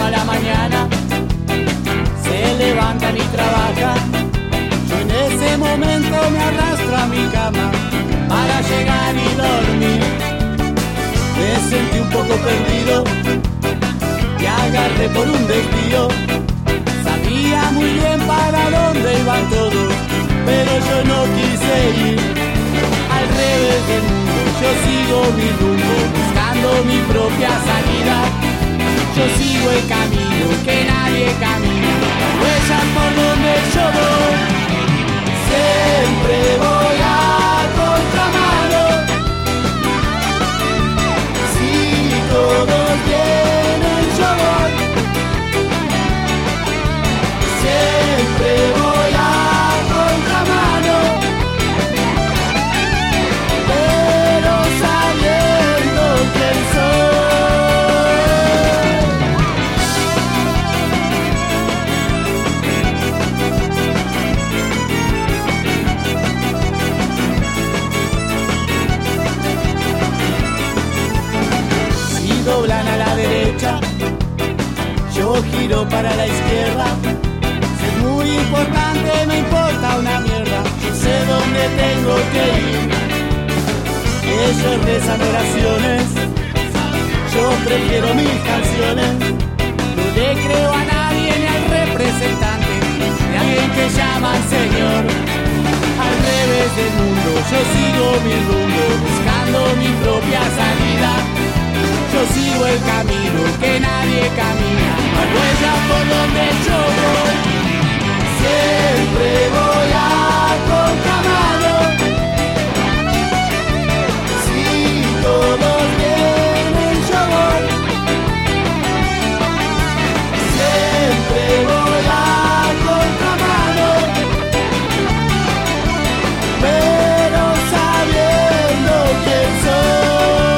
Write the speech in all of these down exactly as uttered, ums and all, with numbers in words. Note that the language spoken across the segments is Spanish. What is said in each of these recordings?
a la mañana se levantan y trabajan. Yo en ese momento me arrastro a mi cama para llegar y dormir. Me sentí un poco perdido y agarré por un desvío. Sabía muy bien para dónde iban todos, pero yo no quise ir. Al revés del mundo yo sigo mi rumbo, buscando mi propia salida. Yo sigo el camino que nadie camina, las huellas por donde yo voy. Siempre voy a contramano. Si todos vienen yo voy. Siempre voy a contramano, pero sabiendo quién soy. Si doblan a la derecha, yo giro para la izquierda. Muy importante, me importa una mierda. Yo sé dónde tengo que ir. Ellos rezan oraciones, yo prefiero mis canciones. No le creo a nadie ni al representante de alguien que llaman señor. Al revés del mundo yo sigo mi rumbo, buscando mi propia salida. Yo sigo el camino que nadie camina, hay huellas por donde yo voy. Siempre voy a contramano. Si todos vienen yo voy. Siempre voy a contramano, pero sabiendo quién soy.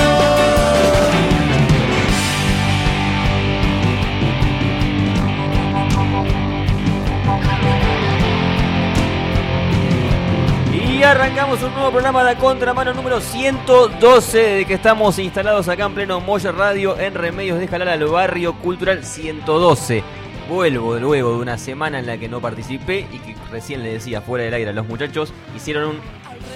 Y arrancamos un nuevo programa de Contramano número ciento doce, de que estamos instalados acá en pleno Moya Radio en Remedios de Escalada, al barrio cultural ciento doce. Vuelvo luego de una semana en la que no participé y que recién le decía fuera del aire a los muchachos, hicieron un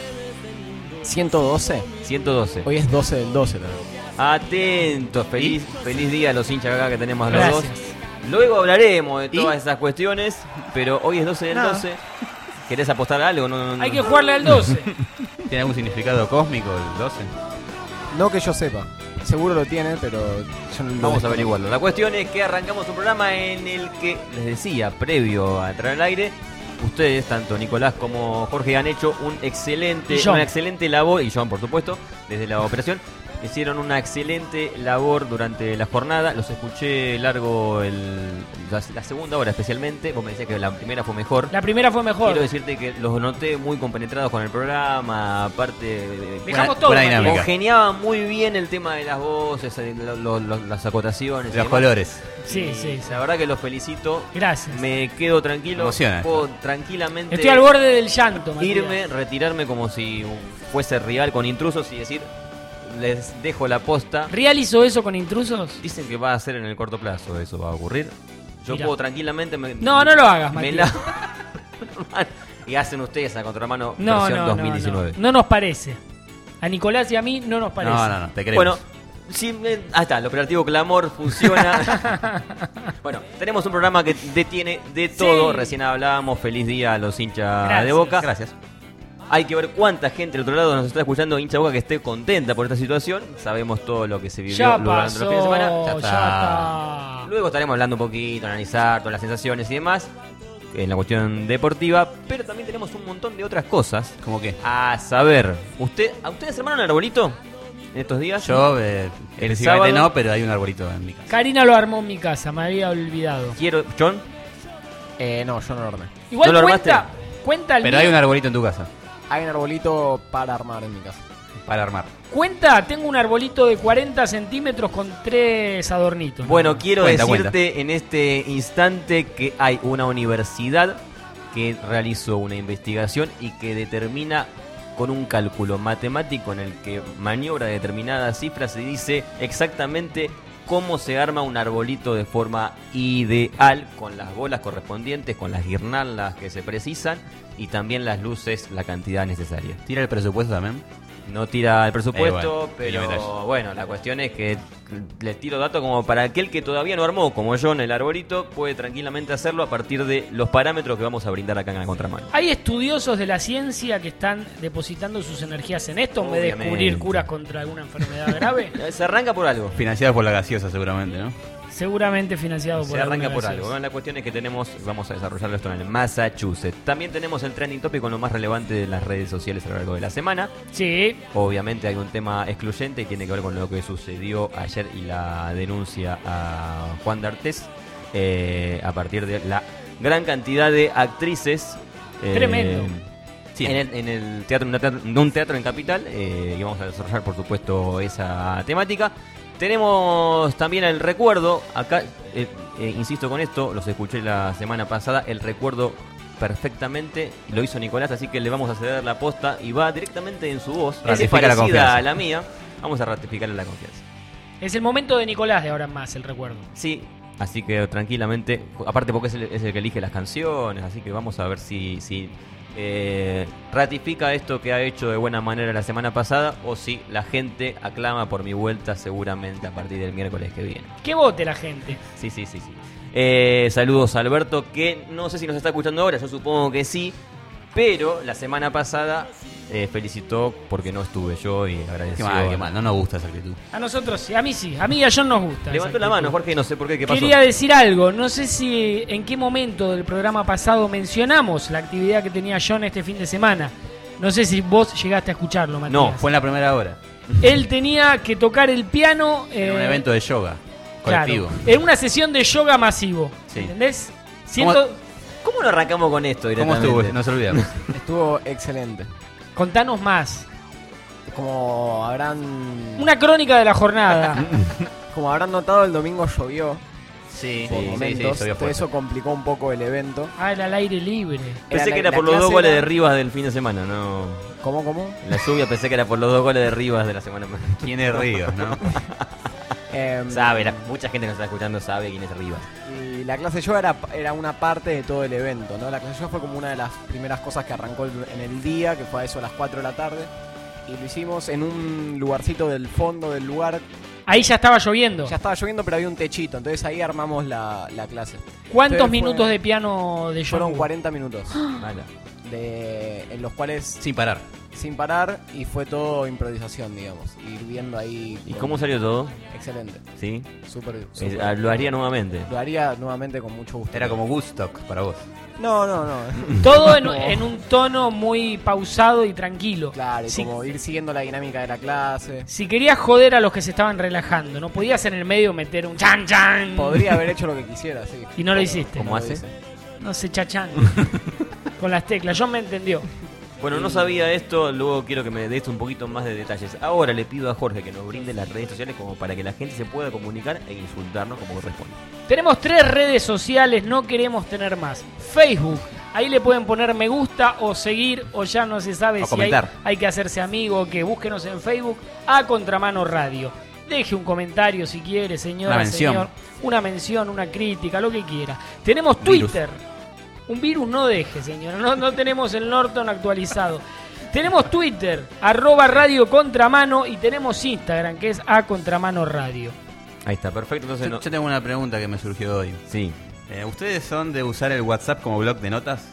¿ciento doce? ciento doce. Hoy es doce del doce también. Atentos, feliz, feliz día a los hinchas acá que tenemos a los Gracias. dos. Luego hablaremos de todas ¿Y? esas cuestiones, pero hoy es doce del No. doce. ¿Querés apostar a algo? No, no, no. Hay que jugarle al doce. ¿Tiene algún significado cósmico el doce? No que yo sepa. Seguro lo tiene, pero yo no lo Vamos a desconozco. averiguarlo. La cuestión es que arrancamos un programa en el que, les decía, previo a entrar al aire, ustedes, tanto Nicolás como Jorge, han hecho un excelente, Y John. una excelente labor, y John, por supuesto, desde la operación, hicieron una excelente labor durante la jornada. Los escuché largo el, la, la segunda hora especialmente. Vos me decías que la primera fue mejor. La primera fue mejor. Quiero decirte que los noté muy compenetrados con el programa, aparte de, Dejamos buena- todo. buena Matías. dinámica. congeniaban muy bien el tema de las voces, eh, lo- lo- lo- las acotaciones, y Los demás. colores. Sí, sí, sí. La verdad que los felicito. Gracias. Me quedo tranquilo. Emociona. Puedo tranquilamente Estoy al borde del llanto, Matías. irme, retirarme como si fuese rival con intrusos y decir, les dejo la posta. ¿Real hizo eso con intrusos? Dicen que va a ser en el corto plazo, eso va a ocurrir. Yo Mirá. puedo tranquilamente... Me, No, no lo hagas, me Matías. la- Y hacen ustedes a contramano No, versión no, dos no, mil diecinueve. no. No nos parece. A Nicolás y a mí no nos parece. No, no, no, te creemos. Bueno, sí, eh, ahí está, el operativo Clamor funciona. Bueno, tenemos un programa que detiene de todo. Sí. Recién hablábamos, feliz día a los hinchas Gracias. de Boca. Gracias. Hay que ver cuánta gente del otro lado nos está escuchando, hincha de Boca, que esté contenta por esta situación. Sabemos todo lo que se vivió Ya durante los pasó, fines de semana. ya Ya está. está. Luego estaremos hablando un poquito, analizar todas las sensaciones y demás en la cuestión deportiva, pero también tenemos un montón de otras cosas. ¿Cómo qué? A saber, ¿usted, ¿a ustedes armaron un arbolito en estos días? Yo, eh, El específicamente sábado- no, pero hay un arbolito en mi casa. Karina lo armó en mi casa, me había olvidado. Quiero, John, Eh, no, yo no lo armé. Igual ¿No lo cuenta, armaste? cuenta el Pero mío. hay un arbolito en tu casa, Hay un arbolito para armar en mi casa. para armar. Cuenta, tengo un arbolito de cuarenta centímetros con tres adornitos. bueno, quiero Cuenta, decirte en este instante que hay una universidad que realizó una investigación y que determina con un cálculo matemático en el que maniobra determinadas cifras y dice exactamente cómo se arma un arbolito de forma ideal, con las bolas correspondientes, con las guirnaldas que se precisan y también las luces, la cantidad necesaria. ¿Tira el presupuesto también? No tira el presupuesto, Eh, bueno, pero bueno, la cuestión es que les tiro datos como para aquel que todavía no armó, como yo, en el arbolito, puede tranquilamente hacerlo a partir de los parámetros que vamos a brindar acá en la contramano. Hay estudiosos de la ciencia que están depositando sus energías en esto en vez de Obviamente. descubrir curas contra alguna enfermedad grave. Se arranca por algo. Financiado por la gaseosa seguramente, ¿no? Seguramente financiado por Se arranca alguna por gaseosa. algo. Bueno, la cuestión es que tenemos, vamos a desarrollarlo esto en el Massachusetts. También tenemos el trending topic con lo más relevante de las redes sociales a lo largo de la semana. Sí. Obviamente hay un tema excluyente y tiene que ver con lo que sucedió ayer y la denuncia a Juan D'Artés eh, a partir de la gran cantidad de actrices. eh, Tremendo. Sí, en el, en el teatro, en un teatro, en un teatro en Capital, eh, y vamos a desarrollar por supuesto esa temática. Tenemos también el recuerdo, acá, eh, eh, insisto con esto, los escuché la semana pasada, el recuerdo perfectamente, lo hizo Nicolás, así que le vamos a ceder la posta y va directamente en su voz, es Ratifica la parecida confianza. a la mía, vamos a ratificarle la confianza. Es el momento de Nicolás de ahora en más, el recuerdo. Sí, así que tranquilamente, aparte porque es el, es el que elige las canciones, así que vamos a ver si... si Eh, ratifica esto que ha hecho de buena manera la semana pasada o si la gente aclama por mi vuelta seguramente a partir del miércoles que viene. Que vote la gente. Sí, sí, sí, sí. Eh, saludos a Alberto, que no sé si nos está escuchando ahora, yo supongo que sí, pero la semana pasada eh, felicitó porque no estuve yo y Qué agradeció. mal, qué mal, no nos gusta esa actitud. A nosotros sí, a mí sí, a mí y a John nos gusta. Levantó esa la mano, actitud. Jorge, no sé por qué, ¿qué pasó? Quería decir algo, no sé si en qué momento del programa pasado mencionamos la actividad que tenía John este fin de semana. No sé si vos llegaste a escucharlo, Matías. No, Fue en la primera hora, Él tenía que tocar el piano en un eh, evento de yoga claro, colectivo. en una sesión de yoga masivo. Sí. ¿Entendés? Siento, ¿Cómo no arrancamos con esto ¿Cómo directamente? estuvo? Nos olvidamos. Estuvo excelente. contanos más. Como habrán Una crónica de la jornada. como habrán notado, el domingo llovió Sí, por sí, sí, momentos. sí, llovió Entonces fuerte. eso complicó un poco el evento. Ah, era al aire libre. Pensé la- que era la por los dos clase goles era- de Rivas del fin de semana, no. ¿Cómo, cómo? La lluvia pensé que era por los dos goles de Rivas de la semana. ¿Quién es Ríos, no? Em, Sabe, la- mucha gente que nos está escuchando sabe quién es Rivas. Y la clase de yoga era, era una parte de todo el evento, ¿no? La clase de yoga fue como una de las primeras cosas que arrancó el- en el día, que fue a eso a las cuatro de la tarde. Y lo hicimos en un lugarcito del fondo del lugar. Ahí ya estaba lloviendo. Ya estaba lloviendo, pero había un techito, entonces ahí armamos la, la clase. ¿Cuántos Entonces minutos fue- de piano de John? Fueron hubo? cuarenta minutos, Mala. de, en los cuales Sin parar. sin parar, y fue todo improvisación, digamos. Ir viendo ahí. ¿Y con- cómo salió todo? Excelente, ¿Sí? súper. Eh, súper. ah, lo haría nuevamente. Lo haría nuevamente con mucho gusto. Era como Woodstock para vos. No, no, no. Todo en, No. en un tono muy pausado y tranquilo. Claro, y Si, como ir siguiendo la dinámica de la clase. si querías joder a los que se estaban relajando, no podías en el medio meter un chan chan. Podría haber hecho lo que quisiera, sí. Y no lo hiciste. ¿Cómo No lo hace? hice. No sé, chachán. Con las teclas. John me entendió. Bueno, no sabía esto, luego quiero que me des un poquito más de detalles. Ahora le pido a Jorge que nos brinde las redes sociales como para que la gente se pueda comunicar e insultarnos como corresponde. Tenemos tres redes sociales, no queremos tener más. Facebook, ahí le pueden poner me gusta o seguir, o ya no se sabe O si hay, comentar. hay que hacerse amigo, que búsquenos en Facebook a Contramano Radio. Deje un comentario si quiere, señora, Una mención. señor. Una mención, una crítica, lo que quiera. Tenemos Virus. Twitter. Un virus no deje, señora. No, no tenemos el Norton actualizado. Tenemos Twitter, arroba Radio Contramano, y tenemos Instagram, que es a Contramano Radio. Ahí está, perfecto. Entonces, Yo, no... yo tengo una pregunta que me surgió hoy. Sí. Eh, ¿Ustedes son de usar el WhatsApp como blog de notas?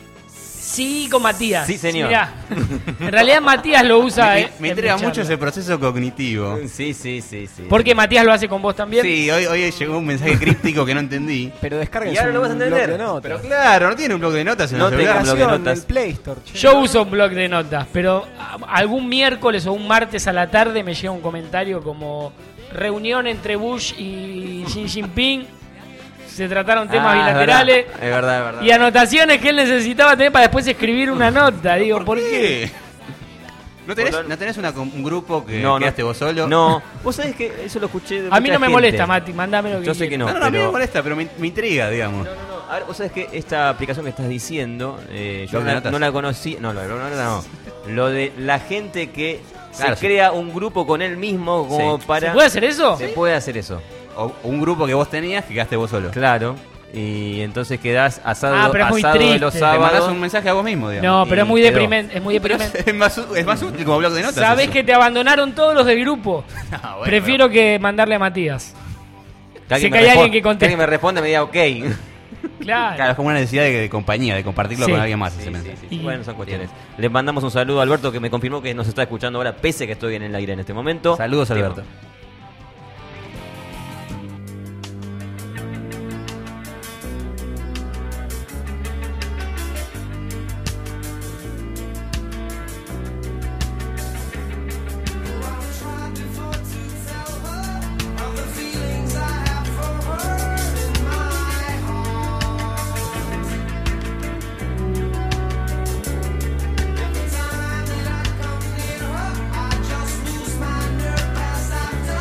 Sí, con Matías. Sí, señor. Mirá, en realidad Matías lo usa. me eh, me en intriga mi mucho charla. ese proceso cognitivo. Sí, sí, sí, sí. ¿Por qué Matías lo hace con vos también? Sí, hoy, hoy llegó un mensaje críptico que no entendí. Pero descarguen Y ahora un lo vas a blog entender. de notas. Pero claro, no tiene un blog de notas en No el te celular. cambio. blog de Aplicación notas. del Play Store, che. Yo uso un blog de notas, pero a- algún miércoles o un martes a la tarde me llega un comentario como reunión entre Bush y Xi Jinping. Se trataron temas Ah, bilaterales Es verdad, es verdad. Es verdad. y anotaciones que él necesitaba tener para después escribir una nota. Digo, ¿por qué? ¿No tenés, Por- ¿no tenés una com- un grupo que No, no. quedaste vos solo? No, vos sabés que eso lo escuché de A mí mucha no me gente. molesta, Mati, mandame lo que Yo sé quieras. que no, No, no, a mí pero... me molesta, pero me, me intriga, digamos. No, no, no. A ver, vos sabés que esta aplicación que estás diciendo, eh, yo ¿Blog de no, notas? no la conocí. No, lo de blog de notas no. Lo de la gente que Claro, se sí. crea un grupo con él mismo como Sí. para. ¿Se puede hacer eso? Se puede hacer eso. o, o un grupo que vos tenías que quedaste vos solo. Claro. Y entonces quedás asado, Ah, pero es muy asado de triste. los Te Te mandás sábados. un mensaje a vos mismo, digamos. No, pero y es muy quedó. deprimente. Es muy Pero deprimente. es más, u- es más útil como blog de notas. Sabés eso. que te abandonaron todos los del grupo. Ah, bueno, Prefiero que mandarle a Matías. Que alguien Si me que hay alguien respon- que conteste. alguien me responde y me diga ok. Claro. Claro, es como una necesidad de, de compañía, de compartirlo Sí. con alguien más. Sí, ese sí, mensaje. sí, sí. Y- Bueno, son cuestiones. Les mandamos un saludo a Alberto, que me confirmó que nos está escuchando ahora, pese a que estoy en el aire en este momento. Saludos, Tema. Alberto. I just lose my nerve as I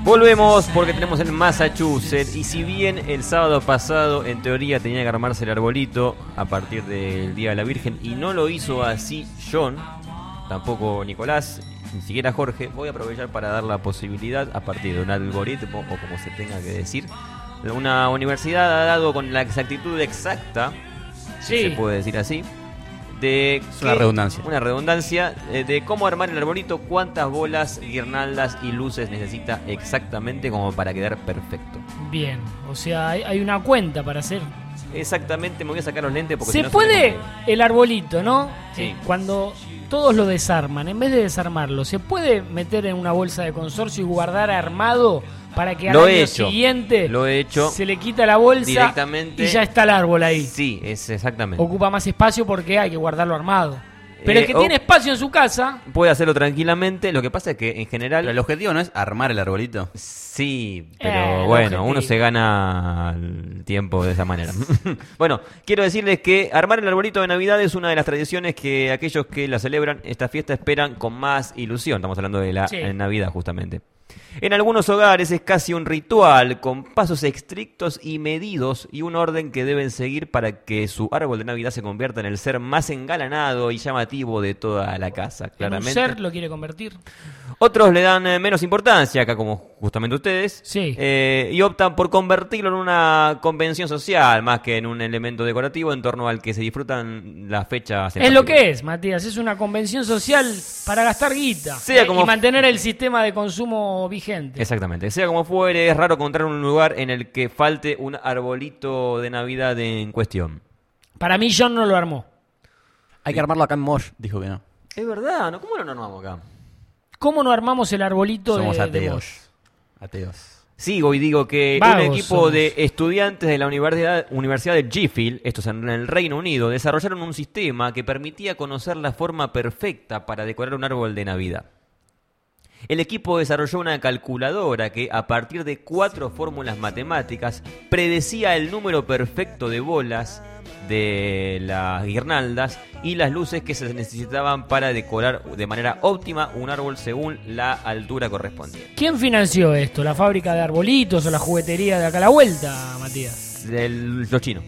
Volvemos porque tenemos en Massachusetts y si bien el sábado pasado en teoría tenía que armarse el arbolito a partir del Día de la Virgen y no lo hizo así John, tampoco Nicolás, ni siquiera Jorge, voy a aprovechar para dar la posibilidad a partir de un algoritmo o como se tenga que decir. Una universidad ha dado con la exactitud exacta, Sí. si se puede decir así, de Es una qué- redundancia. Una redundancia eh, de cómo armar el arbolito, cuántas bolas, guirnaldas y luces necesita exactamente como para quedar perfecto. Bien, o sea, hay, hay una cuenta para hacer. Exactamente, me voy a sacar los lentes porque si Se no puede me- el arbolito, ¿no? Sí. Eh, Cuando todos lo desarman, en vez de desarmarlo, ¿se puede meter en una bolsa de consorcio y guardar armado para que al Lo año he hecho, siguiente lo he hecho se le quita la bolsa directamente y ya está el árbol ahí? Sí, es exactamente. Ocupa más espacio porque hay que guardarlo armado. Pero Eh, el que o- tiene espacio en su casa, Puede hacerlo tranquilamente, lo que pasa es que en general... Pero el objetivo no es armar el arbolito. Sí, pero Eh, el bueno, objetivo. uno se gana el tiempo de esa manera. Bueno, quiero decirles que armar el arbolito de Navidad es una de las tradiciones que aquellos que la celebran, esta fiesta, esperan con más ilusión. Estamos hablando de la Sí. eh, Navidad, justamente. En algunos hogares es casi un ritual, con pasos estrictos y medidos y un orden que deben seguir para que su árbol de Navidad se convierta en el ser más engalanado y llamativo de toda la casa, en un claramente. ser lo quiere convertir. Otros le dan eh, menos importancia, acá como justamente ustedes, Sí. eh, y optan por convertirlo en una convención social más que en un elemento decorativo en torno al que se disfrutan las fechas. en Es lo particular. que es, Matías, es una convención social para gastar guita Sea eh, como- y mantener el sistema de consumo vigente. Exactamente, sea como fuere, es raro encontrar un lugar en el que falte un arbolito de Navidad en cuestión. Para mí John no lo armó. Hay que armarlo acá en Mosh. Dijo que no. Es verdad, ¿no? ¿Cómo no nos armamos acá? ¿Cómo no armamos el arbolito Somos de, de ateos. Bosch? Ateos. Sigo y digo que Vagos un equipo somos. de estudiantes de la Universidad, Universidad de Sheffield, esto es en el Reino Unido, desarrollaron un sistema que permitía conocer la forma perfecta para decorar un árbol de Navidad. El equipo desarrolló una calculadora que, a partir de cuatro fórmulas matemáticas, predecía el número perfecto de bolas de las guirnaldas y las luces que se necesitaban para decorar de manera óptima un árbol según la altura correspondiente. ¿Quién financió esto? ¿La fábrica de arbolitos o la juguetería de acá a la vuelta, Matías? Del- los chinos.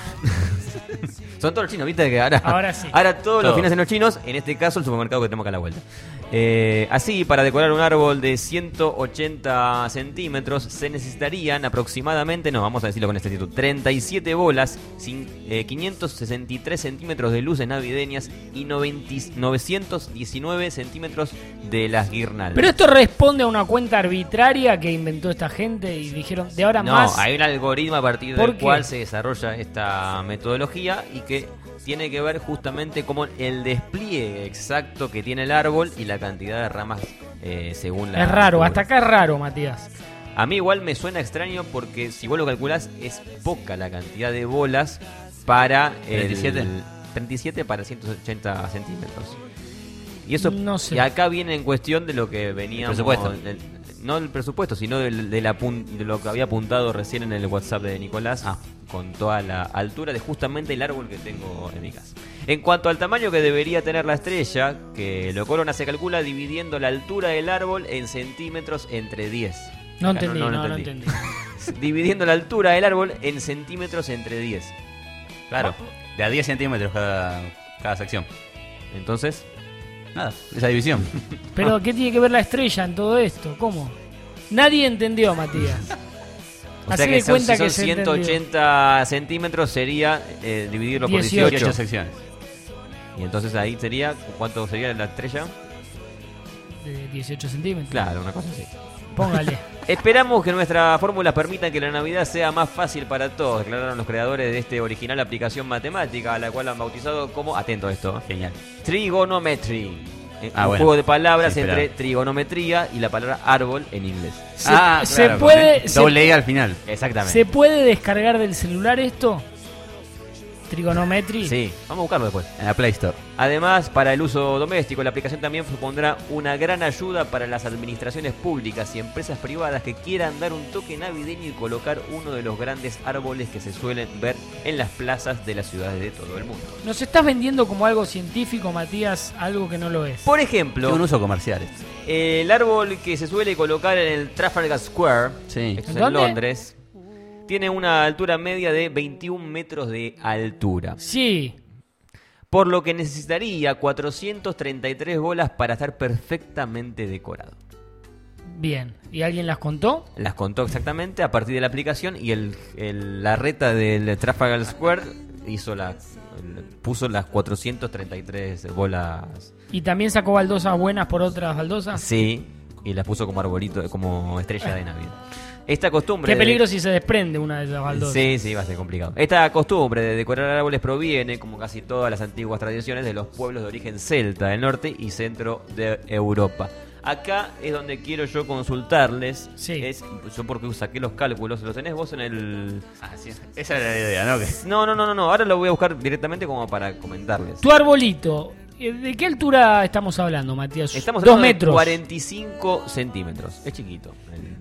Son todos los chinos, viste que ahora, Ahora sí. ahora todos los Todo. financian los chinos, en este caso el supermercado que tenemos acá a la vuelta. Eh, así, para decorar un árbol de ciento ochenta centímetros se necesitarían aproximadamente, no, vamos a decirlo con exactitud, treinta y siete bolas, sin, eh, quinientos sesenta y tres centímetros de luces navideñas y noventa, novecientos diecinueve centímetros de las guirnaldas. Pero esto responde a una cuenta arbitraria que inventó esta gente y dijeron, de ahora No, más... hay un algoritmo a partir ¿Por del qué? cual se desarrolla esta metodología y que tiene que ver justamente con el despliegue exacto que tiene el árbol y la cantidad de ramas eh, según la... Es raro, altura. hasta acá es raro, Matías. A mí igual me suena extraño porque si vos lo calculás es poca la cantidad de bolas para... el- ¿treinta y siete? treinta y siete para ciento ochenta centímetros. Y eso, No sé. y acá viene en cuestión de lo que veníamos... El presupuesto. el- no el presupuesto, sino del- de, la pun- de lo que había apuntado recién en el WhatsApp de Nicolás, Ah. con toda la altura de justamente el árbol que tengo en mi casa. En cuanto al tamaño que debería tener la estrella, que lo corona se calcula dividiendo la altura del árbol en centímetros entre diez. No Acá entendí, no, no entendí. Dividiendo la altura del árbol en centímetros entre diez. Claro. De a diez centímetros cada, cada sección. Entonces, Nada, esa división. Pero ¿qué tiene que ver la estrella en todo esto? ¿Cómo? Nadie entendió, Matías. o Así sea que de son, cuenta si son que se ciento ochenta centímetros sería eh, dividirlo por dieciocho. dieciocho. dieciocho secciones. Y entonces ahí sería, ¿cuánto sería la estrella? De dieciocho centímetros. Claro, una cosa así. Póngale. Esperamos que nuestras fórmulas permitan que la Navidad sea más fácil para todos, declararon los creadores de este original aplicación matemática, a la cual han bautizado como, atento a esto, Genial. Trigonometry. Eh, Ah, un bueno. juego de palabras Sí, entre esperaba. trigonometría y la palabra árbol en inglés. Se, ah, se claro, puede, con se, doble E al final. Exactamente. ¿se puede descargar del celular esto? Trigonometry. Sí, vamos a buscarlo después. En la Play Store. Además, para el uso doméstico, la aplicación también supondrá una gran ayuda para las administraciones públicas y empresas privadas que quieran dar un toque navideño y colocar uno de los grandes árboles que se suelen ver en las plazas de las ciudades de todo el mundo. Nos estás vendiendo como algo científico, Matías, algo que no lo es. Por ejemplo, Tiene un uso comercial. el árbol que se suele colocar en el Trafalgar Square, Sí. esto es ¿En en dónde? Londres, tiene una altura media de veintiún metros de altura. Sí. Por lo que necesitaría cuatrocientas treinta y tres bolas para estar perfectamente decorado. Bien. ¿Y alguien las contó? Las contó exactamente a partir de la aplicación y el, el- la reta del Trafalgar Square hizo la, el- puso las cuatrocientas treinta y tres bolas. ¿Y también sacó baldosas buenas por otras baldosas? Sí, y las puso como arbolito, como estrella de Navidad. Esta costumbre... Qué de- peligro si se desprende una de esas baldosas. Sí, sí, va a ser complicado. Esta costumbre de decorar árboles proviene, como casi todas las antiguas tradiciones, de los pueblos de origen celta del norte y centro de Europa. Acá es donde quiero yo consultarles. Sí. Es, yo porque saqué los cálculos. ¿Los tenés vos en el...? Ah, sí. Esa era la idea, ¿no? Que- No, no, no, no, no. Ahora lo voy a buscar directamente como para comentarles. Tu arbolito, eh, ¿de qué altura estamos hablando, Matías? Estamos Dos hablando de metros. cuarenta y cinco centímetros. Es chiquito. El-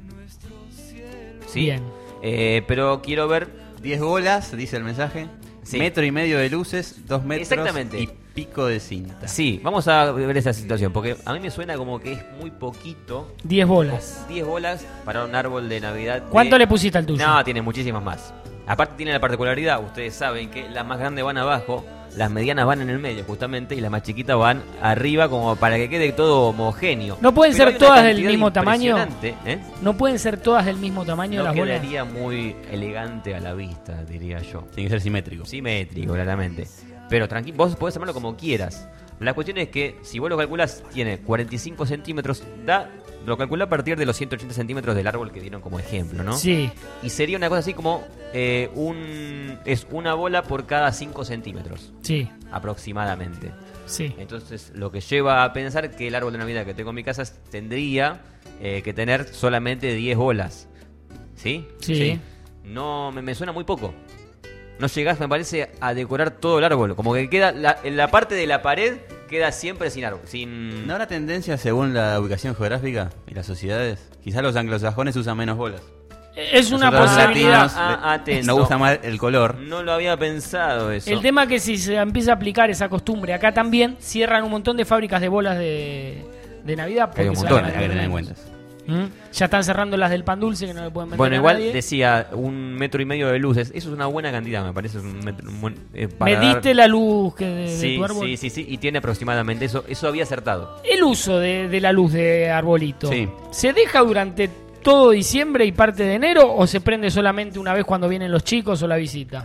¿Sí? Bien. Eh, pero quiero ver... diez bolas, dice el mensaje. Sí. Metro y medio de luces, dos metros Exactamente. y pico de cinta. Sí, vamos a ver esa situación, porque a mí me suena como que es muy poquito. diez bolas. diez bolas para un árbol de Navidad. de- ¿Cuánto le pusiste al tuyo? No, tiene muchísimas más. Aparte tiene la particularidad, ustedes saben que las más grandes van abajo, las medianas van en el medio justamente y las más chiquitas van arriba como para que quede todo homogéneo. ¿No pueden Pero ser hay una todas del cantidad mismo tamaño? impresionante, ¿eh? ¿No pueden ser todas del mismo tamaño No las bolas? quedaría muy elegante a la vista, diría yo. Tiene que ser simétrico. Simétrico, claramente. Pero tranquilo, vos podés armarlo como quieras. La cuestión es que si vos lo calculás, tiene cuarenta y cinco centímetros, da, lo calculá a partir de los ciento ochenta centímetros del árbol que dieron como ejemplo, ¿no? Sí. Y sería una cosa así como eh, un es una bola por cada cinco centímetros, Sí. aproximadamente. Sí. Entonces, lo que lleva a pensar que el árbol de Navidad que tengo en mi casa tendría eh, que tener solamente diez bolas. ¿Sí? Sí. No, me, me suena muy poco. No llegás, me parece, a decorar todo el árbol. Como que queda la, en la parte de la pared queda siempre sin árbol. Sin... ¿No habrá tendencia según la ubicación geográfica y las sociedades? Quizás los anglosajones usan menos bolas. Es una Nosotros los posibilidad. latinos Ah, le- atento. nos gusta más el color. No lo había pensado eso. El tema es que si se empieza a aplicar esa costumbre acá también, cierran un montón de fábricas de bolas de, de Navidad. Hay un porque se montón, van a Hay que tener en vender. cuenta. ¿Mm? Ya están cerrando las del pan dulce que no le pueden vender Bueno, a igual nadie. decía un metro y medio de luces. Eso es una buena cantidad, me parece. Un metro, un buen- eh, para ¿Mediste dar- la luz que de, de Sí, tu árbol? sí, sí, sí. Y tiene aproximadamente eso. Eso había acertado. El uso de, de la luz de arbolito, Sí. ¿se deja durante todo diciembre y parte de enero o se prende solamente una vez cuando vienen los chicos o la visita?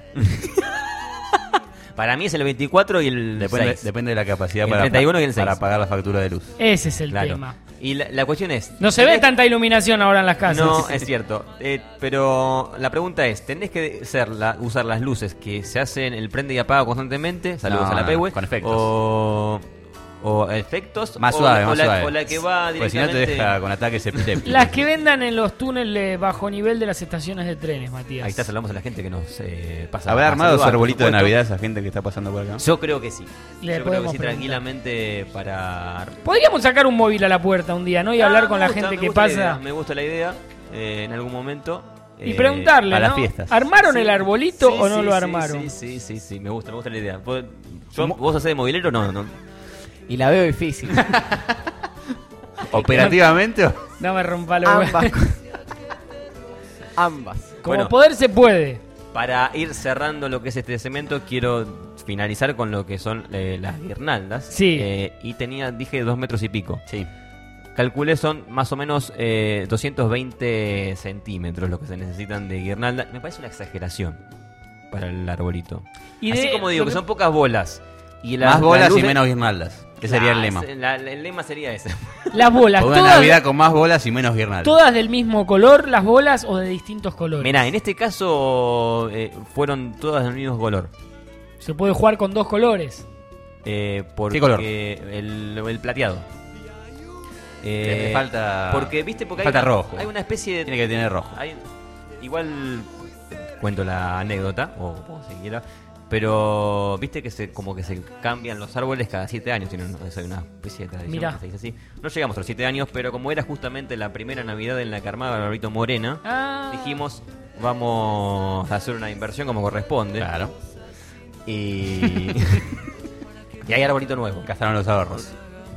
Para mí es el veinticuatro y el Depende, seis. depende de la capacidad El para, treinta y uno y el para seis. pagar la factura de luz. Ese es el Claro. tema. Y la, la cuestión es... No se ve ¿tenés- tanta iluminación ahora en las casas. No, es cierto. Eh, pero la pregunta es, ¿tenés que ser la- usar las luces que se hacen el prende y apaga constantemente? Saludos No, a la no, Pewe. con efectos. O, o efectos. Más o- suave, o más la, suave. o la que va Porque si no te directamente... deja con ataques epilépticos. Las que vendan en los túneles bajo nivel de las estaciones de trenes, Matías. Ahí está, saludamos a la gente que nos eh, pasa. ¿Habrá a armado su saludar, por arbolito de supuesto. Navidad esa gente que está pasando por acá? Yo creo que sí. Le Yo creo que podemos sí, preguntar. tranquilamente para... Podríamos sacar un móvil a la puerta un día, ¿no? Y hablar Ah, con me la gusta, gente me que gusta la pasa. idea, me gusta la idea eh, en algún momento. Y eh, preguntarle, a las ¿no? fiestas. ¿Armaron Sí, el arbolito sí, o no sí, lo sí, armaron? Sí, sí, sí, sí, me gusta, me gusta la idea. ¿Vos, yo- ¿vos hacés de movilero? No, no. Y la veo difícil. ¿Operativamente o...? No me rompa los huevos. Ambas. Ambas. Como Bueno. poder se puede. Para ir cerrando lo que es este segmento, quiero finalizar con lo que son eh, las guirnaldas. Sí. Eh, y tenía, dije, dos metros y pico. Sí. Calculé son más o menos eh, doscientos veinte centímetros lo que se necesitan de guirnalda. Me parece una exageración para el arbolito. Y Así de- como digo, lo que que- son pocas bolas. Y las- Más bolas las y luces- menos guirnaldas. Ese sería el Ah, lema. ese- la- la- el lema sería ese. Las bolas, O una todas, Navidad con más bolas y menos guirnaldas. todas del mismo color, las bolas o de distintos colores. Mirá, en este caso eh, fueron todas del mismo color. Se puede jugar con dos colores. Eh, porque ¿Qué color? El, el plateado. Eh, Le falta- Porque, viste, porque falta hay, una, rojo. hay una especie de. Tiene que tener rojo. hay- igual cuento la anécdota, o como se quiera. Pero viste que se como que se cambian los árboles cada siete años, tienen una, es una especie de tradición Mirá. que se dice así. No llegamos a los siete años, pero como era justamente la primera Navidad en la que armaba el arbolito Morena, Ah. dijimos, vamos a hacer una inversión como corresponde. Claro. Y... y hay arbolito nuevo. Gastaron los ahorros.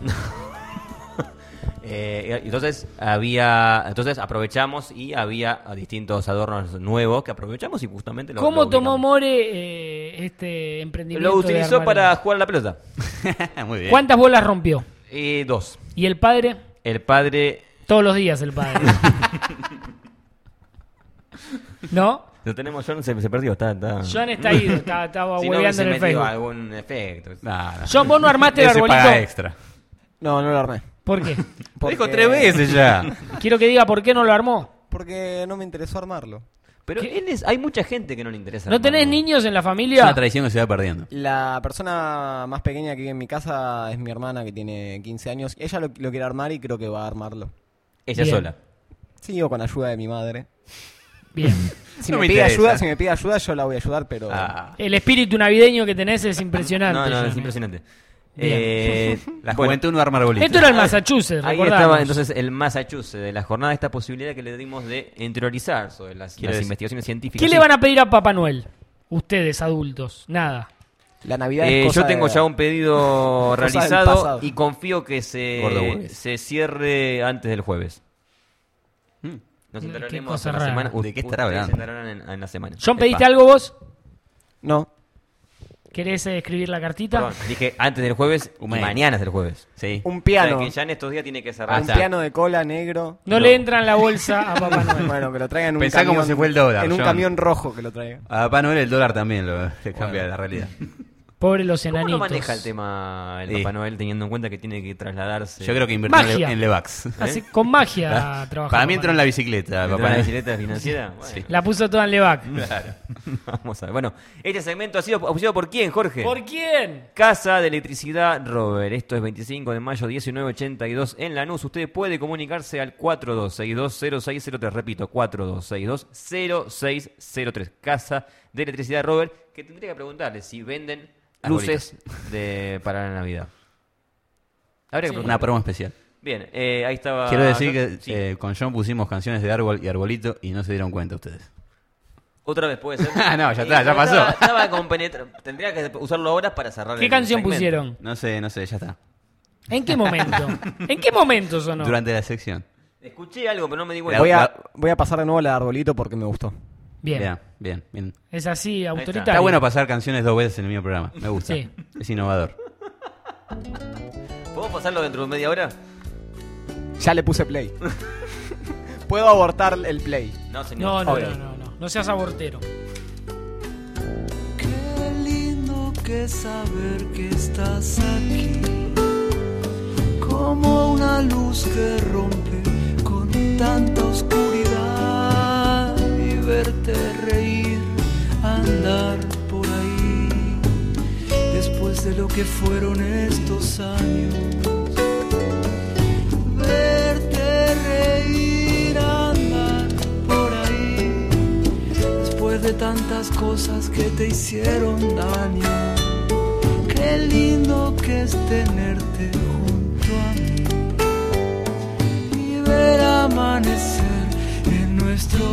Eh, entonces había, entonces aprovechamos y había distintos adornos nuevos que aprovechamos y justamente lo ¿Cómo lo tomó ubicamos. More eh, este emprendimiento? Lo de utilizó armar- para jugar a la pelota. Muy bien. ¿Cuántas bolas rompió? Y dos. ¿Y el padre? El padre Todos los días el padre. ¿No? lo tenemos, John se, se perdió, está, está. John está ido, estaba, estaba Si no, hueveando se en el metió Facebook. algún efecto. No, no. John, ¿vos no armaste el Ese arbolito? paga extra. No, no lo armé. ¿Por qué? Lo Porque- dijo tres veces ya. Quiero que diga por qué no lo armó. Porque no me interesó armarlo. Pero él es, hay mucha gente que no le interesa. ¿No tenés armarlo. niños en la Es familia? una tradición que se va perdiendo. La persona más pequeña que vive en mi casa es mi hermana, que tiene quince años. Ella lo, lo quiere armar y creo que va a armarlo. Ella Bien. sola. Sí, o con ayuda de mi madre. Bien. Si No me, me pide interesa. ayuda, si me pide ayuda, yo la voy a ayudar, pero... Ah. El espíritu navideño que tenés es impresionante. No, no, John. es impresionante. Bien. Eh, La bueno, juventud no arma arbolitos. Esto era el Massachusetts, ahí recordamos. estaba entonces el Massachusetts de la jornada, esta posibilidad que le dimos de interiorizar sobre las, Quiero las decir- investigaciones científicas. ¿Qué Sí. le van a pedir a Papá Noel? Ustedes, adultos. Nada. La Navidad Eh, es cosa yo tengo de- ya un pedido Cosa del realizado pasado. y confío que Gordo se, burgués. se cierre antes del jueves. Mm. Nos Qué enteraremos cosa en la rara. semana. ¿De qué estará Ustedes hablando? se enterarán en, en la semana. John, ¿pediste Epa. algo vos? No. ¿Querés eh, escribir la cartita? Perdón, dije antes del jueves y Un mail. mañana es el jueves. Sí. Un O piano. sea que ya en estos días tiene que cerrar. Ah, un está. piano de cola negro. No, No. le entra en la bolsa a Papá Noel. Bueno, que lo traigan en un Pensá camión. cómo se fue el dólar, En un John. camión rojo que lo traigan. A Papá Noel el dólar también lo le cambia la realidad. Pobre los ¿Cómo enanitos. no maneja el tema el Sí. Papá Noel teniendo en cuenta que tiene que trasladarse? Yo creo que invirtió en Magia. Le- en Levax. Así, con magia Para trabaja. mí Papá entró en la bicicleta. ¿Entró Papá en la Noel. bicicleta financiera? Bueno, Sí. La puso toda en Levac. Claro. vamos a ver. Bueno, este segmento ha sido auspiciado por quién, Jorge. ¿Por quién? Casa de Electricidad Robert. Esto es veinticinco de mayo, diecinueve ochenta y dos en Lanús. Usted puede comunicarse al cuatro dos seis dos cero seis cero tres. Repito, cuatro dos seis dos cero seis cero tres. Casa de Electricidad Robert. Que tendría que preguntarle si venden luces de, para la Navidad. Habría que Sí. preguntar. Una promo especial. Bien, eh, ahí estaba. Quiero decir que Sí. eh, con John pusimos canciones de árbol y arbolito y no se dieron cuenta ustedes. Otra vez puede ser. Ah, no, ya está, ya Eh, pasó. Estaba, estaba compenetrado. Tendría que usarlo ahora para cerrar ¿Qué el canción segmento. pusieron? No sé, no sé, ya está. ¿En qué momento? ¿En qué momento sonó? Durante la sección. Escuché algo, pero no me di cuenta. Voy a, la- voy a pasar de nuevo la de arbolito porque me gustó. Bien. Bien, bien, bien. Es así, está. autoritario. Está bueno pasar canciones dos veces en el mismo programa. Me gusta. Sí. Es innovador. ¿Podemos pasarlo dentro de media hora? Ya le puse play. Puedo abortar el play. No, No, señor. no, Ok. no, no, no. No seas abortero. Qué lindo que saber que estás aquí, como una luz que rompe con tanta oscuridad, y verte reír, andar por ahí, después de lo que fueron estos años. Verte reír, andar por ahí, después de tantas cosas que te hicieron daño. Qué lindo que es tenerte junto a mí y ver amanecer en nuestro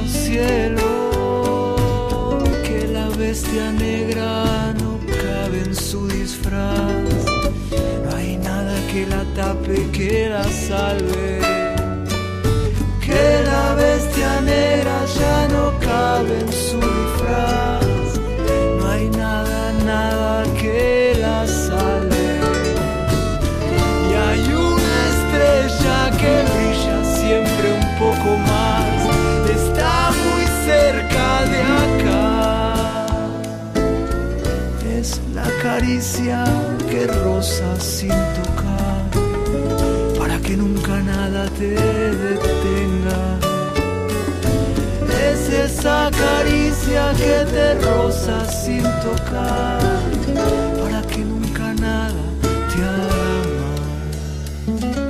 cielo. Que la bestia negra no cabe en su disfraz, no hay nada que la tape, que la salve. Que la bestia negra ya no cabe en su disfraz, no hay nada, nada que la salve. Y hay una estrella que brilla siempre un poco más, está muy cerca de acá. Es la caricia que roza sin tocar, para que nunca nada te detenga. Es esa caricia que te roza sin tocar, para que nunca nada te haga mal.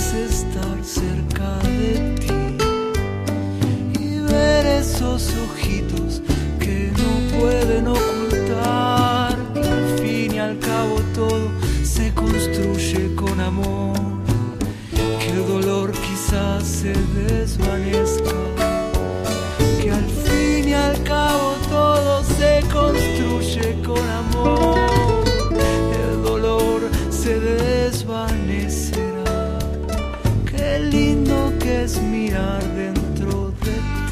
es estar cerca de ti y ver esos ojitos que no pueden ocultar que al fin y al cabo todo se construye con amor, que el dolor quizás se desvanezca, que al fin y al cabo todo se construye con amor, el dolor se desvanecerá. Qué lindo que es mirar dentro de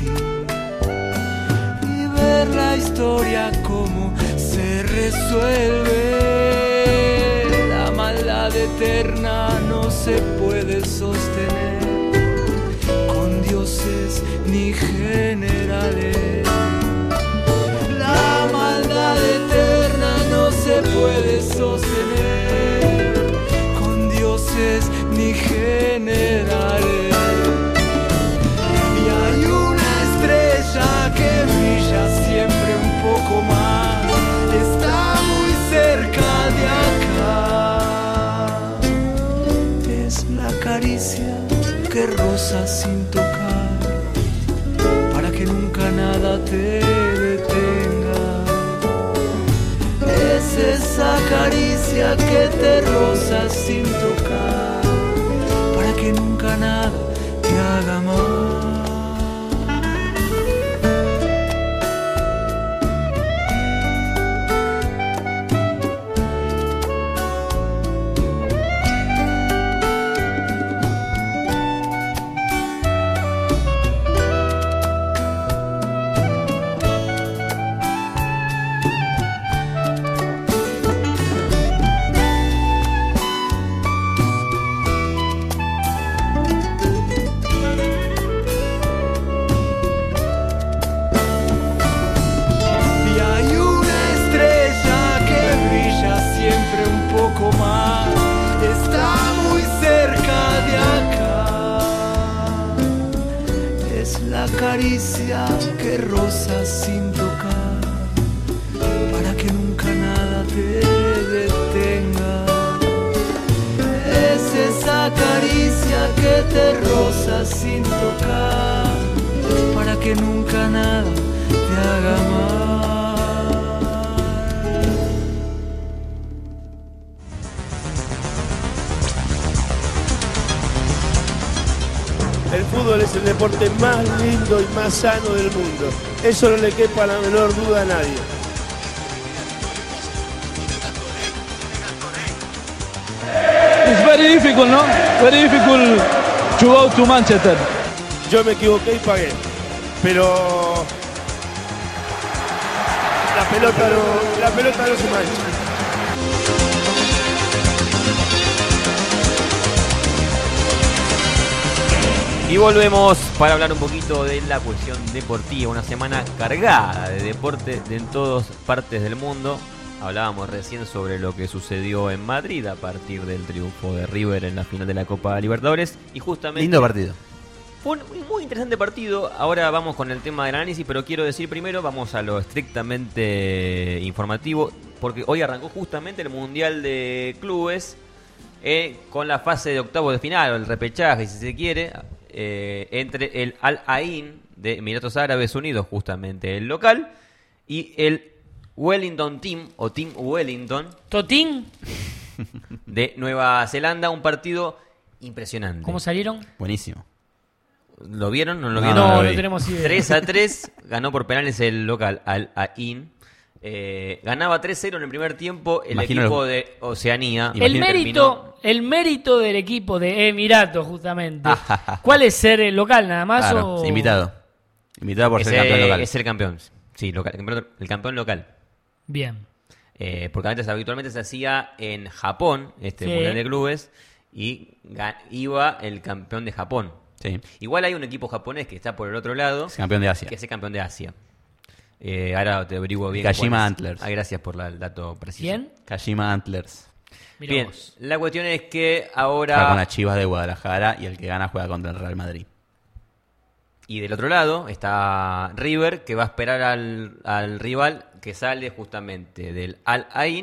ti y ver la historia como se resuelve. La maldad eterna no se puede sostener con dioses ni generales. La maldad eterna no se puede sostener con dioses ni generales. Y hay una estrella que brilla siempre un poco más, está muy cerca de acá. Es la caricia que roza sin tocar, para que nunca nada te detenga. Es esa caricia que te roza sin tocar, para que nunca nada te haga mal. Caricia que roza sin tocar, para que nunca nada te detenga. Es esa caricia que te roza sin tocar, para que nunca nada te haga mal. El fútbol es el deporte más lindo y más sano del mundo. Eso no le quepa la menor duda a nadie. It's very difficult, no? Very difficult to go to Manchester. Yo me equivoqué y pagué, pero la pelota no, la pelota no se mancha. Y volvemos para hablar un poquito de la cuestión deportiva. Una semana cargada de deporte de en todas partes del mundo. Hablábamos recién sobre lo que sucedió en Madrid a partir del triunfo de River en la final de la Copa Libertadores. Y justamente Lindo partido. fue un muy interesante partido. Ahora vamos con el tema del análisis, pero quiero decir primero, vamos a lo estrictamente informativo, porque hoy arrancó justamente el Mundial de Clubes eh, con la fase de octavos de final, o el repechaje si se quiere, eh, entre el Al Ain de Emiratos Árabes Unidos, justamente el local, y el Wellington Team, o Team Wellington, Totín, de Nueva Zelanda. Un partido impresionante. ¿cómo salieron? Buenísimo. ¿Lo vieron? ¿No lo No, vieron? No, lo no vi. tenemos idea. tres a tres, ganó por penales el local Al Ain. Eh, ganaba tres cero en el primer tiempo el Imagino equipo lo- de Oceanía. El Terminó- mérito, el mérito del equipo de Emiratos, justamente. ¿Cuál es ser el local nada más? Claro, o... invitado. Invitado por es, ser campeón eh, local. es el campeón. Sí, local, el campeón, el campeón local. Bien. Eh, porque antes habitualmente se hacía en Japón, este Sí. Mundial de Clubes, y ga- iba el campeón de Japón. Sí, Igual hay un equipo japonés que está por el otro lado, es campeón de Asia. que es el campeón de Asia. Eh, ahora te averiguo bien. Kashima cuál es. Antlers. Ah, gracias por la- el dato preciso. ¿Quién? Kashima Antlers. Mirá Bien, vos. la cuestión es que Juega con ahora... las Chivas de Guadalajara y el que gana juega contra el Real Madrid. Y del otro lado está River, que va a esperar al, al rival que sale justamente del Al Ain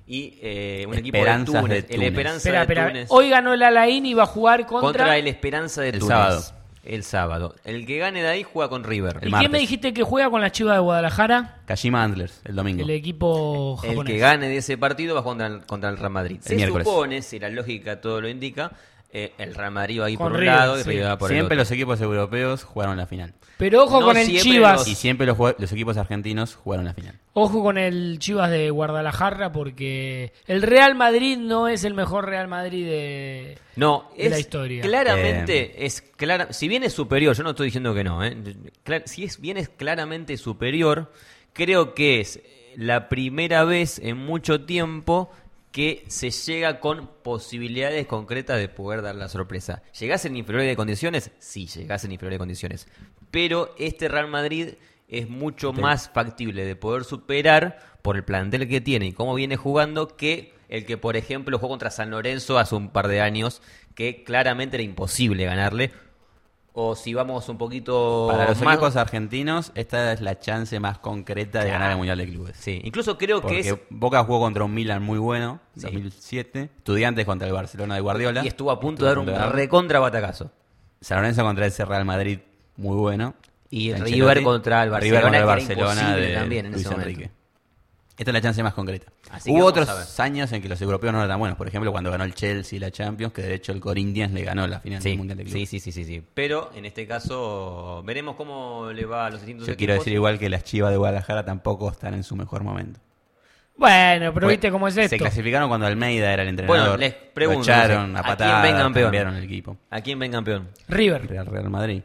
y eh, un Esperanzas equipo de Túnez, de el Túnez. Esperanza Espera, de espera. Túnez Hoy ganó el Al-Ain y va a jugar contra... contra el Esperanza de El Túnez. sábado. El sábado. El que gane de ahí juega con River. El ¿Y martes. quién me dijiste que juega con las Chivas de Guadalajara? Kashima Antlers, el domingo. El equipo El japonés. que gane de ese partido va contra el, contra el Real Madrid. El Se miércoles. supone, si la lógica todo lo indica, eh, el Real Madrid va a ir Con por un River, lado y sí. River va por Siempre el los otro. equipos europeos jugaron la final. Pero ojo No con el siempre Chivas. los- Y siempre los, jue- los equipos argentinos jugaron la final. Ojo con el Chivas de Guadalajara porque el Real Madrid no es el mejor Real Madrid de... No, de es la historia. claramente, es clara, si bien es superior, yo no estoy diciendo que no, ¿eh? Cla- si es bien es claramente superior, creo que es la primera vez en mucho tiempo que se llega con posibilidades concretas de poder dar la sorpresa. ¿Llegás en inferioridad de condiciones? Sí, llegás en inferioridad de condiciones. Pero este Real Madrid es mucho Sí. más factible de poder superar por el plantel que tiene y cómo viene jugando que el que, por ejemplo, jugó contra San Lorenzo hace un par de años, que claramente era imposible ganarle. O si vamos un poquito Para los más... equipos argentinos, esta es la chance más concreta de Claro. ganar el Mundial de Clubes. Sí, incluso creo Porque que es... Boca jugó contra un Milan muy bueno, Sí. dos mil siete. Estudiantes contra el Barcelona de Guardiola. Y estuvo a punto Estuvo de a dar un punto de dar. recontra batacazo. San Lorenzo contra ese Real Madrid muy bueno. Y Ancelotti. River contra el River Barcelona, contra el que era Barcelona imposible de también en Luis ese momento. Enrique. Esta es la chance más concreta. Así que Hubo vamos a otros años en que los europeos no eran tan buenos. Por ejemplo, cuando ganó el Chelsea y la Champions, que de hecho el Corinthians le ganó la final Sí, del Mundial de Clubes. sí, sí, sí, sí, sí. Pero en este caso veremos cómo le va a los distintos Yo equipos. quiero decir igual que las Chivas de Guadalajara tampoco están en su mejor momento. Bueno, pero Fue- viste cómo es esto. Se clasificaron cuando Almeida era el entrenador. Bueno, les pregunto, Lo echaron no sé, a ¿a quién patadas, ven campeón? cambiaron el equipo. ¿A quién ven campeón? River. Real, Real Madrid.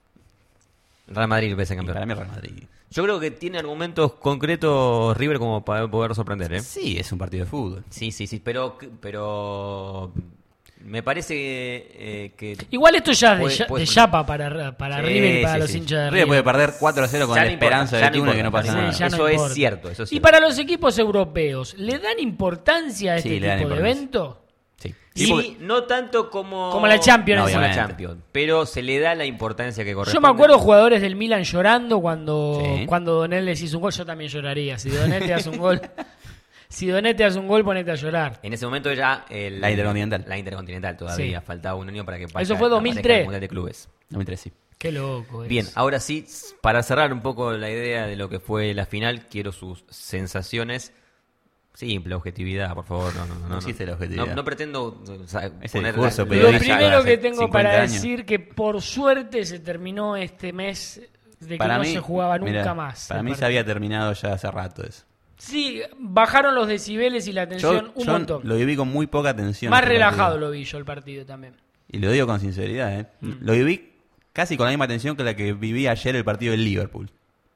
Real Madrid ves Y campeón. para mí Real Madrid. Yo creo que tiene argumentos concretos River como para poder sorprender, ¿eh? Sí, es un partido de fútbol. Sí, sí, sí, pero pero me parece eh, que Igual esto ya es de, Puede- ya- puede- de chapa para, para Sí, River y para sí, los sí. hinchas de River River. puede perder cuatro a cero con Ya la no importa, esperanza ya de no Túnez que no importa, pasa sí, nada. ya no eso es importa. cierto, eso es Y cierto. para los equipos europeos, ¿le dan importancia a este Sí, le dan tipo de importancia. evento? Sí. Sí, Sí, porque- no tanto como Como la Champions, no, como la obviamente. Champions, pero se le da la importancia que Yo corresponde. me acuerdo jugadores del Milan llorando cuando, Sí. cuando Donel les hizo un gol. Yo también lloraría. Si Donel te hace un gol, si Donel te hace un gol, ponete a llorar. En ese momento ya el, La Intercontinental. La Intercontinental todavía Sí. faltaba un año para que pase Eso fue a- a dos mil pareja tres. del Mundial de Clubes. dos mil tres, sí. Qué loco. es. Bien, ahora sí, para cerrar un poco la idea de lo que fue la final, quiero sus sensaciones. Simple, objetividad, por favor. No, no, no. No no, existe la objetividad. No, no pretendo o sea, Ese poner discurso la- Lo periodista primero hace que tengo para cincuenta años. decir que por suerte se terminó este mes de que Para no mí, se jugaba nunca mirá, más. Para el mí se partido. había terminado ya hace rato eso. Sí, bajaron los decibeles y la atención Yo, un yo montón. lo viví con muy poca atención. Más este relajado partido. lo vi yo el partido también. Y lo digo con sinceridad, ¿eh? Lo viví casi con la misma atención que la que viví ayer el partido del Liverpool.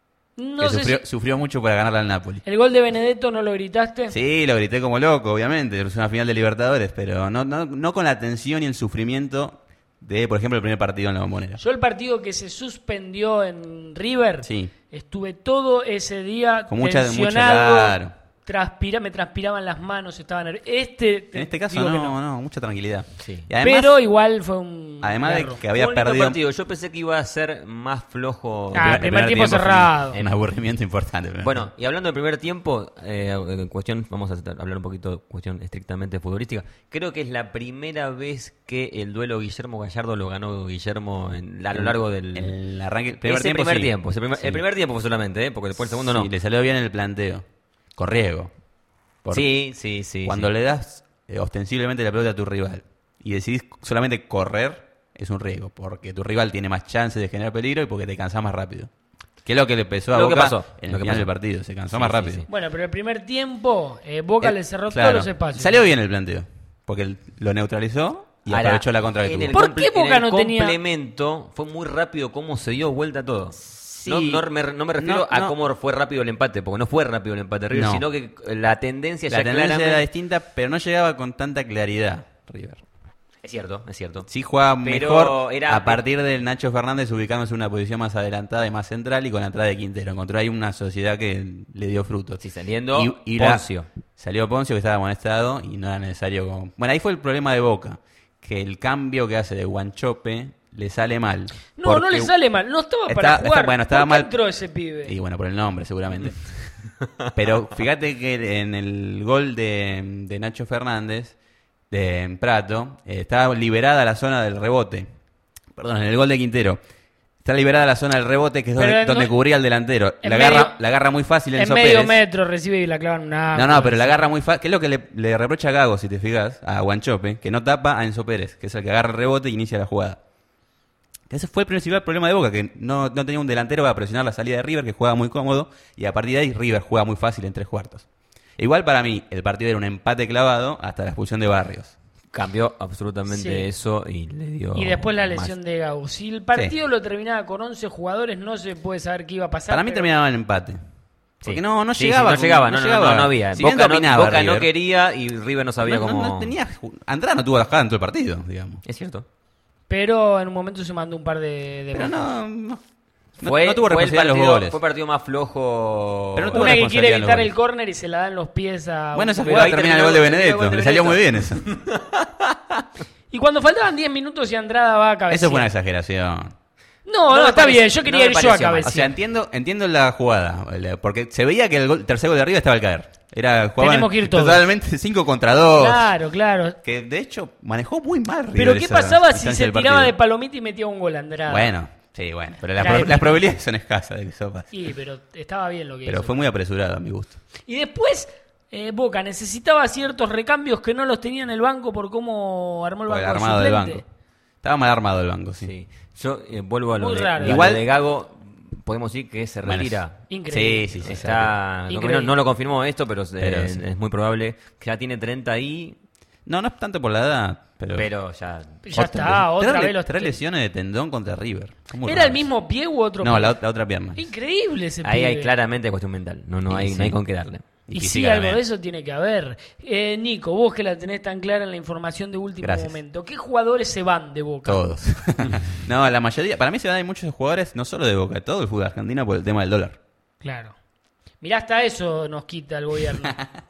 No que sé sufrió, si sufrió mucho para ganarle al Napoli. el gol de Benedetto no lo gritaste. Sí, lo grité como loco, obviamente. Es una final de Libertadores, pero no, no, no con la tensión y el sufrimiento de, por ejemplo, el primer partido en la Bombonera. Yo el partido que se suspendió en River, Sí. estuve todo ese día Con mucha- mucha- tensionado, claro. transpira, me transpiraban las manos, estaba nervioso. Este, En este caso digo no, que no, mucha tranquilidad. Sí. Y además, Pero igual fue un además de garro. que había Fue un lindo perdido partido. Yo pensé que iba a ser más flojo. Ah, el primer tiempo fue un- cerrado. Un aburrimiento importante. el primer Bueno, tiempo. y hablando del primer tiempo, eh, en cuestión, vamos a hablar un poquito de cuestión estrictamente futbolística. Creo que es la primera vez que el duelo Guillermo Gallardo lo ganó Guillermo en- a lo largo del el arranque, el primer ese tiempo, primer sí. tiempo. ese primer- Sí. El primer tiempo fue solamente, ¿eh? Porque después el segundo no. Sí, le salió bien el planteo. Con riesgo. Por- Sí, sí, sí. Cuando sí. le das eh, ostensiblemente la pelota a tu rival y decidís solamente correr, es un riesgo, porque tu rival tiene más chances de generar peligro y porque te cansás más rápido. Que es lo que le pesó a Lo que Boca pasó, en lo el que final pasó. del partido. Se cansó Sí, más sí, rápido. sí. Bueno, pero el primer tiempo eh, Boca Eh, le cerró claro, todos los espacios. Salió bien el planteo, porque el- lo neutralizó y Ahora, aprovechó la contra del en club. el ¿Por comple- qué Boca en el no tenía- complemento fue muy rápido cómo se dio vuelta todo. Sí. No, no me, no me refiero No, a no. cómo fue rápido el empate, porque no fue rápido el empate de River, No. sino que la tendencia La ya tendencia claramente- era distinta, pero no llegaba con tanta claridad River. Es cierto, es cierto. Sí jugaba Pero mejor era- a partir del Nacho Fernández ubicándose en una posición más adelantada y más central y con la entrada de Quintero. Encontró ahí una sociedad que le dio frutos. Sí, saliendo Y- y la- Poncio. Salió Poncio que estaba amonestado y no era necesario. como- Bueno, ahí fue el problema de Boca, que el cambio que hace de Guanchope le sale mal. No, no porque- le sale mal. No estaba Está- para está- jugar. bueno, estaba ¿Por qué mal. entró ese pibe? Y bueno, por el nombre seguramente. Pero fíjate que en el gol de, de Nacho Fernández, de Prato, eh, estaba liberada la zona del rebote. Perdón, en el gol de Quintero. Está liberada la zona del rebote, que es donde, Pero en- donde cubría el delantero. en La medio- agarra, la agarra muy fácil En Enzo medio Pérez. metro recibe y la clavan una. No, no, pero la agarra muy fácil. ¿Qué es lo que le, le reprocha a Gago, si te fijas? A Guanchope, que no tapa a Enzo Pérez, que es el que agarra el rebote y inicia la jugada. Ese fue el principal problema de Boca, que no, no tenía un delantero para presionar la salida de River, que juega muy cómodo, y a partir de ahí River juega muy fácil en tres cuartos. Igual para mí, el partido era un empate clavado hasta la expulsión de Barrios. Cambió absolutamente Sí. eso y le dio. Y después la más. lesión de Gago. Si el partido lo terminaba con once jugadores, no se puede saber qué iba a pasar. Para mí pero- terminaba en empate. Porque Sí. no, no Sí, llegaba. sí, no llegaba, no, no, llegaba. no, no había. Si bien Boca, no, dominaba Boca no River, quería y River no sabía no, cómo. no- no tenía, Andrada no tuvo las caras en todo el partido, digamos. Es cierto. Pero en un momento se mandó un par de. de Pero no, no, no, Fue, no tuvo fue el responsabilidad en los partido, goles. fue el partido más flojo. Pero no tuvo Una que quiere responsabilidad en los evitar goles. el córner y se la da en los pies a. Bueno, esa Pero jugada ahí termina en terminó- el gol de terminó el Benedetto. gol de Le salió muy bien Benedetto. eso. Y cuando faltaban diez minutos y Andrada va a cabecear. Eso fue una exageración. No, no, No me está pareció- bien. Yo no quería me ir yo a pareció mal. cabecear. O sea, entiendo, entiendo la jugada, el- porque se veía que el, gol- tercer gol de arriba estaba al caer. Era jugaban Tenemos que ir todos. totalmente cinco contra dos. Claro, claro. Que de hecho manejó muy mal River Pero ¿qué esa pasaba si instancia se del tiraba de partido. palomita y metía un gol Andrada? Bueno, sí, bueno. Pero las, Era pro- épico. las probabilidades son escasas de que eso pase. Sí, pero estaba bien lo que Pero hizo. fue muy apresurado a mi gusto. Y después, eh, Boca necesitaba ciertos recambios que no los tenía en el banco por cómo armó el Por el banco de armado del suplente. banco. Estaba mal armado el banco, sí. Sí. Yo eh, vuelvo a lo Muy de, raro. lo Igual- de Gago. Podemos decir que se Bueno, retira. Increíble. Sí, sí, sí. Está, Increíble. no, no lo confirmó esto, pero, eh, Pero sí. es muy probable que ya tiene treinta y. No, no es tanto por la edad, pero... Pero ya. Ya está, otra tres, vez los tres lesiones de tendón contra River. ¿Cómo ¿Era el raro? mismo pie u otro No, pie? la, la otra pierna. Increíble ese Ahí hay pibe. claramente cuestión mental. No, no, Y hay, sí. no hay con qué darle. Y sí, física algo también. de eso tiene que haber. Eh, Nico, vos que la tenés tan clara en la información de último Gracias. momento, ¿qué jugadores se van de Boca? Todos. No, la mayoría. Para mí se van de muchos jugadores, no solo de Boca, de todo el fútbol argentino por el tema del dólar. Claro. Mirá, hasta eso nos quita el gobierno.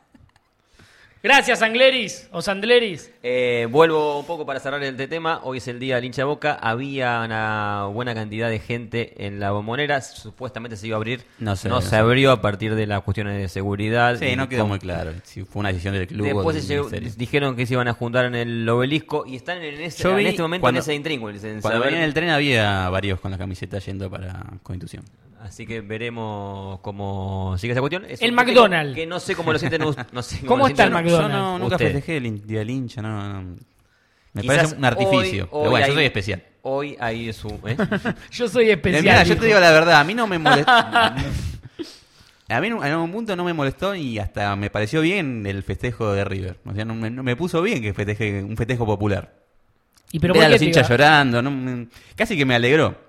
Gracias, Angleris o Sandleris. Eh, vuelvo un poco para cerrar el tema. Hoy es el día del hincha Boca. Había una buena cantidad de gente en la bombonera. Supuestamente se iba a abrir. No sé, no no se sé. abrió a partir de las cuestiones de seguridad. Sí, Y no quedó con- muy claro si fue una decisión del club o Después del se- ministerio. dijeron que se iban a juntar en el obelisco y están en, ese, Yo vi en este momento cuando- en ese intríngulis. en Cuando saber- venía en el tren había varios con la camiseta yendo para Constitución. Así que veremos cómo sigue esa cuestión. Es El un McDonald's. Que no sé cómo lo sienten us- no sé ¿Cómo lo está el sienten- Yo McDonald's? no, nunca Usted. festejé el hin- día del hincha, no, no. Me Quizás parece un artificio. hoy- pero hoy bueno, hay- yo soy especial. Hoy hay su... ¿eh? Yo soy especial. Mira, yo dijo. te digo la verdad, a mí no me molestó. A mí en algún punto no me molestó y hasta me pareció bien el festejo de River. O sea, no me, no me puso bien que festeje un festejo popular. ¿Y pero Ver por a qué los te hinchas iba- llorando, no, me- casi que me alegró.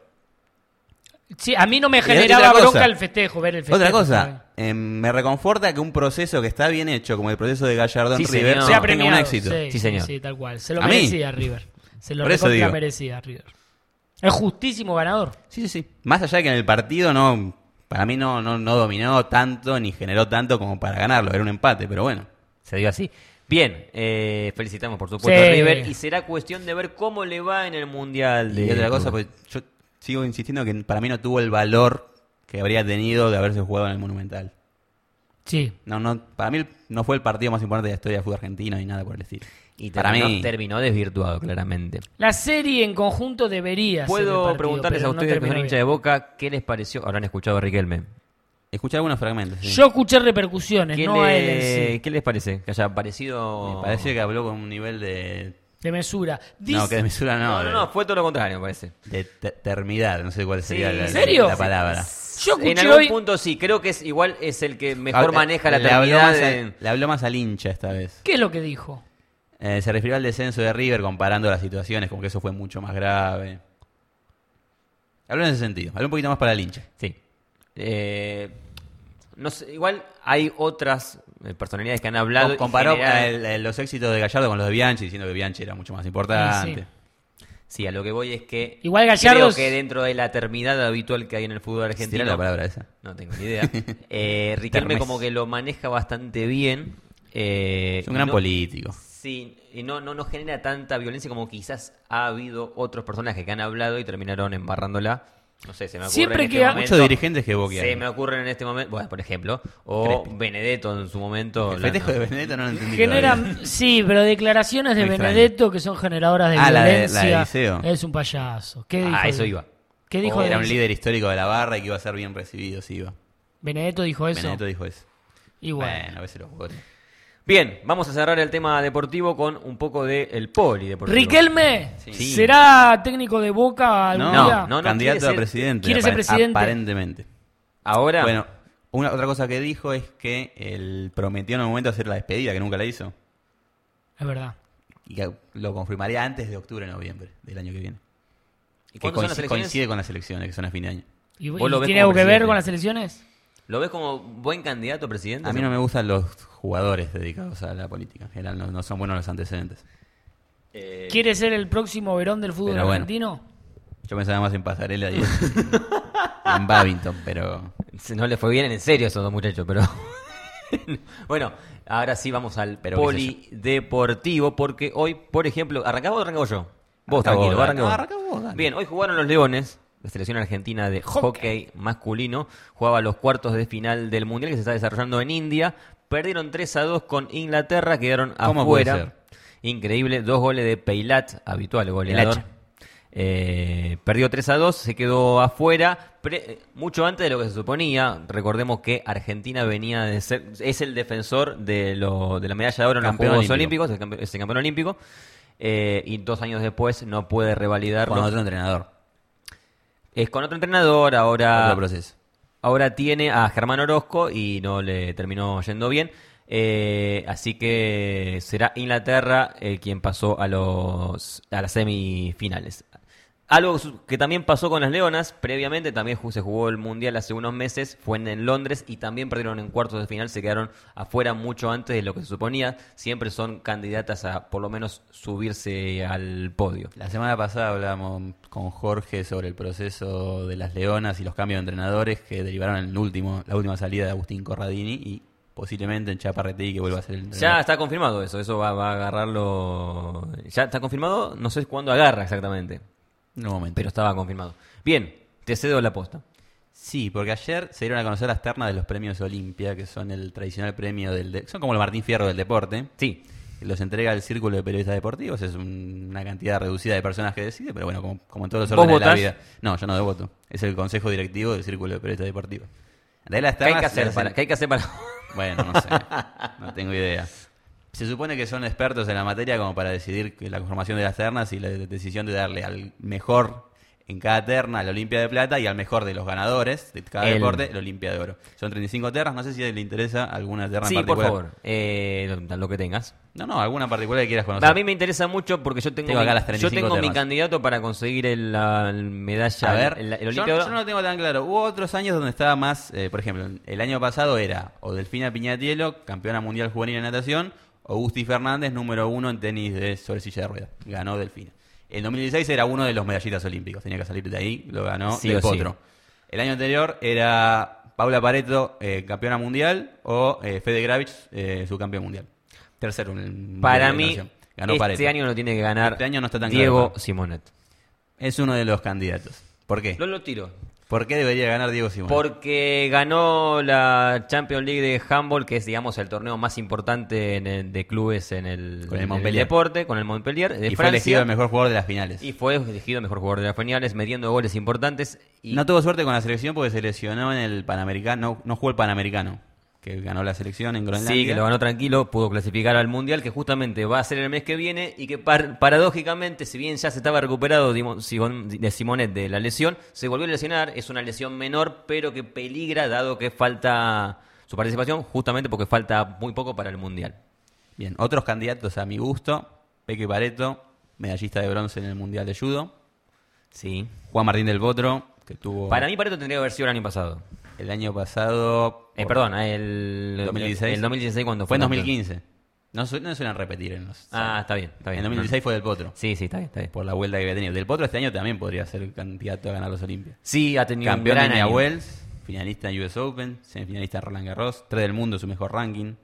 Sí, a mí no me Y generaba otra cosa. bronca el festejo, ver el festejo. Otra cosa, ¿saben? eh, me reconforta que un proceso que está bien hecho, como el proceso de Gallardo en Sí, River, señor. Sea tenga premiado. un éxito. Sí, Sí, señor. Sí, tal cual. Se lo ¿A mí? merecía River. Se lo Por eso recontra digo. merecía River. Es justísimo ganador. Sí, sí, sí. Más allá de que en el partido no, para mí no, no, no dominó tanto ni generó tanto como para ganarlo, era un empate, pero bueno. Se dio así. Bien, eh, felicitamos por supuesto Sí. a River y será cuestión de ver cómo le va en el Mundial de... Y otra cosa, pues yo sigo insistiendo que para mí no tuvo el valor que habría tenido de haberse jugado en el Monumental. Sí. No, no, para mí no fue el partido más importante de la historia del fútbol argentino ni nada por el estilo. Y para terminó, mí, terminó desvirtuado claramente. La serie en conjunto debería ser el Puedo partido, preguntarles pero a no ustedes que son terminó hinchas de Boca, ¿qué les pareció? Habrán escuchado a Riquelme. escuché algunos fragmentos. sí. bien. Yo escuché repercusiones, ¿Qué, no a él le- en sí. ¿Qué les parece? Que haya parecido... Me parece que habló con un nivel de... De mesura. No, Dice- que de mesura no. No, no, de- no, fue todo lo contrario, me parece. de te- termidad, no sé cuál sería Sí. la, ¿En serio? la palabra. Yo En escuché algún hoy... punto sí, creo que es igual es el que mejor Ah, maneja la le habló, terminidad más de- al- le habló más al hincha esta vez. ¿Qué es lo que dijo? Eh, se refirió al descenso de River comparando las situaciones, como que eso fue mucho más grave. Habló en ese sentido, habló un poquito más para el hincha. Sí. Eh, no sé, igual hay otras eh, personalidades que han hablado. Com- y comparó general- el- el- los éxitos de Gallardo con los de Bianchi, diciendo que Bianchi era mucho más importante. Sí, Sí, a lo que voy es que Igual Gallardo creo es- que dentro de la termidad habitual que hay en el fútbol ¿Existirá argentino, la palabra esa? no tengo ni idea. Eh, Riquelme Termes. como que lo maneja bastante bien. eh, Es un y gran no- político. Sí, y no, no, no genera tanta violencia como quizás ha habido otros personajes que han hablado y terminaron embarrándola. No sé, se me ocurre Siempre en este que- momento. Muchos dirigentes que boquean. Se me ocurren en este momento, bueno, por ejemplo, o Crespi. Benedetto en su momento. El festejo la- de Benedetto no lo entendí. Generan, todavía. sí, pero declaraciones de Muy extraño. Benedetto que son generadoras de Ah, la de- violencia. la de Liceo. Es un payaso. ¿Qué dijo? Ah, de- eso iba. ¿Qué dijo O de era un eso? líder histórico de la barra y que iba a ser bien recibido, sí iba. Benedetto dijo eso. Benedetto dijo eso. Y bueno. Bueno, a veces los jugadores. Bien, vamos a cerrar el tema deportivo con un poco de el polideportivo. Riquelme Sí. será técnico de Boca algún No, día. no, no, candidato quiere a ser- presidente. quiere ser apare- presidente. Aparentemente. Ahora, Bueno, una otra cosa que dijo es que él prometió en un momento hacer la despedida, que nunca la hizo. Es verdad. Y que lo confirmaría antes de octubre, noviembre del año que viene. ¿y Que cuándo son las coincide, elecciones? coincide con las elecciones, que son a fin de año. ¿Y, ¿Vos y lo ves tiene como algo que ver presidente? con las elecciones? ¿Lo ves como buen candidato a presidente? A mí no me gustan los jugadores dedicados a la política. En general no, no son buenos los antecedentes. Eh, ¿Quiere ser el próximo Verón del fútbol Pero bueno. argentino? Yo pensaba más en Pasarela y en, en Babington, pero... No le fue bien en serio a esos dos muchachos, pero... Bueno, ahora sí vamos al Pero qué sé yo. polideportivo, porque hoy, por ejemplo, ¿arrancás vos o arranco yo? Vos, Arranca tranquilo, vos, dale. arranca vos. No, arranca vos, dale. Bien, hoy jugaron los Leones, la selección argentina de hockey masculino, jugaba los cuartos de final del Mundial que se está desarrollando en India, perdieron tres a dos con Inglaterra, quedaron ¿Cómo puede afuera. ser? Increíble, dos goles de Peilat, habitual goleador. hacha. Eh, perdió tres a dos, se quedó afuera, pre- mucho antes de lo que se suponía. Recordemos que Argentina venía de ser, es el defensor de, lo, de la medalla de oro en los Campeón Juegos olímpico. Olímpicos, es, campe- es el campeón olímpico, eh, y dos años después no puede revalidarlo. Con otro entrenador. Es con otro entrenador, ahora, Otro proceso. ahora tiene a Germán Orozco y no le terminó yendo bien. Eh, así que será Inglaterra eh, quien pasó a los a las semifinales. Algo su- que también pasó con las Leonas, previamente también ju- se jugó el Mundial hace unos meses, fue en, en Londres y también perdieron en cuartos de final, se quedaron afuera mucho antes de lo que se suponía. Siempre son candidatas a por lo menos subirse al podio. La semana pasada hablamos con Jorge sobre el proceso de las Leonas y los cambios de entrenadores que derivaron en el último, la última salida de Agustín Corradini y posiblemente en Chaparretegui que vuelva a ser el Ya entrenador. está confirmado eso, eso va, va a agarrarlo. Ya está confirmado, no sé cuándo agarra exactamente, En un momento. pero estaba confirmado. Bien, te cedo la posta. Sí, porque ayer se dieron a conocer las ternas de los premios Olimpia, que son el tradicional premio del... de- son como el Martín Fierro del deporte. Sí, Los entrega el Círculo de Periodistas Deportivos. Es un- una cantidad reducida de personas que decide, pero bueno, como, como en todos los ¿Vos órdenes de la votás? vida. No, yo no voto. Es el Consejo Directivo del Círculo de Periodistas Deportivos. En realidad las ¿qué hay ternas que hacer las para, hacen- qué hay que hacer para... Bueno, no sé. No tengo idea. Se supone que son expertos en la materia como para decidir que la conformación de las ternas y la de- decisión de darle al mejor en cada terna al Olimpia de Plata y al mejor de los ganadores de cada El- deporte, el Olimpia de Oro. Son treinta y cinco ternas. No sé si le interesa alguna terna Sí, en por particular. favor, eh, lo, lo que tengas. No, no, alguna particular que quieras conocer. A mí me interesa mucho porque yo tengo, Tengo mi, acá las treinta y yo cinco tengo mi termas. candidato para conseguir el, la el medalla, A ver, el, el yo, Olimpia de Oro. yo no lo tengo tan claro. Hubo otros años donde estaba más, eh, por ejemplo, el año pasado era o Delfina Piñatielo, campeona mundial juvenil en natación, o Gusti Fernández, número uno en tenis de sobre silla de ruedas. Ganó Delfina. En dos mil dieciséis era uno de los medallistas olímpicos. Tenía que salir de ahí, lo ganó Sí Del o sí. Potro. El año anterior era Paula Pareto, eh, campeona mundial, o eh, Fede Gravich, eh, subcampeón mundial. Tercero en el mundial Para de mí, natación. Ganó este Pareto. año no tiene que ganar Este año no está tan Diego claro. Simonet. Es uno de los candidatos. ¿Por qué? Lo, lo tiro. ¿Por qué debería ganar Diego Simón? Porque ganó la Champions League de handball, que es, digamos, el torneo más importante en el- de clubes en el, Con el en Montpellier. deporte, con el Montpellier de y fue Francia. elegido el mejor jugador de las finales. Y fue elegido el mejor jugador de las finales, metiendo goles importantes. Y No tuvo suerte con la selección porque se lesionó en el Panamericano. No, no jugó el Panamericano, que ganó la selección en Groenlandia. sí, que lo ganó tranquilo, pudo clasificar al Mundial, que justamente va a ser el mes que viene, y que par- paradójicamente, si bien ya se estaba recuperado Dimo- Simon- de Simonet de la lesión, se volvió a lesionar. Es una lesión menor, pero que peligra, dado que falta su participación, justamente porque falta muy poco para el Mundial. Bien, otros candidatos a mi gusto. Peque Pareto, medallista de bronce en el Mundial de Judo. Sí. Juan Martín del Potro, que tuvo Para mí, Pareto tendría que haber sido el año pasado. el año pasado... Eh, por- perdón, el dos mil dieciséis. El dos mil dieciséis cuando Fue en campeón. dos mil quince. No, su- no suelen repetir en los... Ah, está bien, está bien. En dos mil dieciséis fue del Potro. Sí, sí, está bien, está bien. Por la vuelta que había tenido. Del Potro este año también podría ser candidato a ganar los Olimpias. Sí, ha tenido Campeón un de gran Indian año. Wells, finalista en U S Open, semifinalista en Roland Garros, tres del mundo, su mejor ranking.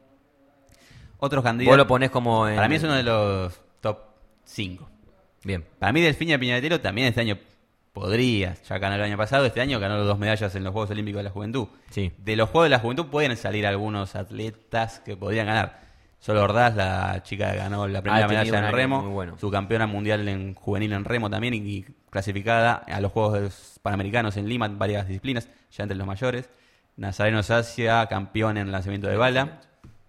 Otros candidatos. Vos lo ponés como en... Para mí es uno de los top cinco. Bien. Para mí Delfina Piñatelo también este año podría, ya ganó el año pasado, este año ganó dos medallas en los Juegos Olímpicos de la Juventud. Sí. De los Juegos de la Juventud pueden salir algunos atletas que podrían ganar. Solo Ordaz, la chica que ganó la primera Ha tenido medalla un en año remo, muy bueno. su campeona mundial en juvenil en remo también, y, y clasificada a los Juegos Panamericanos en Lima en varias disciplinas, ya entre los mayores. Nazareno Sacia, campeón en lanzamiento de bala.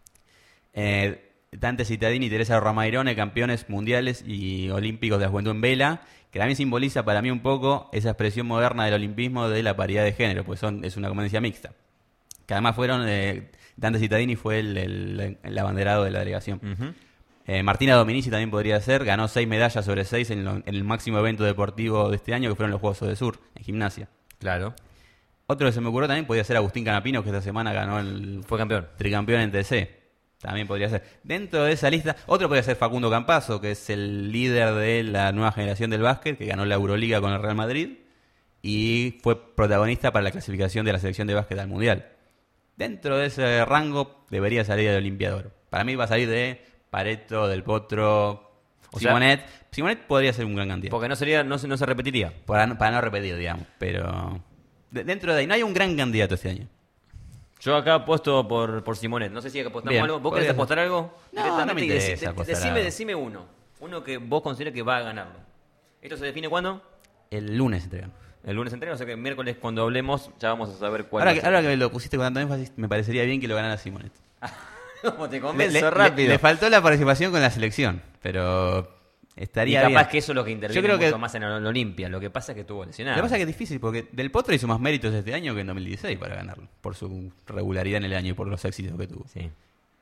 Eh, Dante Cittadini y Teresa Ramairone, campeones mundiales y olímpicos de la juventud en vela, que también simboliza para mí un poco esa expresión moderna del olimpismo de la paridad de género, pues son, es una competencia mixta. Que además fueron... Eh, Dante Cittadini fue el, el, el abanderado de la delegación. Uh-huh. eh, Martina Dominici también podría ser. Ganó seis medallas sobre seis en, lo, en el máximo evento deportivo de este año, que fueron los Juegos de Sur, en gimnasia. Claro. Otro que se me ocurrió también podría ser Agustín Canapino, que esta semana ganó el Fue campeón. tricampeón en T C. También podría ser. Dentro de esa lista, otro podría ser Facundo Campazzo, que es el líder de la nueva generación del básquet, que ganó la Euroliga con el Real Madrid y fue protagonista para la clasificación de la selección de básquet al Mundial. Dentro de ese rango debería salir el Olimpiador. Para mí va a salir de Pareto, Del Potro, O sea, Simonet. Simonet podría ser un gran candidato. Porque no sería, no se, no se repetiría. Para, para no repetir, digamos. Pero de- dentro de ahí no hay un gran candidato este año. Yo acá apuesto por, por Simonet. No sé si hay que apostar Bien, algo. ¿Vos podría querés ser. apostar algo? No, Directamente no me y interesa deci- de- apostar decime, algo. decime uno. Uno que vos consideres que va a ganarlo. ¿Esto se define cuándo? El lunes entregan. El lunes entreno, o sea que el miércoles cuando hablemos ya vamos a saber cuál Ahora va que, a ser. ahora que lo pusiste con tanto énfasis, me parecería bien que lo ganara Simonet. ¿Cómo te Le, convenzo le- rápido? le- le faltó la participación con la selección, pero y estaría capaz bien. que eso es lo que interviene Yo creo mucho que- más en el Olimpia. Lo que pasa es que estuvo lesionado. Lo que pasa es que es difícil, porque Del Potro hizo más méritos este año que en dos mil dieciséis para ganarlo, por su regularidad en el año y por los éxitos que tuvo. Sí.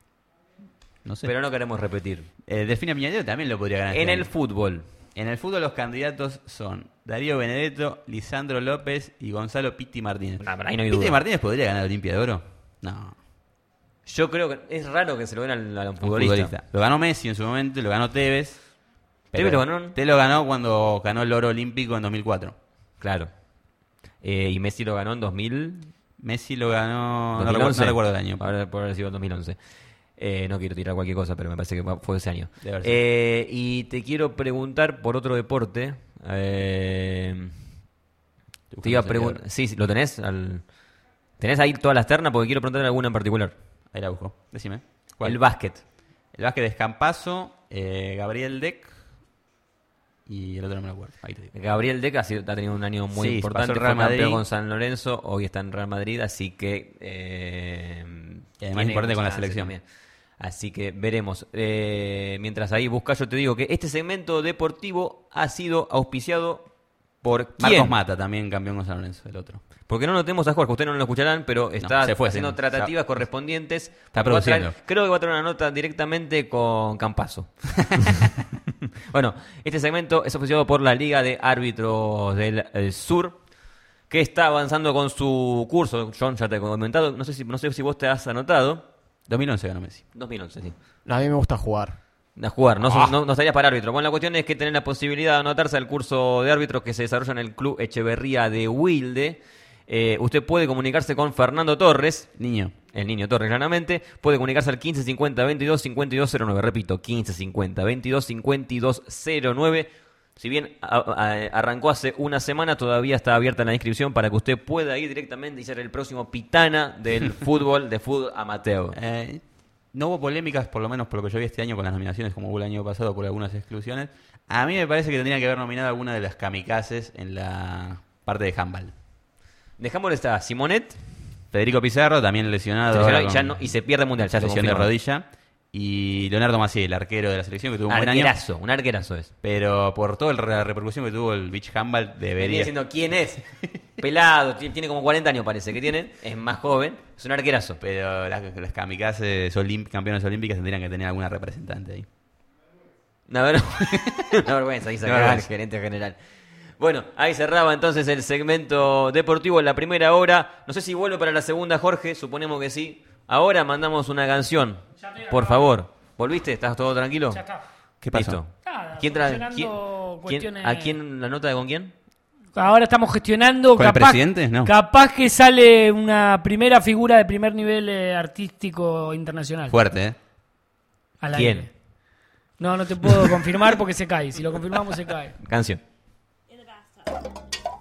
No sé. Pero no queremos repetir. Eh, Delfina Piñadero también lo podría ganar. En este el año. fútbol. En el fútbol los candidatos son Darío Benedetto, Lisandro López y Gonzalo Pitti Martínez. Ah, pero ahí no hay ¿Pitti duda. Martínez podría ganar Olimpia de Oro? No. Yo creo que es raro que se lo den al, al Un futbolista. futbolista. Lo ganó Messi en su momento, lo ganó Tevez. ¿Tevez lo ganó? Tevez lo ganó cuando ganó el oro olímpico en dos mil cuatro. Claro. Eh, y Messi lo ganó en dos mil... Messi lo ganó... No dos mil recuerdo, once. no recuerdo el año. Ahora por haber sido en dos mil once. Eh, no quiero tirar cualquier cosa, pero me parece que fue ese año. Debe haber sido. Eh, y te quiero preguntar por otro deporte. Eh, te iba a preguntar... Sí, sí, ¿lo tenés? Al... ¿Tenés ahí todas las ternas? Porque quiero preguntar alguna en particular. Ahí la busco. Decime. ¿Cuál? El básquet. El básquet es Campazzo, eh, Gabriel Deck y el otro no me lo acuerdo. Ahí te digo. Gabriel Deca ha, sido- ha tenido un año muy Sí, importante. pasó el Real Fue campeón Madrid. con San Lorenzo. Hoy está en Real Madrid, así que... Eh, Y además tiene importante con la chance selección. también. Así que veremos. Eh, mientras ahí buscas, yo te digo que este segmento deportivo ha sido auspiciado por Marcos ¿quién? Mata, también campeón con San Lorenzo, el otro. Porque no lo tenemos a Jorge, ustedes no lo escucharán, pero está se fue, haciendo sí. tratativas Ya. correspondientes. Está Va a traer- produciendo. creo que va a traer una nota directamente con Campazzo. Bueno, este segmento es auspiciado por la Liga de Árbitros del eh, Sur, que está avanzando con su curso. John, ya te he comentado, no sé si, no sé si vos te has anotado. dos mil once ganó Messi. dos mil once, sí. No, a mí me gusta jugar. A jugar, no, Ah. no, no estarías para árbitro. Bueno, la cuestión es que tenés la posibilidad de anotarse al curso de árbitros que se desarrolla en el Club Echeverría de Wilde. Eh, usted puede comunicarse con Fernando Torres, Niño. el niño Torres claramente, puede comunicarse al quince cincuenta veintidós cincuenta y dos cero nueve, repito, quince cincuenta veintidós cincuenta y dos cero nueve. Si bien a- a- arrancó hace una semana, todavía está abierta la inscripción para que usted pueda ir directamente y ser el próximo pitana del fútbol, de fútbol amateur. Eh, no hubo polémicas, por lo menos por lo que yo vi este año con las nominaciones, como hubo el año pasado por algunas exclusiones. A mí me parece que tendría que haber nominado a alguna de las kamikazes en la parte de handball. Dejamos esta Simonet, Federico Pizarro, también lesionado. seleccionado ahora y, ya con no- y se pierde el mundial, ya se lesión de confirmó. rodilla. Y Leonardo Maciel, el arquero de la selección, que tuvo un buen año. Arquerazo, un arquerazo es. Pero por toda la repercusión que tuvo el beach handball, Venía debería... diciendo quién es. Pelado, tiene tiene como cuarenta años parece que tiene, es más joven, es un arquerazo. Pero las, las kamikazes olim- campeonas olímpicas tendrían que tener alguna representante ahí. Una, ver- una vergüenza, ahí Una sacar al vergüenza. gerente general. Bueno, ahí cerraba entonces el segmento deportivo en la primera hora. No sé si vuelve para la segunda, Jorge, suponemos que sí. Ahora mandamos una canción, por favor. ¿Volviste? ¿Estás todo tranquilo? Ya está. ¿Qué pasó? Listo. Nada, ¿Quién trae? solucionando quién- quién- cuestiones- ¿A quién la nota de con quién? Ahora estamos gestionando. ¿Con el capaz, presidente? No. Capaz que sale una primera figura de primer nivel eh, artístico internacional. Fuerte, ¿eh? Al ¿Quién? aire. No, no te puedo confirmar porque se cae. Si lo confirmamos, se cae. Canción. In the bathtub.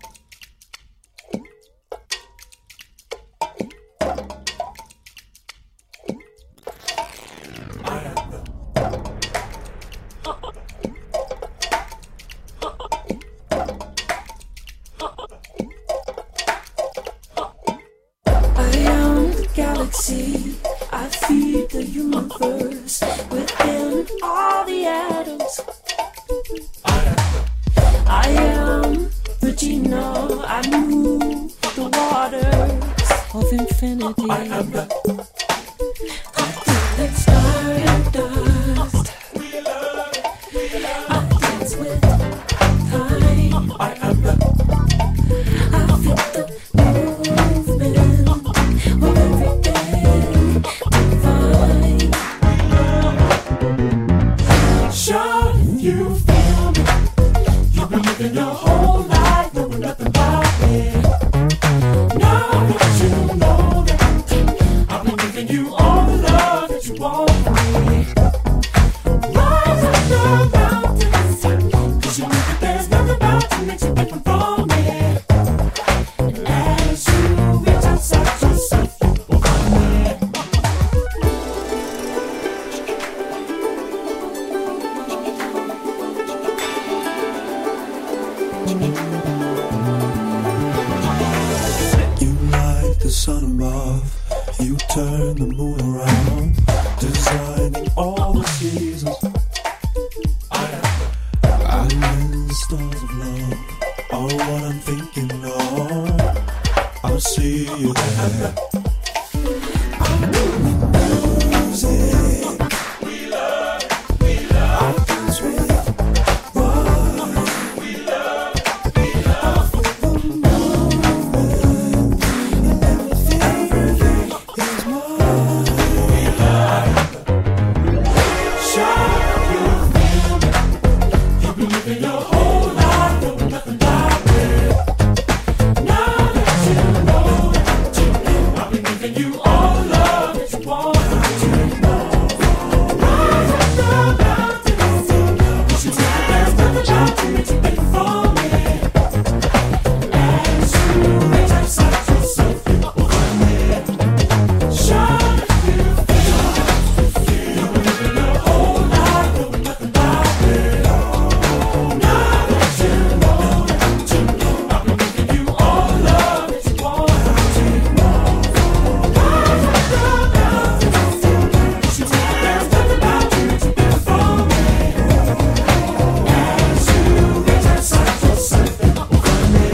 days. I am Regina, I move the waters of infinity. I am the I feel like stardust. I dance with time. I am the I feel the movement of everything divine. Shout if you feel me. You've been living your whole life knowing nothing about me. Now that you know that I've been giving you all the love that you want from me. Rise up the mountains, cause you know that there's nothing about you makes you different from me. And as you reach outside yourself, you will find me. You light the sun above, you turn the moon around, designing all the seasons. Islands, stars of love, are what I'm thinking of. I'll see you there. Music, we love, we love. I dance with what we love, we love. The movement, everything, everything is mine. We love. Shout you feel me. You've been living your whole life knowing nothing about me. Now that you know that you know, I've been giving you all the love that you want to know. Rise up the mountains, cause you know that there's nothing about you that you take from me. As you reach outside yourself, you will find me. Shout if you feel me. You've been living your whole life knowing nothing about me. Now that you know that you know, I've been giving you all the love that you want to know. Rise up the mountains, cause you know that there's nothing about you that you take from me. As you reach outside yourself, you will find me.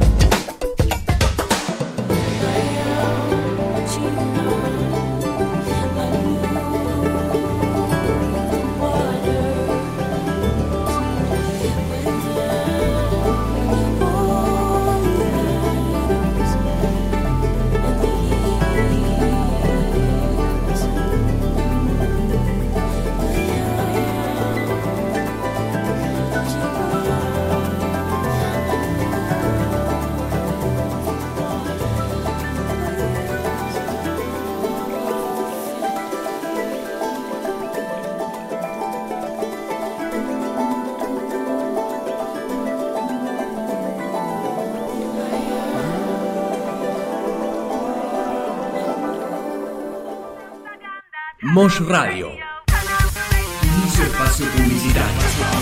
Mosh Radio. Inicio espacio publicitario.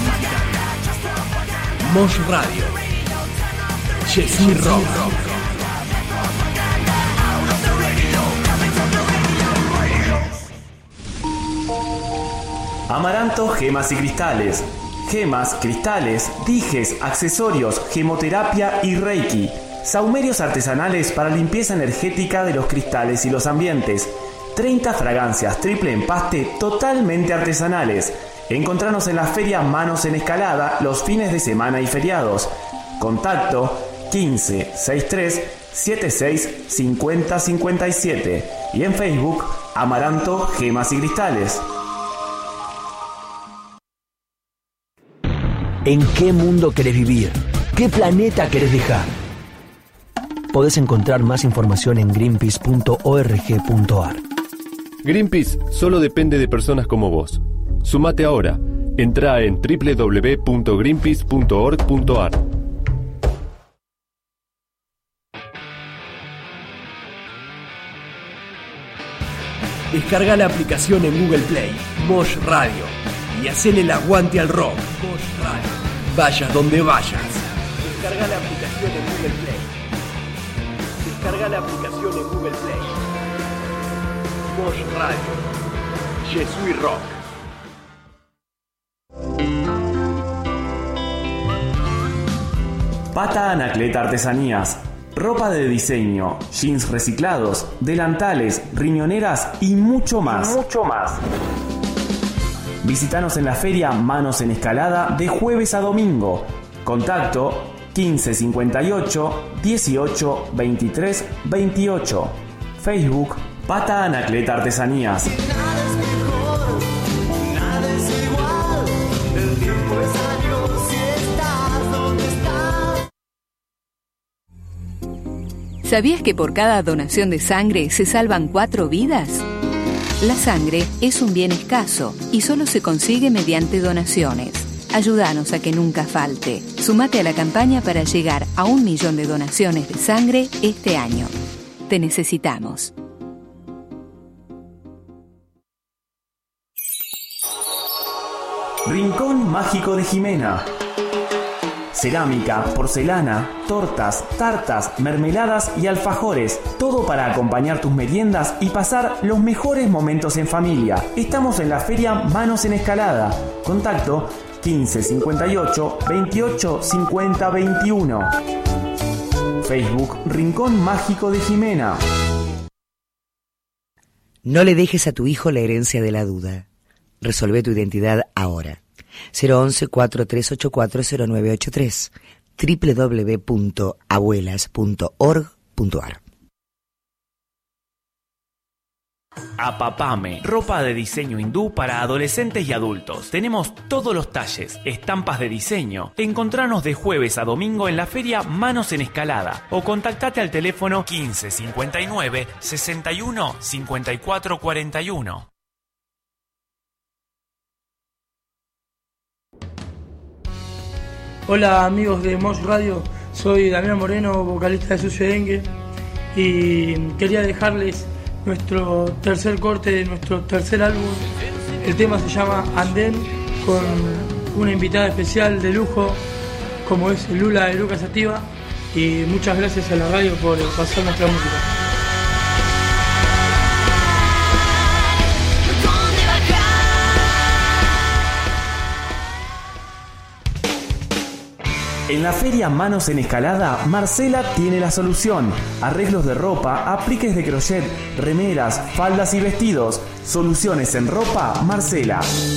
Mosh Radio. Jesús Rock. Amaranto Gemas y Cristales. Gemas, cristales, dijes, accesorios, gemoterapia y reiki. Saumerios artesanales para limpieza energética de los cristales y los ambientes. treinta fragancias triple empaste totalmente artesanales. Encontranos en la feria Manos en Escalada los fines de semana y feriados. Contacto quince sesenta y tres setenta y seis cincuenta cincuenta y siete y en Facebook Amaranto Gemas y Cristales. ¿En qué mundo querés vivir? ¿Qué planeta querés dejar? Podés encontrar más información en greenpeace punto org punto ar. Greenpeace solo depende de personas como vos. Sumate ahora. Entrá en doble u doble u doble u punto greenpeace punto org punto ar. Descarga la aplicación en Google Play, Mosh Radio, y hacele el aguante al rock. Mosh Radio. Vayas donde vayas. Descarga la aplicación en Google Play. Descarga la aplicación en Google Play. Mosh Radio. Jesús Rock. Pata Anacleta Artesanías. Ropa de diseño, jeans reciclados, delantales, riñoneras y mucho más. Y mucho más. Visítanos en la feria Manos en Escalada de jueves a domingo. Contacto quince cincuenta y ocho, dieciocho, veintitrés, veintiocho. Facebook Pata Anacleta Artesanías. ¿Sabías que por cada donación de sangre se salvan cuatro vidas? La sangre es un bien escaso y solo se consigue mediante donaciones. Ayúdanos a que nunca falte. Súmate a la campaña para llegar a un millón de donaciones de sangre este año. Te necesitamos. Rincón Mágico de Jimena. Cerámica, porcelana, tortas, tartas, mermeladas y alfajores. Todo para acompañar tus meriendas y pasar los mejores momentos en familia. Estamos en la feria Manos en Escalada. Contacto quince cincuenta y ocho, veintiocho, cincuenta, veintiuno. Facebook Rincón Mágico de Jimena. No le dejes a tu hijo la herencia de la duda. Resolvé tu identidad ahora. cero once, cuatro tres ocho cuatro, cero nueve ocho tres doble u doble u doble u punto abuelas punto org punto a r. Apapame, ropa de diseño hindú para adolescentes y adultos. Tenemos todos los talles, estampas de diseño. Encontranos de jueves a domingo en la feria Manos en Escalada o contactate al teléfono quince cincuenta y nueve, sesenta y uno, cincuenta y cuatro cuarenta y uno. Hola amigos de Mosh Radio, soy Damián Moreno, vocalista de Sucio Dengue, y quería dejarles nuestro tercer corte de nuestro tercer álbum. El tema se llama Andén, con una invitada especial de lujo como es Lula de Lucas Sativa, y muchas gracias a la radio por pasar nuestra música. En la feria Manos en Escalada, Marcela tiene la solución. Arreglos de ropa, apliques de crochet, remeras, faldas y vestidos. Soluciones en ropa, Marcela.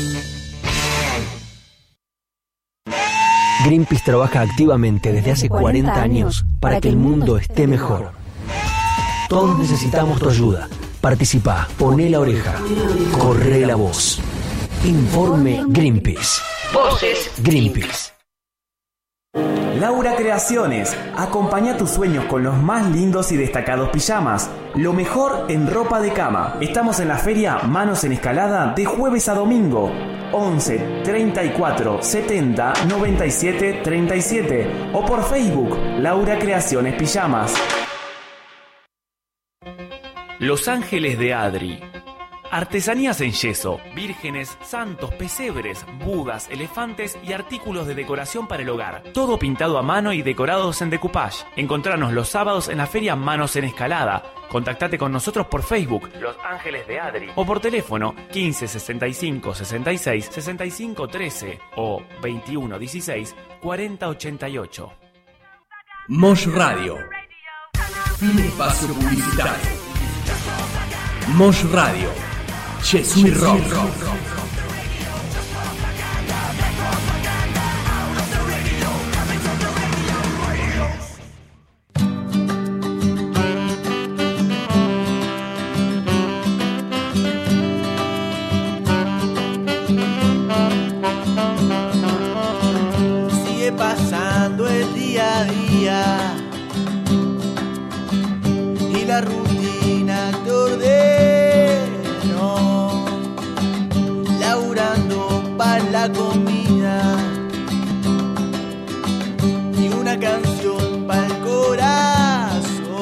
Greenpeace trabaja activamente desde hace cuarenta años para que el mundo esté mejor. Todos necesitamos tu ayuda. Participa, poné la oreja, corre la voz. Informe Greenpeace. Voces Greenpeace. Laura Creaciones, acompaña tus sueños con los más lindos y destacados pijamas. Lo mejor en ropa de cama. Estamos en la feria Manos en Escalada de jueves a domingo. once, treinta y cuatro, setenta, noventa y siete, treinta y siete. O por Facebook, Laura Creaciones Pijamas. Los Ángeles de Adri. Artesanías en yeso, vírgenes, santos, pesebres, budas, elefantes y artículos de decoración para el hogar. Todo pintado a mano y decorados en decoupage. Encontranos los sábados en la feria Manos en Escalada. Contactate con nosotros por Facebook, Los Ángeles de Adri, o por teléfono quince sesenta y cinco sesenta y seis sesenta y cinco trece o veintiuno dieciséis cuarenta ochenta y ocho. Mosh Radio. Fin espacio publicitario. Mosh Radio. Jesús Rock. Sigue pasando el día a día y la rutina te ordeno, laburando para la comida y una canción para el corazón.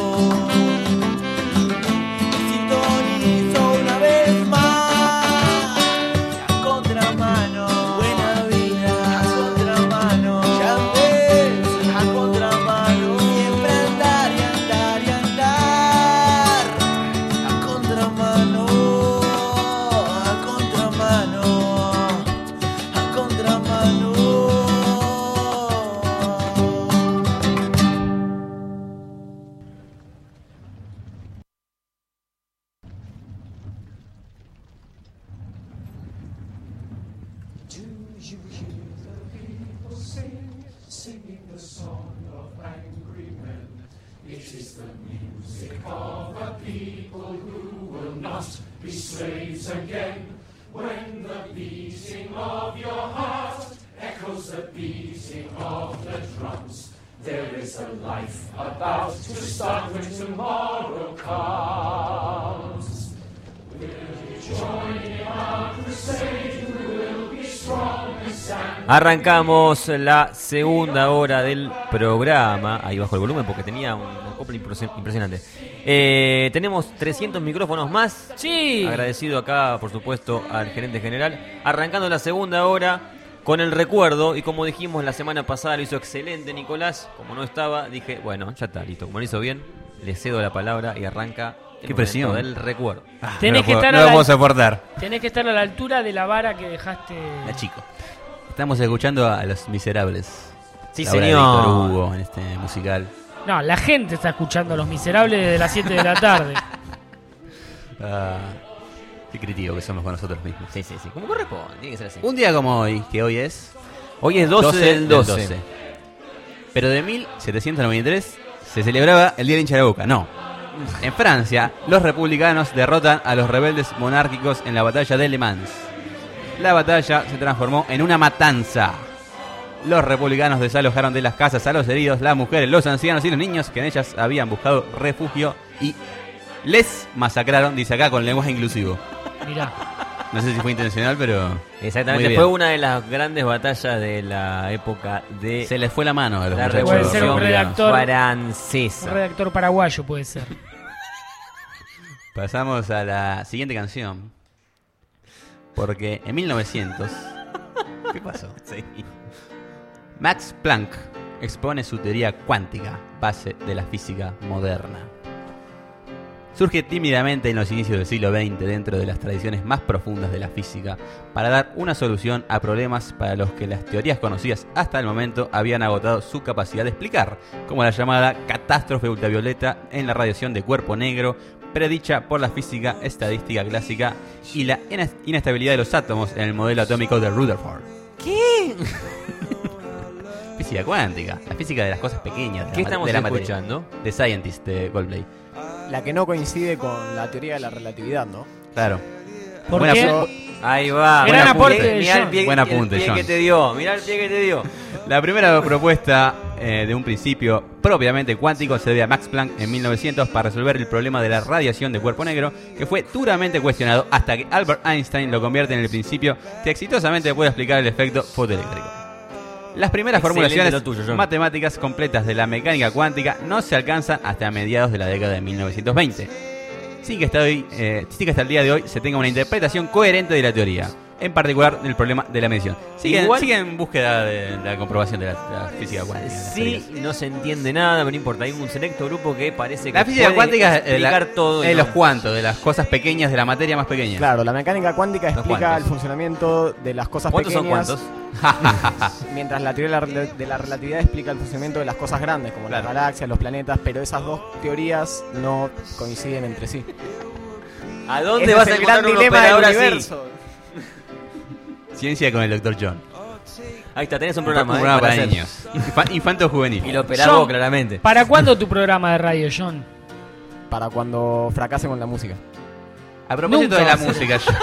Sintonizo una vez más a contramano, buena vida, a contramano, ya ves, a contramano, siempre andar y andar y andar, a contramano, a contramano, a contramano. you hear the people sing, singing the song of angry men. It is the music of a people who will not be slaves again. When the beating of your heart echoes the beating of the drums, there is a life about to start when tomorrow comes. Will you join in our crusade? We will be strong and stand. Arrancamos la segunda hora del programa. Ahí bajo el volumen porque tenía una copla impresionante. Eh, tenemos trescientos micrófonos más. Sí. Agradecido acá, por supuesto, al gerente general. Arrancando la segunda hora con el recuerdo. Y como dijimos la semana pasada, lo hizo excelente Nicolás. Como no estaba, dije, bueno, ya está, listo. Como lo hizo bien, le cedo la palabra y arranca el Qué presión del recuerdo. Ah, tenés no que lo puedo, estar no a lo la- puedo soportar. Tenés que estar a la altura de la vara que dejaste. La chico. Estamos escuchando a Los Miserables. Sí, La obra de señor. Víctor Hugo en este musical. No, la gente está escuchando a Los Miserables desde las siete de la tarde. Ah, qué crítico que somos con nosotros mismos. Sí, sí, sí. Como corresponde, tiene que ser así. Un día como hoy, que hoy es Hoy es doce del doce. Pero de mil setecientos noventa y tres se celebraba el Día del Hincha de la Boca. No. En Francia, los republicanos derrotan a los rebeldes monárquicos en la batalla de Le Mans. La batalla se transformó en una matanza. Los republicanos desalojaron de las casas a los heridos, las mujeres, los ancianos y los niños que en ellas habían buscado refugio y les masacraron, dice acá con lenguaje inclusivo. Mirá. No sé si fue intencional, pero... Exactamente, muy bien. fue una de las grandes batallas de la época de Se les fue la mano a los la muchachos. Puede ser un Revolución redactor. Un Francesa. redactor paraguayo puede ser. Pasamos a la siguiente canción. Porque en mil novecientos... ¿Qué pasó? Sí. Max Planck expone su teoría cuántica, base de la física moderna. Surge tímidamente en los inicios del siglo veinte dentro de las tradiciones más profundas de la física para dar una solución a problemas para los que las teorías conocidas hasta el momento habían agotado su capacidad de explicar, como la llamada catástrofe ultravioleta en la radiación de cuerpo negro, predicha por la física estadística clásica y la ina- inestabilidad de los átomos en el modelo atómico de Rutherford. ¿Qué? Física cuántica, la física de las cosas pequeñas. De ¿Qué la, ma- estamos de la materia. escuchando? The Scientist de Coldplay. La que no coincide con la teoría de la relatividad, ¿no? Claro. ¿Por Buena qué? pu- Ahí va. Gran Buen aporte apunte. de Mirá el John. pie, Buen el apunte, pie John. que te dio. Mirá el pie que te dio. La primera propuesta eh, de un principio propiamente cuántico se debe a Max Planck en mil novecientos para resolver el problema de la radiación de cuerpo negro, que fue duramente cuestionado hasta que Albert Einstein lo convierte en el principio que exitosamente puede explicar el efecto fotoeléctrico. Las primeras Excelente formulaciones lo tuyo, John. matemáticas completas de la mecánica cuántica no se alcanzan hasta mediados de la década de mil novecientos veinte. Sin que, hasta hoy, eh, sin que hasta el día de hoy se tenga una interpretación coherente de la teoría, en particular del problema de la medición. Sigue, Igual- sigue en búsqueda de la comprobación de la, de la física cuántica. de la Sí, experiencia. no se entiende nada, pero no importa. Hay un selecto grupo que parece que La física puede cuántica es la- explicar todo. y es no. los cuantos, de las cosas pequeñas, de la materia más pequeña. Claro, la mecánica cuántica Los explica cuantos. el funcionamiento de las cosas ¿Cuántos son pequeñas. cuántos? Mientras la teoría de la, rel- de la relatividad explica el funcionamiento de las cosas grandes, como Claro. las galaxias, los planetas, pero esas dos teorías no coinciden entre sí. ¿A dónde Ese vas es a el encontrar gran un dilema del operador así? universo. Ciencia con el doctor John. Ahí está, tenés un Un programa, programa eh, para hacer. niños. Infa- infanto juvenil. Y lo operás John, vos, claramente. ¿Para cuándo tu programa de radio, John? Para cuando fracase con la música. A propósito Nunca de la va a ser. música, John.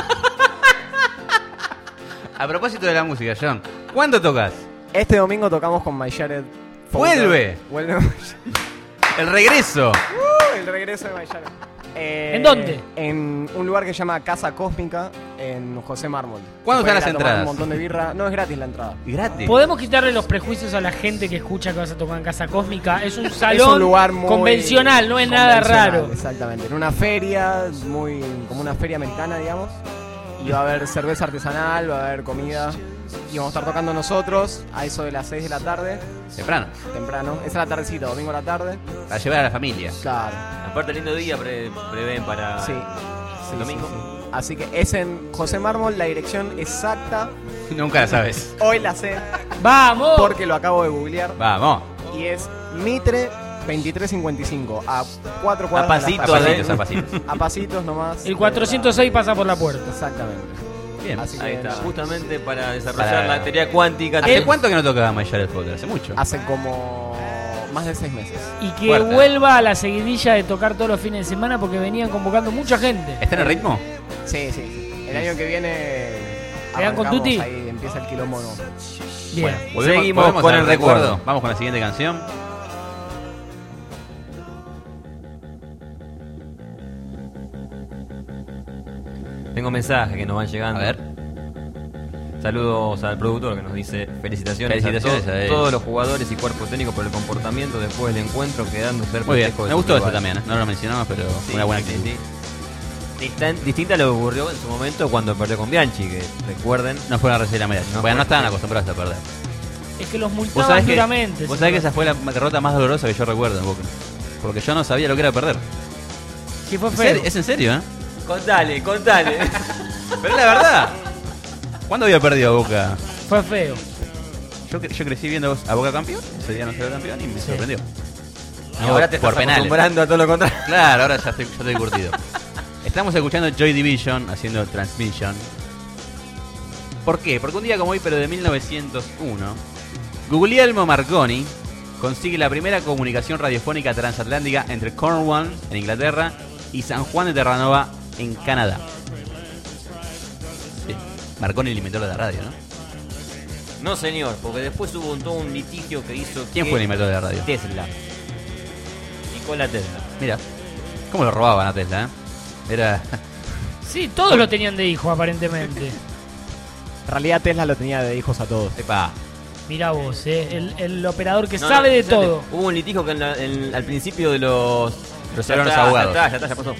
A propósito de la música, John. ¿Cuándo tocas? Este domingo tocamos con My Jared Fowler. ¡Vuelve! Vuelve My Jared. El regreso. Uh, el regreso de My Jared. Eh, ¿En dónde? En un lugar que se llama Casa Cósmica, en José Mármol. ¿Cuándo Se puede están ir las a tomar entradas? Un montón de birra. No, es gratis la entrada. Gratis. ¿Podemos quitarle los prejuicios a la gente que escucha que vas a tocar en Casa Cósmica? Es un salón Es un lugar muy convencional, no es nada convencional, raro. Exactamente. En una feria, muy como una feria americana, digamos. Y va a haber cerveza artesanal, va a haber comida. Y vamos a estar tocando nosotros a eso de las seis de la tarde. Temprano. Temprano. Esa es la tardecita, domingo a la tarde. Para llevar a la familia. Claro. Aparte, lindo día pre- prevén para Sí. el Sí, domingo. sí, sí. Así que es en José Mármol, la dirección exacta. Nunca la sabes. Hoy la sé ¡Vamos! porque lo acabo de googlear. Vamos. Y es Mitre veintitrés cincuenta y cinco. A cuatro A cuadras de la pasitos, estación. A pasitos, a pasitos. A pasitos nomás. El cuatrocientos seis pasa por la puerta. Exactamente. Bien, Así Ahí que está, nada. justamente para desarrollar Para- la teoría cuántica. ¿Hace Él- cuánto que no tocaba Mayar el Potter? Hace mucho. Hace como más de seis meses. Y que Fuerte. vuelva a la seguidilla de tocar todos los fines de semana porque venían convocando mucha gente. ¿Está en el ritmo? Sí, sí. El año que viene. ¿Quedan con arrancamos Tuti? Ahí empieza el quilombo nuevo. Bien. Bueno, volvemos- Seguimos volvemos con al el recuerdo. Vamos con la siguiente canción. Tengo mensajes que nos van llegando. A ver. Saludos al productor que nos dice felicitaciones, Felicitaciones a, to- a él. todos los jugadores y cuerpo técnico por el comportamiento después del encuentro, quedando ser Muy bien, festejo de me sus gustó esto rivales. también, ¿eh? No lo mencionamos, pero Sí, una buena sí, actitud. sí. Distan- distinta a lo que ocurrió en su momento cuando perdió con Bianchi, que recuerden. No fueron a recibir la medalla. No bueno, no fue- estaban acostumbrados a perder. Es que los Vos multaban sabés que, duramente. vos sí, sabés que esa fue la derrota más dolorosa que yo recuerdo en Boca. Porque yo no sabía lo que era perder. Sí, fue ¿En feo. serio? Es en serio, ¿eh? Contale, contale. Pero es la verdad. ¿Cuándo había perdido Boca? Fue feo. Yo, cre- yo crecí viendo a Boca campeón, ese día no salió campeón y me sorprendió. Y ahora te estás acostumbrando a todo lo contrario. Claro, ahora ya estoy, ya estoy curtido. Estamos escuchando Joy Division haciendo Transmission. ¿Por qué? Porque un día como hoy, pero de mil novecientos uno, Guglielmo Marconi consigue la primera comunicación radiofónica transatlántica entre Cornwall, en Inglaterra, y San Juan de Terranova, en Canadá. Sí, Marconi, el inventor de la radio, ¿no? No, señor, porque después hubo un, todo un litigio que hizo. ¿Quién que fue el inventor de la radio? Tesla. Nikola Tesla. Mira, ¿cómo lo robaban a Tesla, eh? Era... Sí, todos lo tenían de hijo, aparentemente. En realidad Tesla lo tenía de hijos a todos. Epa. Mirá vos, eh, el, el operador que No, sabe no, de fíjate, todo. Hubo un litigio que en la- en- al principio de los. Los Ya órganos está, abogados. Ya está, ya está, ya pasó.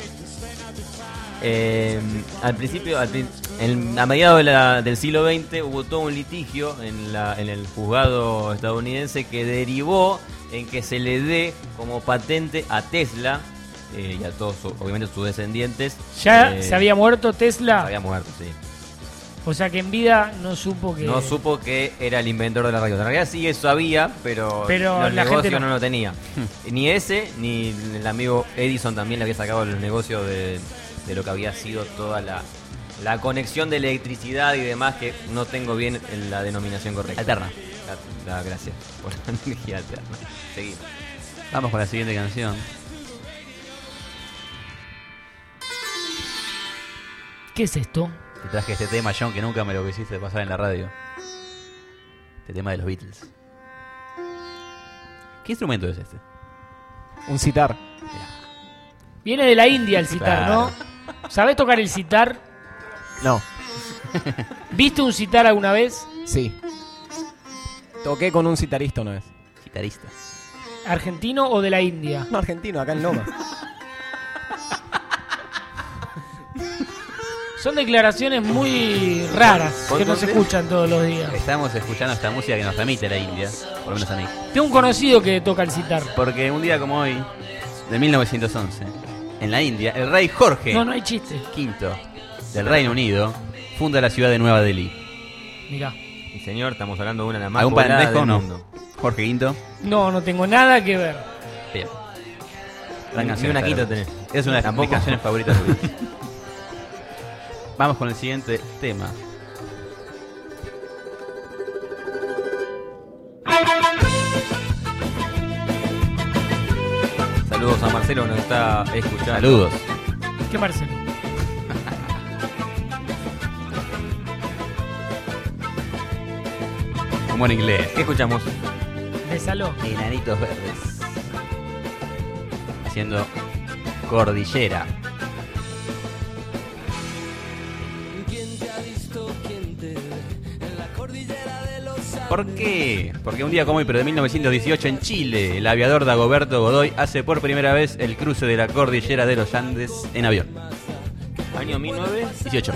Eh, al principio, al prin- en- a mediados de la- del siglo veinte, hubo todo un litigio en, la, en el juzgado estadounidense que derivó en que se le dé como patente a Tesla eh, y a todos, su- obviamente, sus descendientes. Ya eh, se había muerto Tesla. se había muerto, sí. O sea que en vida no supo que. No supo que era el inventor de la radio. En realidad sí eso sabía, pero, Pero los la gente negocios no. no. lo tenía. Ni ese, ni el amigo Edison también le había sacado los negocios de, de lo que había sido toda la, la conexión de electricidad y demás, que no tengo bien en la denominación correcta. Alterna. La, la- gracias por la energía alterna. Seguimos. Vamos con la siguiente canción. ¿Qué es esto? Te traje este tema, John, que nunca me lo quisiste pasar en la radio. Este tema de los Beatles. ¿Qué instrumento es este? Un citar. Viene de la India el citar, Claro. ¿no? ¿Sabés tocar el citar? No. ¿Viste un citar alguna vez? Sí. Toqué con un citarista una vez. Citarista. ¿Argentino o de la India? No, argentino, acá en Loma. Son declaraciones muy raras que no se escuchan todos los días. Estamos escuchando esta música que nos remite a la India, por lo menos a mí. Tengo un conocido que toca el citar. Porque un día como hoy, de mil novecientos once, en la India, el rey Jorge No, no hay chiste. quinto del Reino Unido funda la ciudad de Nueva Delhi. Mirá. Y señor, estamos hablando de una de las más ¿Algún pobladas pendejo o del no? mundo. Jorge quinto. No, no tengo nada que ver. Bien. Ni- ni una quinta tenés. Es una de Tampoco. mis canciones favoritas. de Beatles. Vamos con el siguiente tema. Saludos a Marcelo que nos está escuchando. Saludos. ¿Qué Marcelo? Humor inglés. ¿Qué escuchamos? De Saló. Enanitos verdes. Haciendo Cordillera. ¿Por qué? Porque un día como hoy, pero de mil novecientos dieciocho en Chile, el aviador Dagoberto Godoy hace por primera vez el cruce de la cordillera de los Andes en avión. Año mil novecientos dieciocho.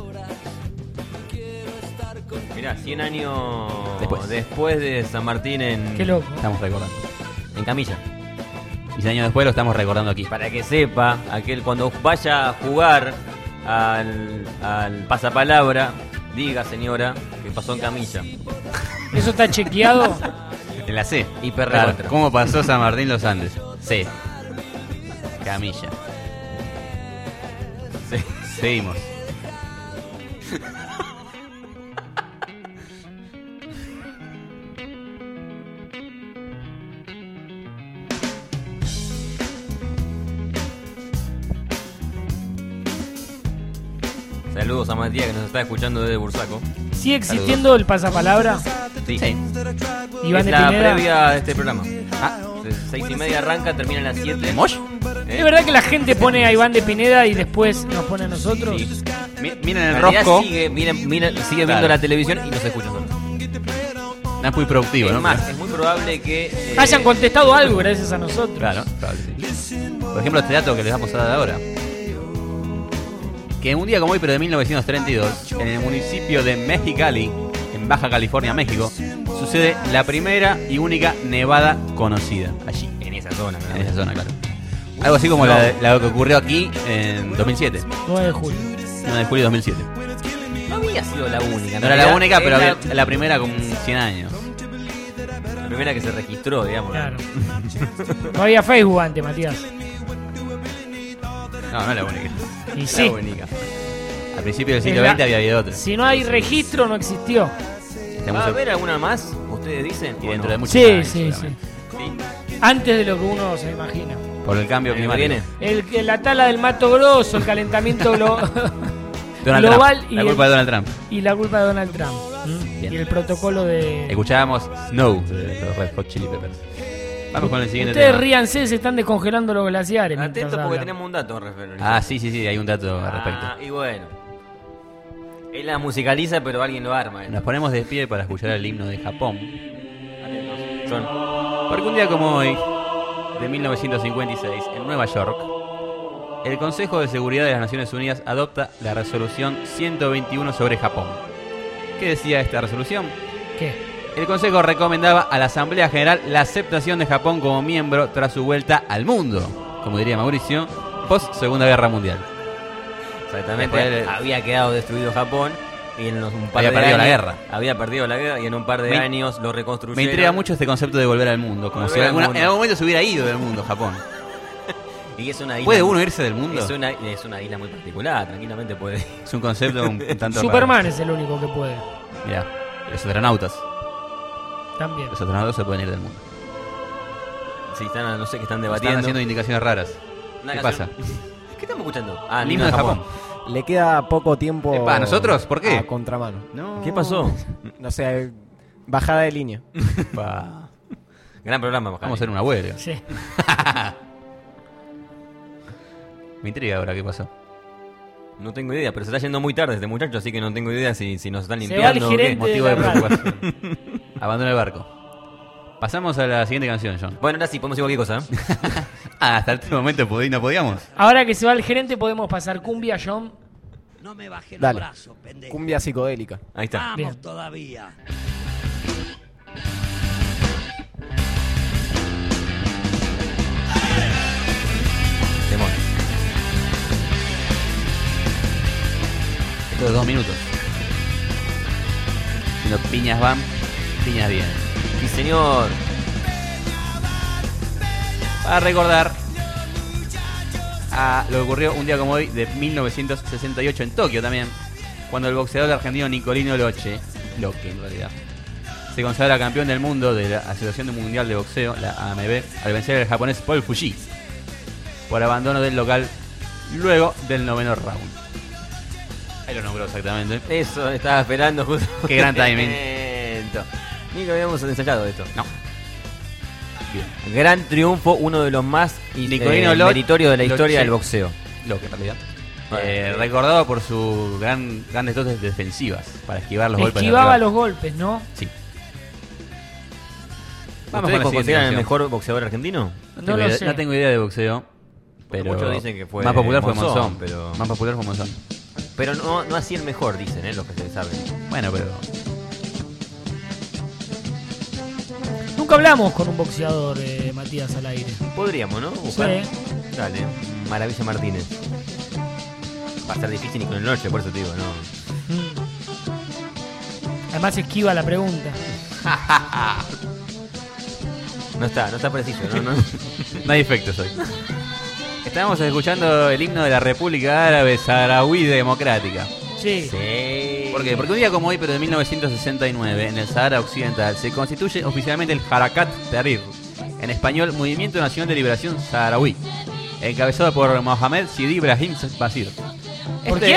Mirá, cien años Después. después de San Martín en, Qué loco. Estamos recordando. en Camilla. Y cien años después lo estamos recordando aquí. Para que sepa, aquel cuando vaya a jugar al, al pasapalabra, diga señora que pasó en Camilla. ¿Eso está chequeado? En la C. Hiper Claro, recontra. ¿cómo pasó San Martín los Andes? C. Camilla. Sí. Seguimos. Saludos a Matías que nos está escuchando desde Bursaco. ¿Sigue existiendo el pasapalabra? Sí. Sí. Iván Es de la Pineda. previa de este programa. Ah, de seis y media arranca, termina a las siete. ¿Mosh? ¿Eh? ¿Es verdad que la gente pone a Iván de Pineda y después nos pone a nosotros? Sí. Mi- miren el En realidad rosco. Sigue, miren, miren, sigue viendo Claro. la televisión y nos escucha solo. No es muy productivo, Es ¿no? más, es muy probable que... eh, Hayan contestado algo gracias a nosotros. Claro, claro que sí. Por ejemplo, este dato que les vamos a dar ahora. Que un día como hoy, pero de mil novecientos treinta y dos, en el municipio de Mexicali, en Baja California, México, sucede la primera y única nevada conocida allí. En esa zona, En esa zona, claro. Algo así como la, de- la que ocurrió aquí en dos mil siete. nueve de julio. nueve de julio de dos mil siete. No había sido la única. No era la única, pero es la, había- la primera con cien años. la primera que se registró, digamos. Claro. No había Facebook antes, Matías. No, no es la única. Y La sí. única. Al principio del siglo Es la- veinte había habido otra. Si no hay registro, no existió. ¿Va a haber alguna más? ¿Ustedes dicen? Y ¿O dentro no? de muchos Sí, años, sí, sí. seguramente. Antes de lo que uno se imagina. Por el cambio ¿El que climático. viene? El, que- la tala del Mato Grosso, el calentamiento glo- Donald global Trump. y, La el- culpa de Donald Trump. y la culpa de Donald Trump. ¿Mm? Bien. Y el protocolo de... Escuchábamos Snow de los Red Hot Chili Peppers. Vamos con el siguiente Ustedes tema. ríanse, se están descongelando los glaciares. mientras Atento porque hablan. tenemos un dato referente. Ah, sí, sí, sí, hay un dato al respecto. Ah, y bueno. Él la musicaliza, pero alguien lo arma. ¿eh? Nos ponemos de pie para escuchar el himno de Japón. Atentos. Son. Porque un día como hoy, de mil novecientos cincuenta y seis, en Nueva York, el Consejo de Seguridad de las Naciones Unidas adopta la resolución ciento veintiuno sobre Japón. ¿Qué decía esta resolución? ¿Qué? El Consejo recomendaba a la Asamblea General la aceptación de Japón como miembro tras su vuelta al mundo, como diría Mauricio, post Segunda Guerra Mundial. Exactamente. Después- Había quedado destruido Japón. Y en los, un par Había de perdido años, la guerra. Había perdido la guerra y en un par de Me- años lo reconstruyeron. Me intriga mucho este concepto de volver al mundo, como Volver si al alguna- mundo. en algún momento se hubiera ido del mundo Japón. Y es una isla. ¿Puede uno irse del mundo? Es una, es una isla muy particular, tranquilamente puede. Es un concepto un, un tanto Superman es el único que puede. Mira, los astronautas. También. Los astronautas se pueden ir del mundo. Sí, están, no sé qué están Están debatiendo. haciendo indicaciones raras. Una ¿Qué canción. pasa? ¿Qué estamos escuchando? Ah, El himno de Japón. Le queda poco tiempo. Epa, ¿nosotros? ¿Por qué? A contramano. No. ¿Qué pasó? No sé, bajada de línea. Pa. Gran programa, Vamos a hacer una huelga. Sí. Me intriga ahora qué pasó. No tengo idea, pero se está yendo muy tarde este muchacho, así que no tengo idea si, si nos están Se va el limpiando. o qué. gerente Motivo de de la radio. preocupación. Abandona el barco. Pasamos a la siguiente canción, John. Bueno, ahora sí, podemos decir cualquier cosa. ¿eh? Ah, hasta este momento pod- no podíamos. Ahora que se va el gerente, podemos pasar cumbia, John. No me bajes los Dale. brazos, pendejo. Cumbia psicodélica. Ahí está. Vamos Bien. todavía. Temón. Esto de dos minutos. Si no piñas van, piñas bien. Sí, señor. Para recordar a lo que ocurrió un día como hoy de mil novecientos sesenta y ocho en Tokio también, cuando el boxeador argentino Nicolino Loche, Loque en realidad, se consagra campeón del mundo de la Asociación Mundial de Boxeo, la A M B, al vencer al japonés Paul Fuji por abandono del local luego del noveno round. Ahí lo nombró exactamente. Eso, estaba esperando justo. Qué gran timing. Ni que habíamos ensayado esto. No. Bien. Gran triunfo, uno de los más Nicolino eh, Lo- meritorios de la Loche. historia del boxeo. Loque en realidad. Bueno, Eh, eh, recordado por sus gran, grandes dotes defensivas para esquivar los golpes. del Esquivaba rival. los golpes, ¿no? Sí. Vamos con la ¿Ustedes siguiente consideran el canción. mejor boxeador argentino? No, No tengo lo idea, sé. no tengo idea de boxeo. Pero Muchos dicen que fue más popular fue Monzón, Monzón, pero- más popular fue Monzón. Pero no, no así el mejor, dicen, ¿eh? Los que se saben. Bueno, pero Nunca hablamos con un boxeador, eh, Matías, al aire. Podríamos, ¿no? Buscar. Sí. Dale, Maravilla Martínez. Va a ser difícil ni con el noche, por eso te digo, no. Mm. Además esquiva la pregunta. No está, no está preciso, ¿no? no. no hay efectos hoy. Estábamos escuchando el himno de la República Árabe Saharaui Democrática. Sí. Sí. ¿Por qué? Porque un día como hoy, pero de mil novecientos sesenta y nueve, en el Sahara Occidental, se constituye oficialmente el Harakat Tahrir, en español Movimiento Nacional de Liberación Saharaui, encabezado por Mohamed Sidi Ibrahim Basir. ¿Por Este- quién?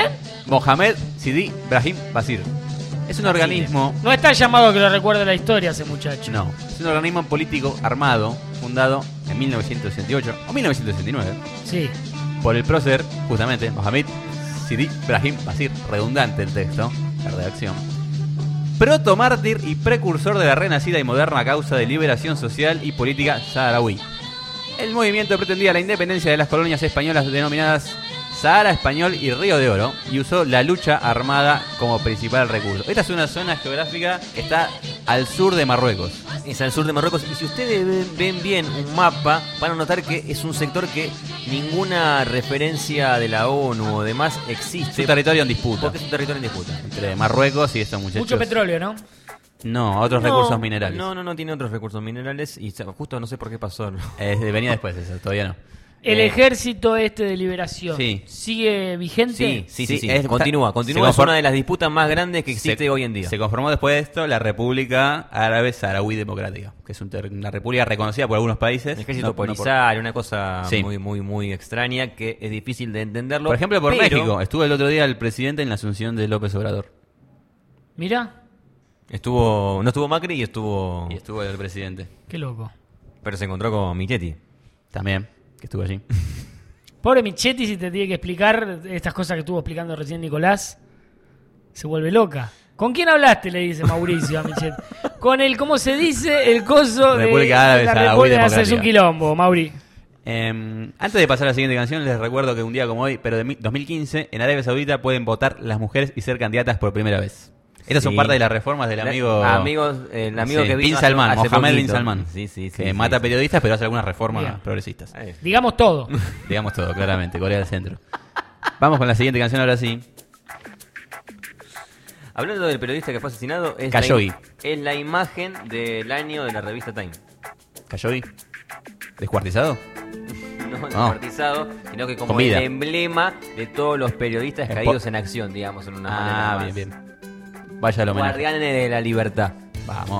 Mohamed Sidi Brahim Basir. Es un organismo... No está llamado a que lo recuerde la historia ese muchacho. No, es un organismo político armado fundado en mil novecientos sesenta y ocho o mil novecientos sesenta y nueve. Sí. Por el prócer, justamente, Mohamed Sidi Brahim Basir, redundante el texto, la redacción. Protomártir y precursor de la renacida y moderna causa de liberación social y política saharaui. El movimiento pretendía la independencia de las colonias españolas denominadas Sahara Español y Río de Oro y usó la lucha armada como principal recurso. Esta es una zona geográfica que está al sur de Marruecos. Es al sur de Marruecos. Y si ustedes ven, ven bien un mapa, van a notar que es un sector que ninguna referencia de la ONU o demás existe. Es un territorio en disputa. Porque es un territorio en disputa. Entre Marruecos y estos muchachos. Mucho petróleo, ¿no? No, otros No, recursos minerales. No, no, no tiene otros recursos minerales y justo no sé por qué pasó. Eh, venía después eso, todavía no. El Eh, ejército este de liberación, Sí. ¿sigue vigente? Sí, sí, sí, sí. es- continúa, se continúa. Es conform- una de las disputas más grandes que existe Se- hoy en día. Se conformó después de esto la República Árabe Saharaui Democrática, que es un ter- una república reconocida por algunos países. El ejército No- no por- polisario, una cosa Sí. muy, muy, muy extraña que es difícil de entenderlo. Por ejemplo, por pero- México. Estuvo el otro día el presidente en la asunción de López Obrador. Mira, Estuvo, no estuvo Macri y estuvo. Y estuvo el presidente. qué loco. Pero se encontró con Michetti. También, que estuvo allí. Pobre Michetti, si te tiene que explicar estas cosas que estuvo explicando recién Nicolás, se vuelve loca. ¿Con quién hablaste? Le dice Mauricio a Michetti. Con el, ¿cómo se dice? El coso de República Árabe la Saharaui República. Democrática. Es un quilombo, Mauri. Eh, antes de pasar a la siguiente canción, les recuerdo que un día como hoy, pero de mi- dos mil quince, en Arabia Saudita pueden votar las mujeres y ser candidatas por primera vez. Estas son Sí. parte de las reformas del La- amigo... amigos, el amigo sí, que vino Bin hace- Salman, hace Mohamed Bin poquito. Salman. Sí, sí, sí, que sí, mata sí. periodistas, pero hace algunas reformas Bien. progresistas. Digamos todo. Digamos todo, claramente. Corea del Centro. Vamos con la siguiente canción ahora sí. Hablando del periodista que fue asesinado, es, Khashoggi. la, im- es la imagen del año de la revista Time. ¿Khashoggi? ¿Descuartizado? No No. descuartizado, sino que como Con vida. el emblema de todos los periodistas En caídos po- en acción, digamos, en una Ah, manera bien, más. bien. Vaya el homenaje. Guardianes de la libertad. Vamos.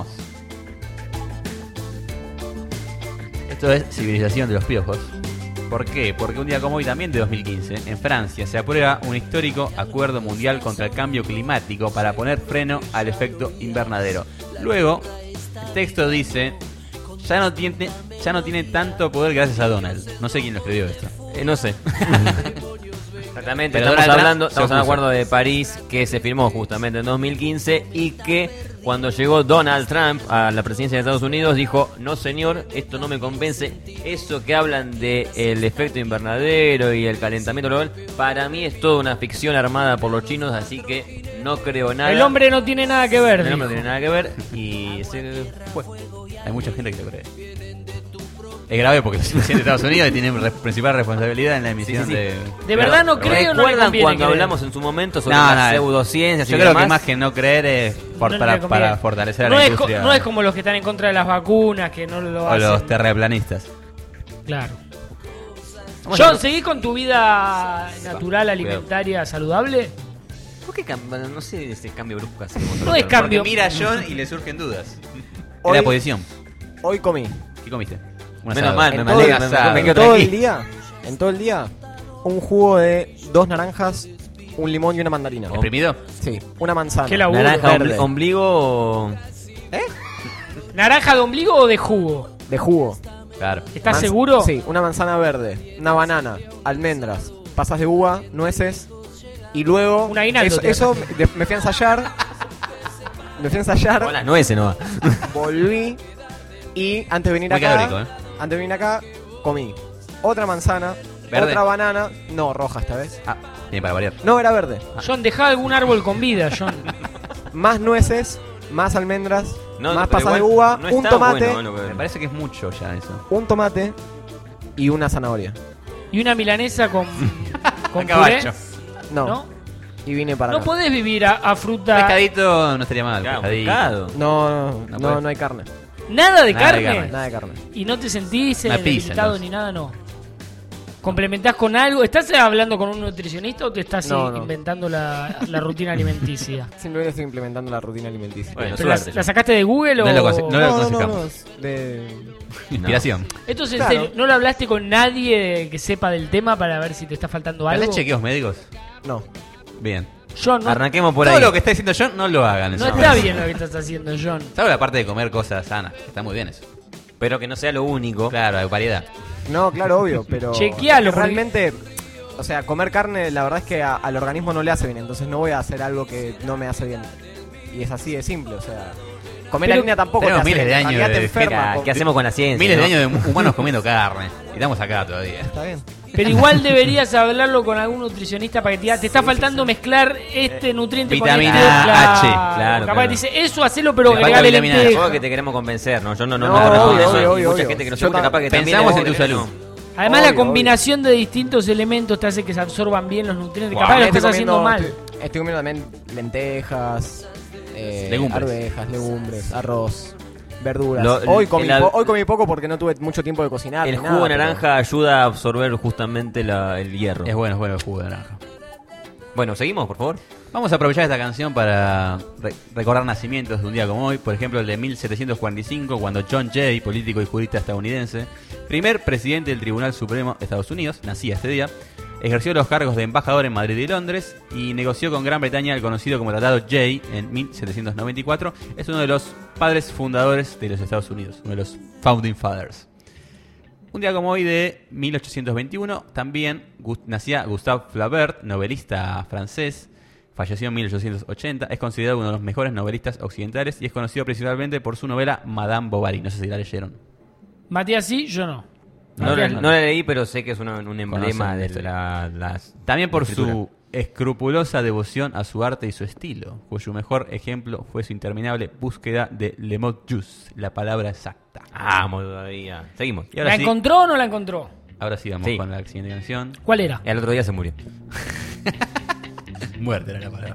Esto es Civilización de los Piojos. ¿Por qué? Porque un día como hoy, también de dos mil quince, en Francia se aprueba un histórico acuerdo mundial contra el cambio climático para poner freno al efecto invernadero. Luego, el texto dice, ya no tiene, ya no tiene tanto poder gracias a Donald. No sé quién lo escribió esto. Eh, no sé. Exactamente, Pero estamos Donald hablando, Trump se estamos en el opuso. acuerdo de París que se firmó justamente en dos mil quince y que cuando llegó Donald Trump a la presidencia de Estados Unidos dijo, no señor, esto no me convence, eso que hablan de el efecto invernadero y el calentamiento global, para mí es toda una ficción armada por los chinos, así que no creo nada. El hombre no tiene nada que ver. El hombre no dijo. tiene nada que ver y se fue. Hay mucha gente que lo cree. Es grave porque es el presidente de Estados Unidos y tiene re- principal responsabilidad en la emisión Sí, sí, sí. de... De verdad no creo, no le ¿Recuerdan conviene cuando creer? hablamos en su momento sobre No, las no, pseudociencias y Yo creo demás? que más que no creer es por- No le para, conviene. para fortalecer a no la es co- industria. no es como los que están en contra de las vacunas, que no lo o hacen. los terraplanistas. Claro. Vamos a John, ver. ¿seguís con tu vida natural, alimentaria, saludable? ¿Por qué cam- no sé ese cambio brusco así? No es cambio. Porque mira a John y le surgen dudas. Hoy- Es la posición. Hoy comí. ¿Qué comiste? Un Menos asado. mal, En me todo, alegra, el- me- me- me en quedo todo el tranquilo. día, en todo el día, un jugo de dos naranjas, un limón y una mandarina. ¿Exprimido? Sí, una manzana. ¿Qué laburo? ¿Naranja Verde. ombli- ombligo? ¿Naranja de ombligo o de jugo? De jugo. Claro. ¿Estás Manz- seguro? Sí, una manzana verde, una banana, almendras, pasas de uva, nueces y luego Un aguinaldo eso, te eso de- me fui a ensayar. Me fui a ensayar, Con las nueces, ¿no? volví y antes de venir Muy acá, calórico, ¿eh? antes de venir acá comí otra manzana, ¿Verde? otra banana, no roja esta vez. Ah, bien, para variar. No, era verde. John, dejá algún árbol con vida, John. Más nueces, más almendras, No, más pero pasas de igual uva, no un está tomate, bueno, lo que- Me parece que es mucho ya eso. un tomate y una zanahoria. Y una milanesa con, con A caballo. puré, No. ¿no? Y vine para No acá. podés vivir a, a fruta. Pescadito no estaría mal. Claro, pescadito. pescado. No, no, No no, puede. no hay carne. Nada de Nada de carne. carne. Nada de carne. Y no te sentís eh, Una pizza, debilitado entonces. ni nada, no. ¿Complementás con algo? ¿Estás hablando con un nutricionista o te estás No, eh, no. inventando la, la rutina alimenticia? Simplemente estoy implementando la rutina alimenticia. Bueno, ¿Pero la, suerte. la sacaste de Google o...? No lo conse- no lo- no, no, no, aconsejamos. no, es de... Inspiración. Esto es en Claro. serio. ¿No lo hablaste con nadie que sepa del tema para ver si te está faltando algo? ¿Tenés chequeos médicos? No. Bien. John, no, Arranquemos por Todo ahí. lo que está diciendo John, no lo hagan. en no ese está momento. bien lo que estás haciendo, John. Salvo la parte de comer cosas sanas. que Está muy bien eso. Pero que no sea lo único. Claro, hay variedad. No, claro, obvio, pero Chequealo, porque- realmente, o sea, comer carne la verdad es que a- al organismo no le hace bien, entonces no voy a hacer algo que no me hace bien. Y es así de simple, o sea, comer Pero harina tampoco te tenemos hace miles bien, de en años realidad te de- enferma. ¿Qué hacemos con la ciencia? Miles no? de años de humanos comiendo carne. Y estamos acá todavía. Está bien. Pero igual deberías hablarlo con algún nutricionista para que te diga, te está faltando mezclar este nutriente Vitamina con este. H, claro, Capaz claro. te dice, eso hacelo, pero Le falta agregale vitamina H. lenteja. Tampoco que te queremos convencer, ¿no? Yo no, no, No, no, no, obvio, eso, obvio, y obvio, mucha obvio. gente que nos Yo escucha tam- capaz que también Pensamos le- en tu salud. Además, Obvio, la combinación de distintos elementos te hace que se absorban bien los nutrientes. Wow. Capaz lo Estoy estás haciendo comiendo- mal. Estoy, estoy comiendo también lentejas, eh, Legumbres. arvejas, legumbres, arroz, verduras. Lo- hoy, comí el- po- hoy comí poco porque no tuve mucho tiempo de cocinar. El ni jugo nada, de pero- naranja ayuda a absorber justamente la- el hierro. Es bueno, es bueno el jugo de naranja. Bueno, seguimos, por favor. Vamos a aprovechar esta canción para re- recordar nacimientos de un día como hoy. Por ejemplo, el de mil setecientos cuarenta y cinco, cuando John Jay, político y jurista estadounidense, primer presidente del Tribunal Supremo de Estados Unidos, nacía este día, ejerció los cargos de embajador en Madrid y Londres y negoció con Gran Bretaña el conocido como Tratado Jay en mil setecientos noventa y cuatro. Es uno de los padres fundadores de los Estados Unidos, uno de los Founding Fathers. Un día como hoy de mil ochocientos veintiuno también gu- nacía Gustave Flaubert, novelista francés. Falleció en mil ochocientos ochenta. Es considerado uno de los mejores novelistas occidentales y es conocido principalmente por su novela Madame Bovary. No sé si la leyeron. Matías sí, yo no. No, Matías la- no la leí, pero sé que es una- un emblema Conocen de esto. la, las- También por escritura. su escrupulosa devoción a su arte y su estilo, cuyo mejor ejemplo fue su interminable búsqueda de le mot juste, la palabra exacta. Vamos todavía. Seguimos. Y ahora ¿La sí, encontró o no la encontró? ahora sí vamos Sí. con la siguiente canción. ¿Cuál era? El otro día se murió. Muerte era la palabra.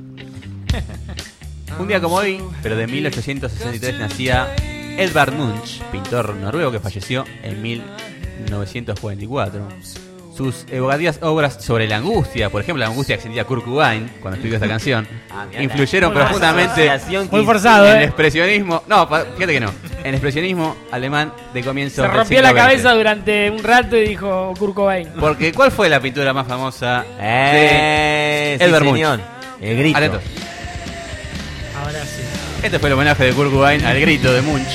Un día como hoy, pero de mil ochocientos sesenta y tres, nacía Edvard Munch, pintor noruego que falleció en mil novecientos cuarenta y cuatro. Sus evocativas obras sobre la angustia, por ejemplo, la angustia que sentía Kurt Cobain cuando escribió esta canción, Ah, mirá, influyeron la- profundamente asociación Muy que- forzado, en el ¿eh? expresionismo. No, pa- fíjate que no. En el expresionismo alemán de comienzo Se del rompió siglo la veinte. cabeza durante un rato y dijo Kurt Cobain. Porque ¿cuál fue la pintura más famosa Eh, de sí, Edvard Munch? señor. El grito. Atentos. Ahora sí. Este fue el homenaje de Kurt Cobain al grito de Munch.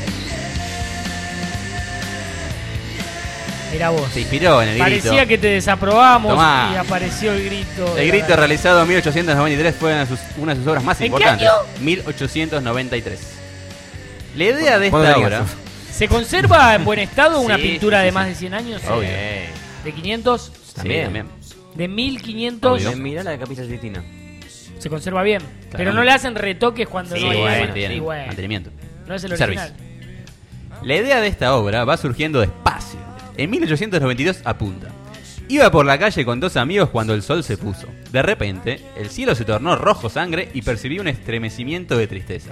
Era vos. Se inspiró en el Parecía grito. que te desaprobamos Tomá. y apareció el grito. de El la grito radio. realizado en mil ochocientos noventa y tres fue una de sus, una de sus obras más ¿En qué importantes. año? mil ochocientos noventa y tres. La idea de ¿Cuándo esta tenías? obra... ¿Se conserva en buen estado una Sí, pintura sí, de sí, más sí. de cien años? Obvio. ¿De quinientos? También. Sí, también. ¿De mil quinientos? Eh, Mirá la de Capilla Sistina. Se conserva bien. Pero no le hacen retoques cuando Sí, no hay. bueno, tiene sí, bueno. mantenimiento. No es el Service. original. La idea de esta obra va surgiendo despacio. En mil ochocientos noventa y dos apunta. Iba por la calle con dos amigos cuando el sol se puso. De repente, el cielo se tornó rojo sangre y percibí un estremecimiento de tristeza.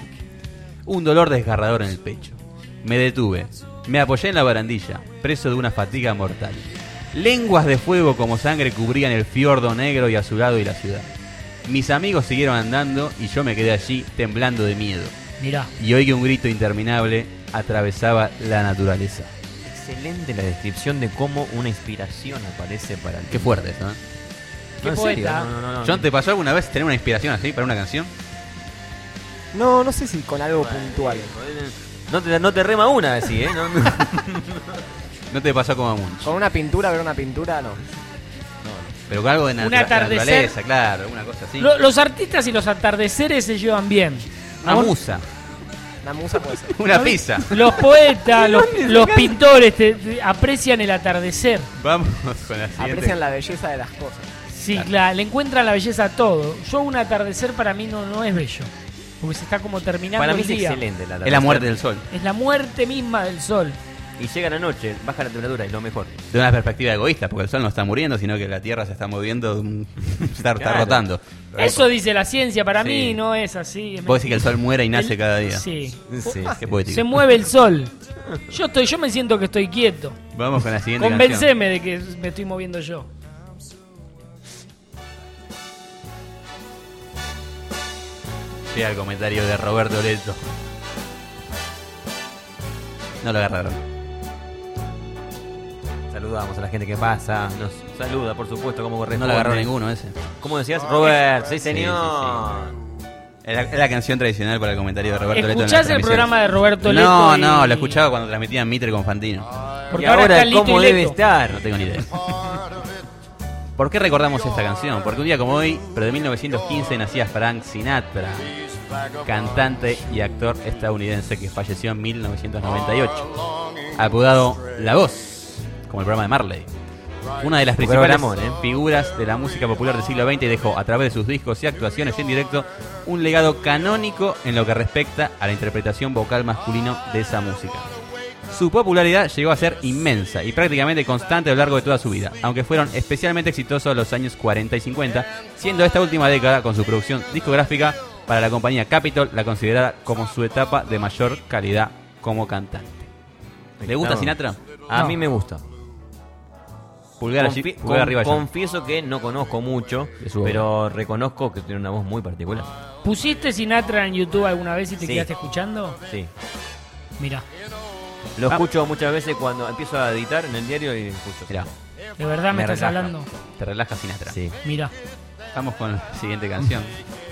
Un dolor desgarrador en el pecho. Me detuve. Me apoyé en la barandilla, preso de una fatiga mortal. Lenguas de fuego como sangre cubrían el fiordo negro y azulado y la ciudad. Mis amigos siguieron andando y yo me quedé allí temblando de miedo. Mirá. Y oí que un grito interminable atravesaba la naturaleza. Excelente la descripción de cómo una inspiración aparece para el... Qué fuerte eso, ¿eh? Qué No, en serio, poeta. no, no, no, no. John, ¿te pasó alguna vez tener una inspiración así para una canción? No, no sé si con algo puntual. No te, no te rema una así, ¿eh? No, no. ¿No te pasó como a Munch? Con una pintura, ver una pintura, no. Pero con algo de, natu- Un atardecer. naturaleza, claro, una cosa así. Lo- los artistas y los atardeceres se llevan bien. Una Vos- musa, Una musa puede ser. una pizza. Los poetas, los, los pintores te- te aprecian el atardecer. Vamos con la siguiente. Aprecian la belleza de las cosas. Sí, claro, le encuentran la belleza a todo. Yo un atardecer para mí no, no es bello. Porque se está como terminando Para mí el es día. excelente la Es la muerte del sol. Es la muerte misma del sol. Y llega la noche, baja la temperatura, es lo mejor. De una perspectiva egoísta, porque el sol no está muriendo, sino que la Tierra se está moviendo, de un- se está, está Claro. rotando. Eso dice la ciencia, para Sí. mí no es así. es Vos decís que el sol muere y nace El- cada día. Sí. Sí. Qué poético. Se mueve el sol. Yo estoy, yo me siento que estoy quieto. Vamos con la siguiente canción. Convenceme de que me estoy moviendo yo. Llega el comentario de Roberto Leto. No lo agarraron. Se saludamos a la gente que pasa, nos saluda, por supuesto, como corresponde. No le agarró ninguno ese. ¿Cómo decías? Robert, sí, Sí, señor. sí, sí. Es la, es la canción tradicional para el comentario de Roberto Leto. ¿Escuchás el programa de Roberto Leto? No, y- no, lo escuchaba cuando transmitían Mitre con Fantino. Porque Y ahora ahora, está Lito ¿cómo y debe Leto. estar? No tengo ni idea. ¿Por qué recordamos esta canción? Porque un día como hoy, pero de mil novecientos quince, nacía Frank Sinatra, cantante y actor estadounidense que falleció en mil novecientos noventa y ocho. Apodado La Voz, como el programa de Marley. Una de las Qué principales programón, ¿eh? figuras de la música popular del siglo veinte, dejó a través de sus discos y actuaciones en directo un legado canónico en lo que respecta a la interpretación vocal masculino de esa música. Su popularidad llegó a ser inmensa y prácticamente constante a lo largo de toda su vida, aunque fueron especialmente exitosos los años cuarenta y cincuenta, siendo esta última década, con su producción discográfica para la compañía Capitol, la considerada como su etapa de mayor calidad como cantante. ¿Le gusta No. Sinatra? A No. mí me gusta. Pulgar, allí, Confi- pulgar con- arriba allá. confieso que no conozco mucho, De su obra. pero reconozco que tiene una voz muy particular. ¿Pusiste Sinatra en YouTube alguna vez y te Sí. quedaste escuchando? Sí. Mira, Lo Ah. escucho muchas veces cuando empiezo a editar en el diario y escucho. Mirá, de verdad me, Me estás relaja. hablando. te relaja Sinatra. Sí. Mira. Vamos con la siguiente canción.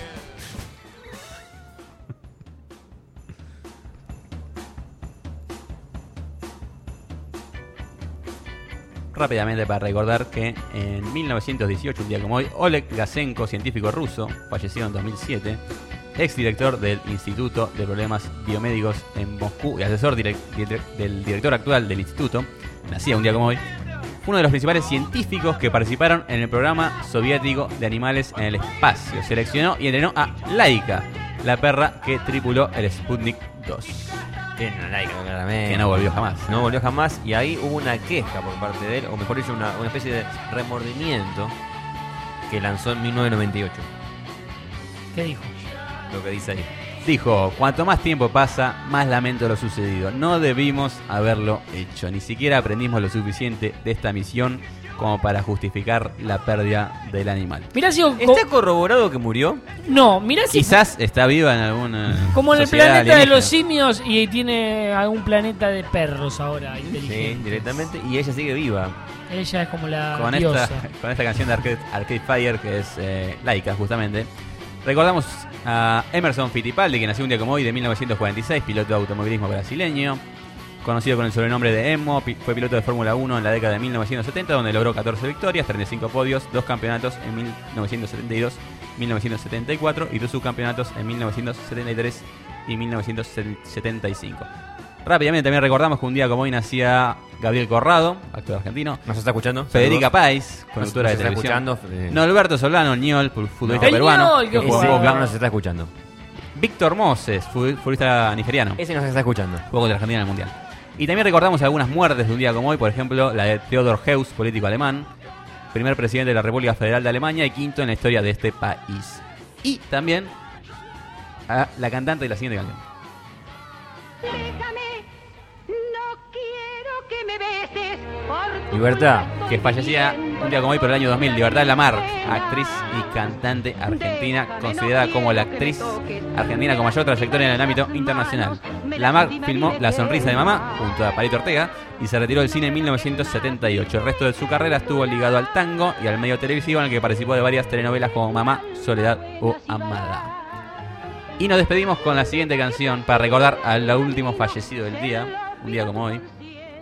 Rápidamente para recordar que en mil novecientos dieciocho, un día como hoy, Oleg Gazenko, científico ruso, falleció en dos mil siete, exdirector del Instituto de Problemas Biomédicos en Moscú y asesor direc- dire- del director actual del instituto, nacía un día como hoy, fue uno de los principales científicos que participaron en el programa soviético de animales en el espacio. Seleccionó y entrenó a Laika, la perra que tripuló el Sputnik dos. Tiene una laica, claramente. Que no volvió jamás. No volvió jamás y ahí hubo una queja por parte de él, o mejor dicho, una, una especie de remordimiento que lanzó en mil novecientos noventa y ocho. ¿Qué dijo? Lo que dice ahí. Dijo, cuanto más tiempo pasa, más lamento lo sucedido. No debimos haberlo hecho. Ni siquiera aprendimos lo suficiente de esta misión como para justificar la pérdida del animal. Mirá si... co- ¿Está corroborado que murió? No, mirá si... Quizás está viva en alguna Como en el sociedad planeta de alienígena. los simios y tiene algún planeta de perros ahora Sí, inteligente. directamente. Y ella sigue viva. Ella es como la Con diosa. esta, con esta canción de Arcade, Arcade Fire, que es eh, Laika, justamente. Recordamos a Emerson Fittipaldi, que nació un día como hoy de mil novecientos cuarenta y seis, piloto de automovilismo brasileño. Conocido con el sobrenombre de Emo, pi- fue piloto de Fórmula uno en la década de mil novecientos setenta, donde logró catorce victorias, treinta y cinco podios, dos campeonatos en mil novecientos setenta y dos, mil novecientos setenta y cuatro y dos subcampeonatos en mil novecientos setenta y tres y mil novecientos setenta y cinco. Rápidamente también recordamos que un día como hoy nacía Gabriel Corrado, actor argentino. ¿Nos está escuchando? Federica Saludos. Páez, conductora Nos- de nos está televisión. escuchando, eh. Norberto Solano, Ñol, futbolista El peruano. Ñol, que que jugó en Ese Boca. no nos está escuchando. Víctor Moses, fu- futbolista nigeriano. Ese nos está escuchando. Jugó contra Argentina en el Mundial. Y también recordamos algunas muertes de un día como hoy, por ejemplo, la de Theodor Heuss, político alemán, primer presidente de la República Federal de Alemania y quinto en la historia de este país. Y también a la cantante de la siguiente canción. Déjame, no quiero que me beses por tu Libertad. Que fallecía un día como hoy por el año dos mil, Libertad Lamarck, actriz y cantante argentina, considerada como la actriz argentina con mayor trayectoria en el ámbito internacional. Lamarck filmó La sonrisa de mamá junto a Palito Ortega y se retiró del cine en mil novecientos setenta y ocho. El resto de su carrera estuvo ligado al tango y al medio televisivo, en el que participó de varias telenovelas como Mamá, Soledad o Amada. Y nos despedimos con la siguiente canción para recordar al último fallecido del día, un día como hoy.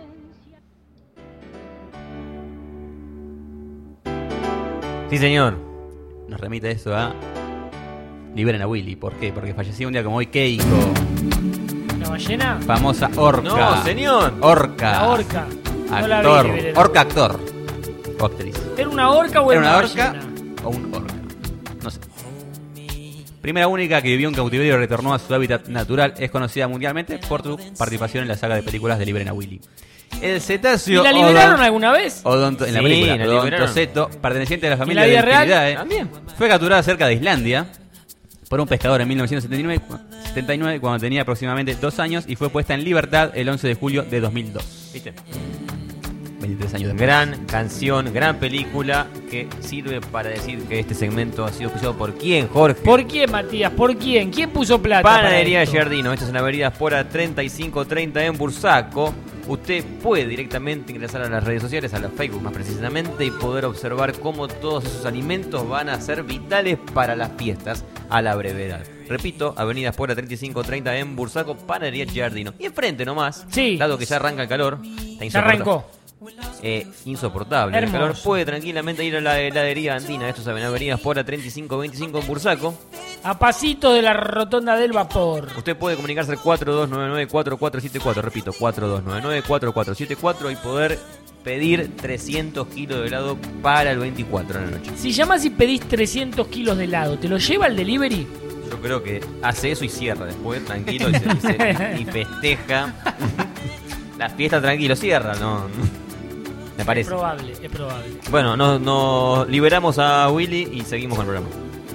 Sí, señor. Nos remite eso a Liberen a Willy. ¿Por qué? Porque falleció un día como hoy Keiko, ¿La ballena? famosa orca. No, señor. Orca. La orca. No la vi, Actor. Liberen a Orca actor. O actriz. ¿Era una orca o ¿Era era una una orca ballena? o un orca? No sé. Primera única que vivió en cautiverio y retornó a su hábitat natural, es conocida mundialmente por su participación en la saga de películas de Liberen a Willy. El cetáceo ¿Y la liberaron odon- alguna vez? odonto- en la Sí, película, la liberaron. Odontoceto, perteneciente a la familia la vida de real? Delfinidae, También. fue capturada cerca de Islandia por un pescador en mil novecientos setenta y nueve, setenta y nueve, cuando tenía aproximadamente dos años, y fue puesta en libertad el once de julio de dos mil dos. ¿Viste? veintitrés años después. Gran canción, gran película que sirve para decir que este segmento ha sido auspiciado por quién, Jorge. ¿Por quién, Matías? ¿Por quién? ¿Quién puso plata? Panadería para esto? Giardino. Esta es en la avenida Spora treinta y cinco treinta en Bursaco. usted puede directamente ingresar a las redes sociales, a la Facebook más precisamente, y poder observar cómo todos esos alimentos van a ser vitales para las fiestas a la brevedad. Repito, Avenida Espora treinta y cinco treinta en Bursaco, Panadería Giardino. Y enfrente nomás, sí, dado que ya arranca el calor, está ya arrancó. Eh, insoportable. Hermoso. El calor puede tranquilamente ir a la heladería Andina. Esto es Avenida Espora treinta y cinco veinticinco en Bursaco. A pasito de la rotonda del vapor. Usted puede comunicarse al cuatro dos nueve nueve cuatro cuatro siete cuatro. Repito, cuatro dos nueve nueve cuatro cuatro siete cuatro y poder pedir trescientos kilos de helado para el veinticuatro de la noche. Si llamas y pedís trescientos kilos de helado, ¿te lo lleva el delivery? Yo creo que hace eso y cierra después, tranquilo, y, se, y, se, y festeja. La fiesta tranquilo, cierra, ¿no? Me parece. Es probable, es probable. Bueno, nos, nos liberamos a Willy y seguimos con el programa.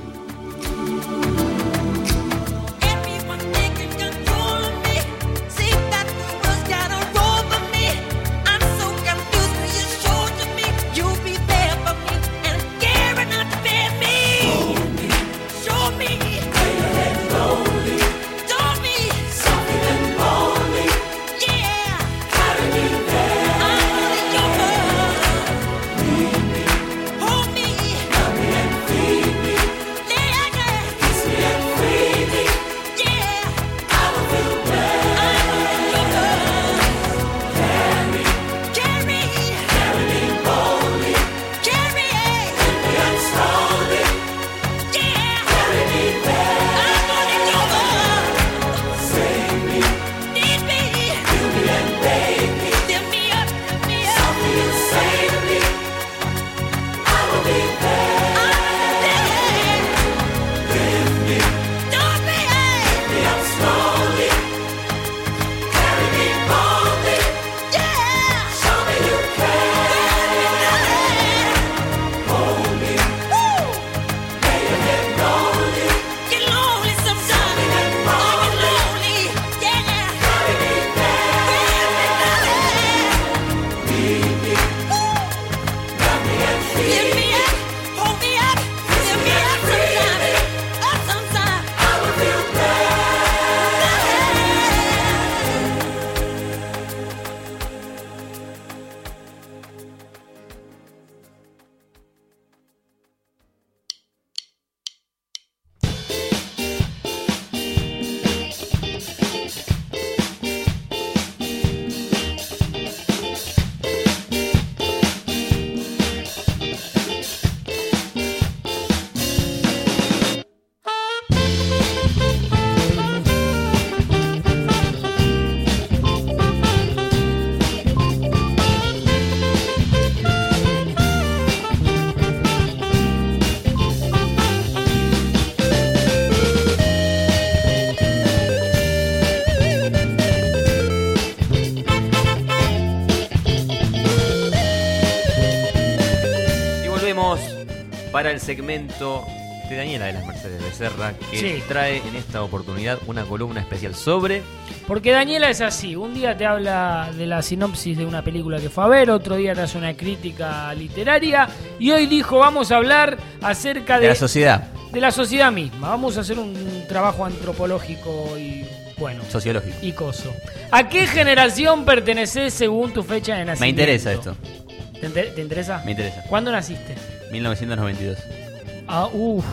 Para el segmento de Daniela de las Mercedes Becerra, que sí, trae en esta oportunidad una columna especial sobre... Porque Daniela es así, un día te habla de la sinopsis de una película que fue a ver, otro día te hace una crítica literaria, y hoy dijo, vamos a hablar acerca de... De la sociedad. De la sociedad misma, vamos a hacer un trabajo antropológico y, bueno... Sociológico. Y coso. ¿A qué generación perteneces según tu fecha de nacimiento? Me interesa esto. ¿Te, inter- ¿Te interesa? Me interesa. ¿Cuándo naciste? mil novecientos noventa y dos. Ah, uff.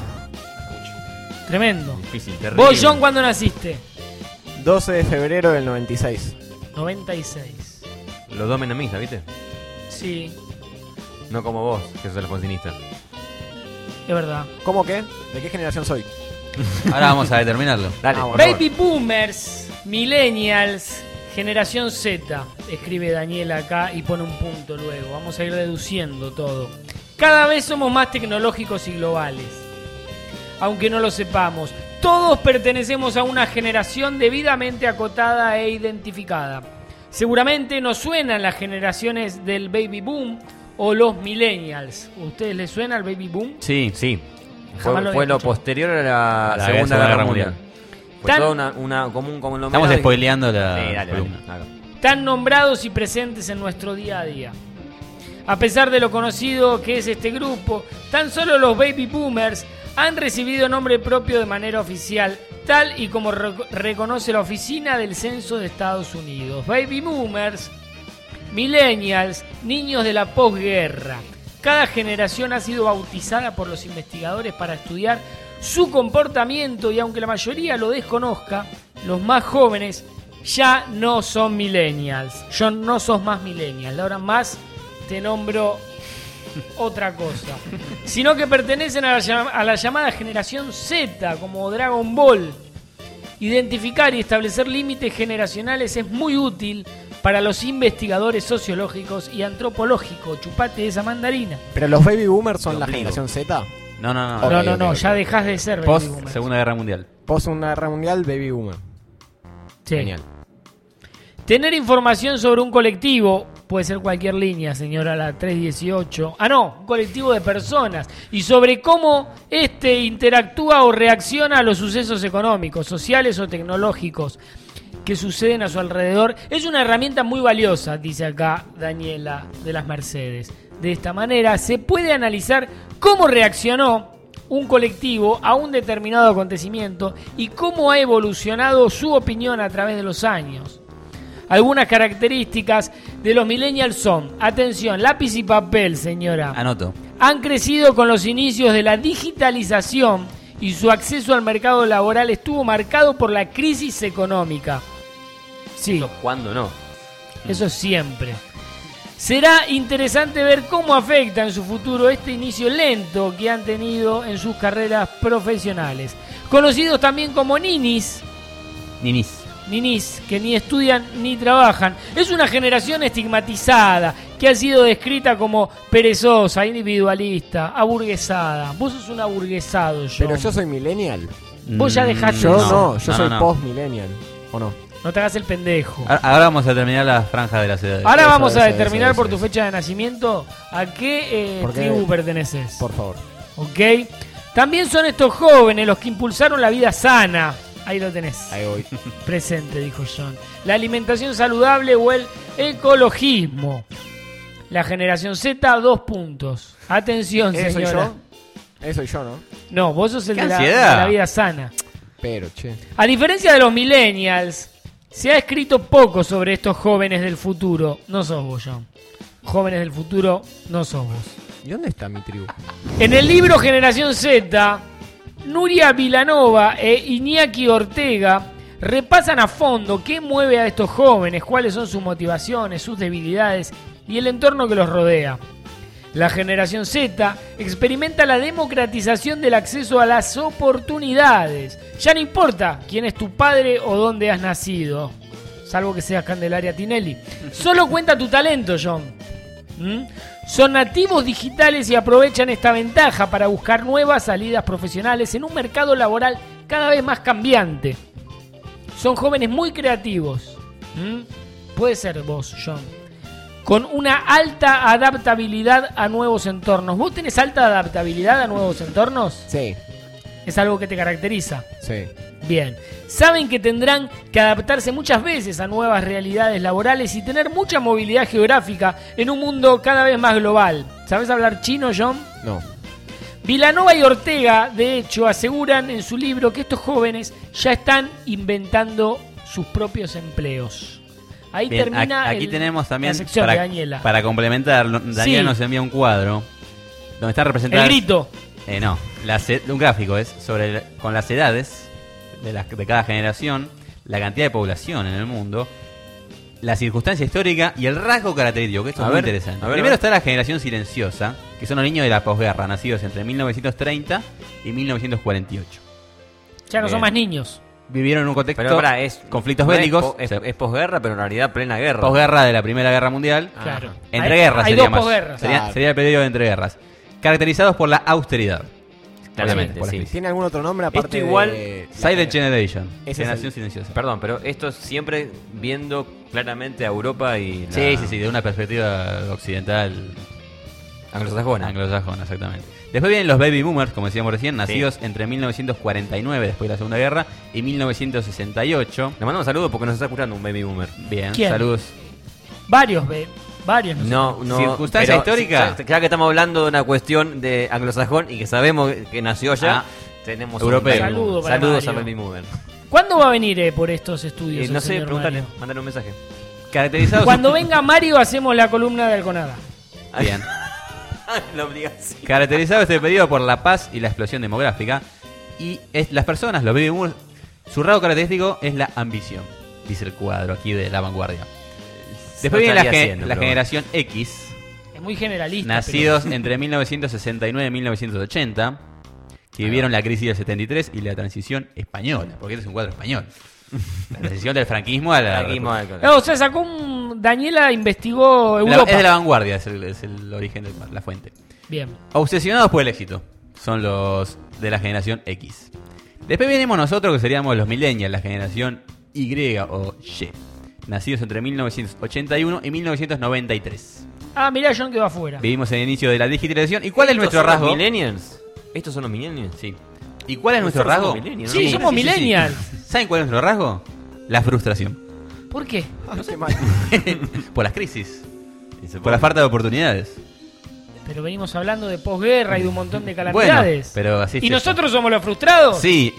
Tremendo. Difícil, terrible. ¿Vos, John, cuándo naciste? doce de febrero del noventa y seis. noventa y seis. Los dos menemistas, ¿viste? Sí, No como vos, que sos alfonsinista. es verdad. ¿Cómo qué? ¿De qué generación soy? Ahora vamos a determinarlo. Dale. Ah, bueno. Baby boomers, millennials, generación Z, escribe Daniela acá y pone un punto luego. Vamos a ir deduciendo todo. Cada vez somos más tecnológicos y globales. Aunque no lo sepamos, todos pertenecemos a una generación debidamente acotada e identificada. Seguramente nos suenan las generaciones del baby boom o los millennials. ¿A ustedes les suena el baby boom? Sí, sí. Jamás lo Fue, fue había lo escuchado. posterior a la, A la Segunda Guerra Guerra Mundial. Mundial. Fue Tan- toda una, una como un como Estamos spoileando la Sí, dale, columna. dale. Tan nombrados y presentes en nuestro día a día. A pesar de lo conocido que es este grupo, tan solo los baby boomers han recibido nombre propio de manera oficial, tal y como re- reconoce la Oficina del Censo de Estados Unidos. Baby boomers Millennials, niños de la posguerra. Cada generación ha sido bautizada por los investigadores para estudiar su comportamiento y aunque la mayoría lo desconozca, los más jóvenes ya no son millennials. Yo no sos más millennial. Ahora más te nombro otra cosa. Sino que pertenecen a la, llam- a la llamada generación Z, como Dragon Ball. Identificar y establecer límites generacionales es muy útil para los investigadores sociológicos y antropológicos. Chupate esa mandarina. Pero los baby boomers son Lo la obligo. generación Z. No, no, no. Ok, no, no, ok, no, ok. ya dejás de ser baby Post boomer. Segunda Guerra Mundial. Post una guerra mundial, baby boomer. Sí. Genial. Tener información sobre un colectivo, puede ser cualquier línea, señora, la tres dieciocho. Ah, no, un colectivo de personas. Y sobre cómo éste interactúa o reacciona a los sucesos económicos, sociales o tecnológicos que suceden a su alrededor. Es una herramienta muy valiosa, dice acá Daniela de las Mercedes. De esta manera se puede analizar cómo reaccionó un colectivo a un determinado acontecimiento y cómo ha evolucionado su opinión a través de los años. Algunas características de los millennials son, atención, lápiz y papel, señora. Anoto. Han crecido con los inicios de la digitalización y su acceso al mercado laboral estuvo marcado por la crisis económica. Sí. ¿Cuándo no? Eso siempre. Será interesante ver cómo afecta en su futuro este inicio lento que han tenido en sus carreras profesionales. Conocidos también como ninis, Ninis. ninis, que ni estudian ni trabajan. Es una generación estigmatizada que ha sido descrita como perezosa, individualista, aburguesada. Vos sos un aburguesado, John. Pero yo soy millennial. Vos ya dejaste Yo eso. no, yo No, soy no, no. post-millennial. ¿O no? No te hagas el pendejo. Ahora ahora vamos a terminar la franja de las edades. Ahora Eso, vamos a eso, determinar eso, por eso, tu fecha de nacimiento a qué eh, ¿Por qué? tribu perteneces. Por favor. ¿Ok? También son estos jóvenes los que impulsaron la vida sana. Ahí lo tenés. Ahí voy. Presente, dijo John. La alimentación saludable o el ecologismo. La generación Z, dos puntos. Atención, ¿Ese soy señora. yo? Ese soy yo, ¿no? No, vos sos el ¡Qué de la, de ansiedad! la vida sana. Pero, che. A diferencia de los millennials, se ha escrito poco sobre estos jóvenes del futuro. No sos vos, John. Jóvenes del futuro, no sos vos. ¿Y dónde está mi tribu? En el libro Generación Z, Nuria Vilanova e Iñaki Ortega repasan a fondo qué mueve a estos jóvenes, cuáles son sus motivaciones, sus debilidades y el entorno que los rodea. La generación Z experimenta la democratización del acceso a las oportunidades. Ya no importa quién es tu padre o dónde has nacido, salvo que seas Candelaria Tinelli. Solo cuenta tu talento, John. ¿Mm? Son nativos digitales y aprovechan esta ventaja para buscar nuevas salidas profesionales en un mercado laboral cada vez más cambiante. Son jóvenes muy creativos. ¿Mm? Puede ser vos, John. Con una alta adaptabilidad a nuevos entornos. ¿Vos tenés alta adaptabilidad a nuevos entornos? Sí, ¿Es algo que te caracteriza? sí. Bien. Saben que tendrán que adaptarse muchas veces a nuevas realidades laborales y tener mucha movilidad geográfica en un mundo cada vez más global. ¿Sabés hablar chino, John? No. Vilanova y Ortega, de hecho, aseguran en su libro que estos jóvenes ya están inventando sus propios empleos. Ahí Bien, termina a- aquí el- tenemos también, la sección para, de Daniela. para complementar, lo- Daniela Sí. nos envía un cuadro donde está representado... El grito. Eh, no, las e- un gráfico es sobre el- con las edades de, las- de cada generación, la cantidad de población en el mundo, la circunstancia histórica y el rasgo característico, que esto A es muy ver, interesante. a ver, Primero a ver. está la generación silenciosa, que son los niños de la posguerra, nacidos entre mil novecientos treinta y mil novecientos cuarenta y ocho. Ya no son Bien. más niños. Vivieron en un contexto Pero pará, es conflictos no es bélicos, po- Es, o sea, es posguerra, pero en realidad plena guerra. posguerra de la Primera Guerra Mundial. Claro. Entre Hay- guerras hay sería dos más. posguerras. Sería, Claro. sería el periodo de entreguerras. Caracterizados por la austeridad. Claramente, Por la sí. crisis. ¿Tiene algún otro nombre aparte Esto igual- de... Silent Generation. Ese es Generación el- silenciosa. Perdón, pero esto es siempre viendo claramente a Europa y la Sí, sí, sí, de una perspectiva occidental anglosajona. anglosajona, exactamente. Después vienen los baby boomers, como decíamos recién, nacidos entre mil novecientos cuarenta y nueve, después de la Segunda Guerra, y mil novecientos sesenta y ocho. Le mandamos saludos porque nos está escuchando un baby boomer. Bien, ¿Quién? saludos. Varios, ve. Varios. sé. No, no. Circunstancia pero histórica. si- Ya que estamos hablando de una cuestión de anglosajón y que sabemos que nació allá, Ah, tenemos europeo. un baby Saludo boomer. para Saludos Mario. a baby boomer. ¿Cuándo va a venir eh, por estos estudios? Eh, el no sé, señor pregúntale, Mario? mándale un mensaje. Caracterizados. Cuando venga Mario hacemos la columna de Alconada. Bien. La obligación. Caracterizado este pedido por la paz y la explosión demográfica. Y es, las personas, los baby boomers, su rasgo característico es la ambición. Dice el cuadro aquí de La Vanguardia. Después viene la, estaría ge- haciendo, la pero generación X. Es muy generalista. Nacidos pero- entre mil novecientos sesenta y nueve y mil novecientos ochenta. Que vivieron la crisis del setenta y tres y la transición española. Porque este es un cuadro español. La transición del franquismo a la... Franquismo al- No, o sea, sacó un... Daniela investigó La- Europa. es de La Vanguardia, es el, es el origen de la fuente. Bien. Obsesionados por el éxito. Son los de la generación X. Después venimos nosotros, que seríamos los millennials, la generación Y o Y. Nacidos entre mil novecientos ochenta y uno y mil novecientos noventa y tres. Ah, mirá, John quedó afuera. Vivimos en el inicio de la digitalización. ¿Y cuál es ¿Estos nuestro son los rasgo? millennials? ¿Estos son los millennials? Sí. ¿Y cuál es nuestro Nosotros rasgo? somos millennials, Sí, ¿no? somos millennials. ¿Saben cuál es nuestro rasgo? La frustración. ¿Por qué? No sé mal. Por las crisis. Por la falta de oportunidades. Pero venimos hablando de posguerra y de un montón de calamidades. Bueno, pero así es ¿Y esto. nosotros somos los frustrados? Sí.